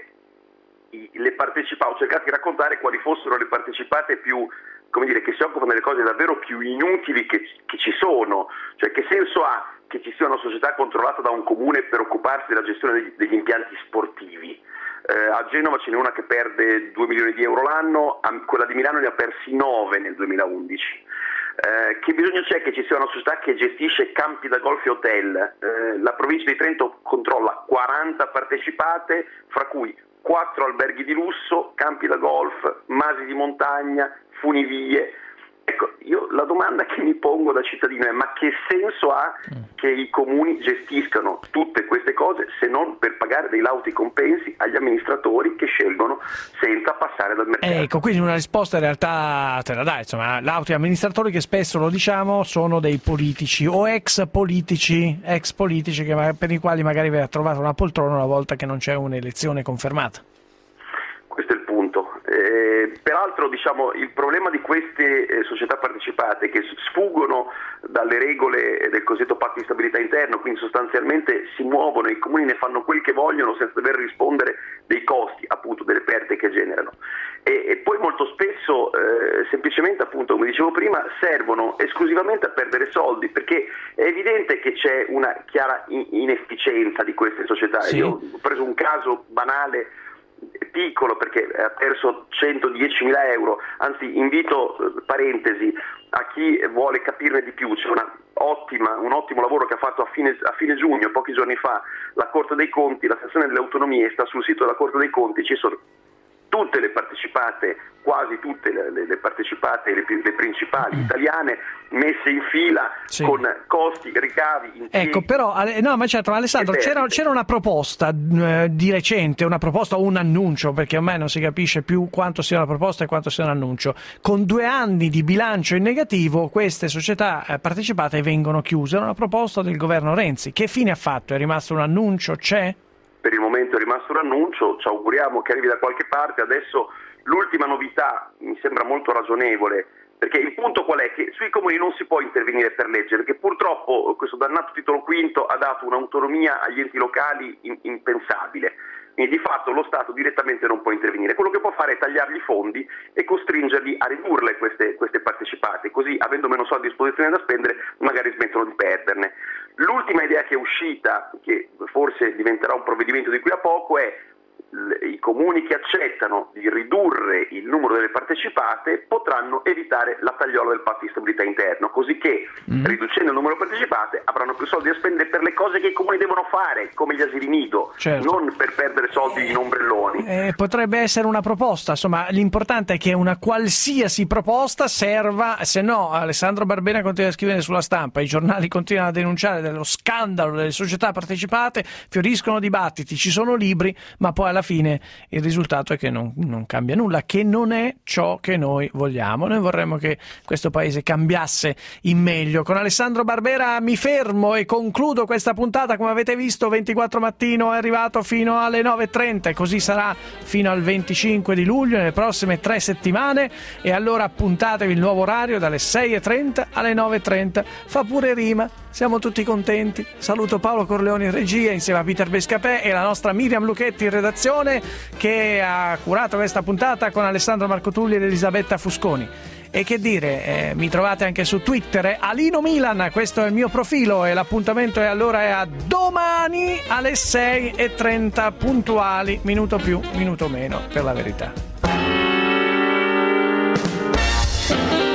i, le partecipate, ho cercato di raccontare quali fossero le partecipate più, come dire, che si occupano delle cose davvero più inutili che, che ci sono, cioè che senso ha che ci sia una società controllata da un comune per occuparsi della gestione degli, degli impianti sportivi. Eh, a Genova ce n'è una che perde due milioni di euro l'anno, a, quella di Milano ne ha persi nove nel duemilaundici. Eh, che bisogno c'è che ci sia una società che gestisce campi da golf e hotel? Eh, la provincia di Trento controlla quaranta partecipate, fra cui quattro alberghi di lusso, campi da golf, masi di montagna, funivie. Ecco, io la domanda che mi pongo da cittadino è: ma che senso ha che i comuni gestiscano tutte queste cose se non per pagare dei lauti compensi agli amministratori che scelgono senza passare dal mercato? Ecco, quindi una risposta in realtà te la dai, insomma, lauti amministratori che spesso, lo diciamo, sono dei politici o ex politici, ex politici che, per i quali magari aveva trovato una poltrona una volta che non c'è un'elezione confermata. Questo è il punto. Eh, peraltro, diciamo, il problema di queste eh, società partecipate che sfuggono dalle regole del cosiddetto patto di stabilità interno, quindi sostanzialmente si muovono, i comuni ne fanno quel che vogliono senza dover rispondere dei costi, appunto, delle perdite che generano. E, e poi molto spesso eh, semplicemente, appunto, come dicevo prima, servono esclusivamente a perdere soldi, perché è evidente che c'è una chiara in- inefficienza di queste società. Sì. Io ho preso un caso banale, piccolo, perché ha perso centodiecimila euro, anzi invito, parentesi, a chi vuole capirne di più, c'è una ottima, un ottimo lavoro che ha fatto a fine, a fine giugno, pochi giorni fa, la Corte dei Conti, la sezione delle autonomie, sta sul sito della Corte dei Conti, ci sono tutte le partecipate, quasi tutte le, le partecipate, le, le principali italiane, messe in fila, sì, con costi, ricavi, impieghi. Ecco, però, no, ma certo, Alessandro, c'era, c'era una proposta eh, di recente, una proposta o un annuncio, perché ormai non si capisce più quanto sia una proposta e quanto sia un annuncio. Con due anni di bilancio in negativo, queste società eh, partecipate vengono chiuse. Era una proposta del governo Renzi. Che fine ha fatto? È rimasto un annuncio? C'è? Per il momento è rimasto un annuncio, ci auguriamo che arrivi da qualche parte. Adesso l'ultima novità mi sembra molto ragionevole, perché il punto qual è? Che sui comuni non si può intervenire per legge, perché purtroppo questo dannato titolo quinto ha dato un'autonomia agli enti locali in, impensabile. Quindi di fatto lo Stato direttamente non può intervenire. Quello che può fare è tagliargli i fondi e costringerli a ridurle queste, queste partecipate, così avendo meno soldi a disposizione da spendere magari smettono di perderne. L'ultima idea che è uscita, che forse diventerà un provvedimento di qui a poco, è i comuni che accettano di ridurre il numero delle partecipate potranno evitare la tagliola del patto di stabilità interno, così che mm. riducendo il numero di partecipate avranno più soldi da spendere per le cose che i comuni devono fare, come gli asili nido, certo, non per perdere soldi in ombrelloni. Eh, potrebbe essere una proposta, insomma, l'importante è che una qualsiasi proposta serva, se no Alessandro Barbera continua a scrivere sulla Stampa, i giornali continuano a denunciare dello scandalo delle società partecipate, fioriscono dibattiti, ci sono libri, ma poi alla fine il risultato è che non, non cambia nulla, che non è ciò che noi vogliamo. Noi vorremmo che questo paese cambiasse in meglio. Con Alessandro Barbera mi fermo e concludo questa puntata. Come avete visto, ventiquattro mattino è arrivato fino alle nove e trenta e così sarà fino al venticinque di luglio, nelle prossime tre settimane, e allora appuntatevi il nuovo orario dalle sei e trenta alle nove e trenta. Fa pure rima, siamo tutti contenti. Saluto Paolo Corleoni in regia insieme a Peter Bescapè e la nostra Miriam Lucchetti in redazione, che ha curato questa puntata con Alessandro Marcotulli ed Elisabetta Fusconi. E che dire, eh, mi trovate anche su Twitter, eh, Alino Milan, questo è il mio profilo, e l'appuntamento è allora è a domani alle sei e trenta puntuali, minuto più, minuto meno, per la verità.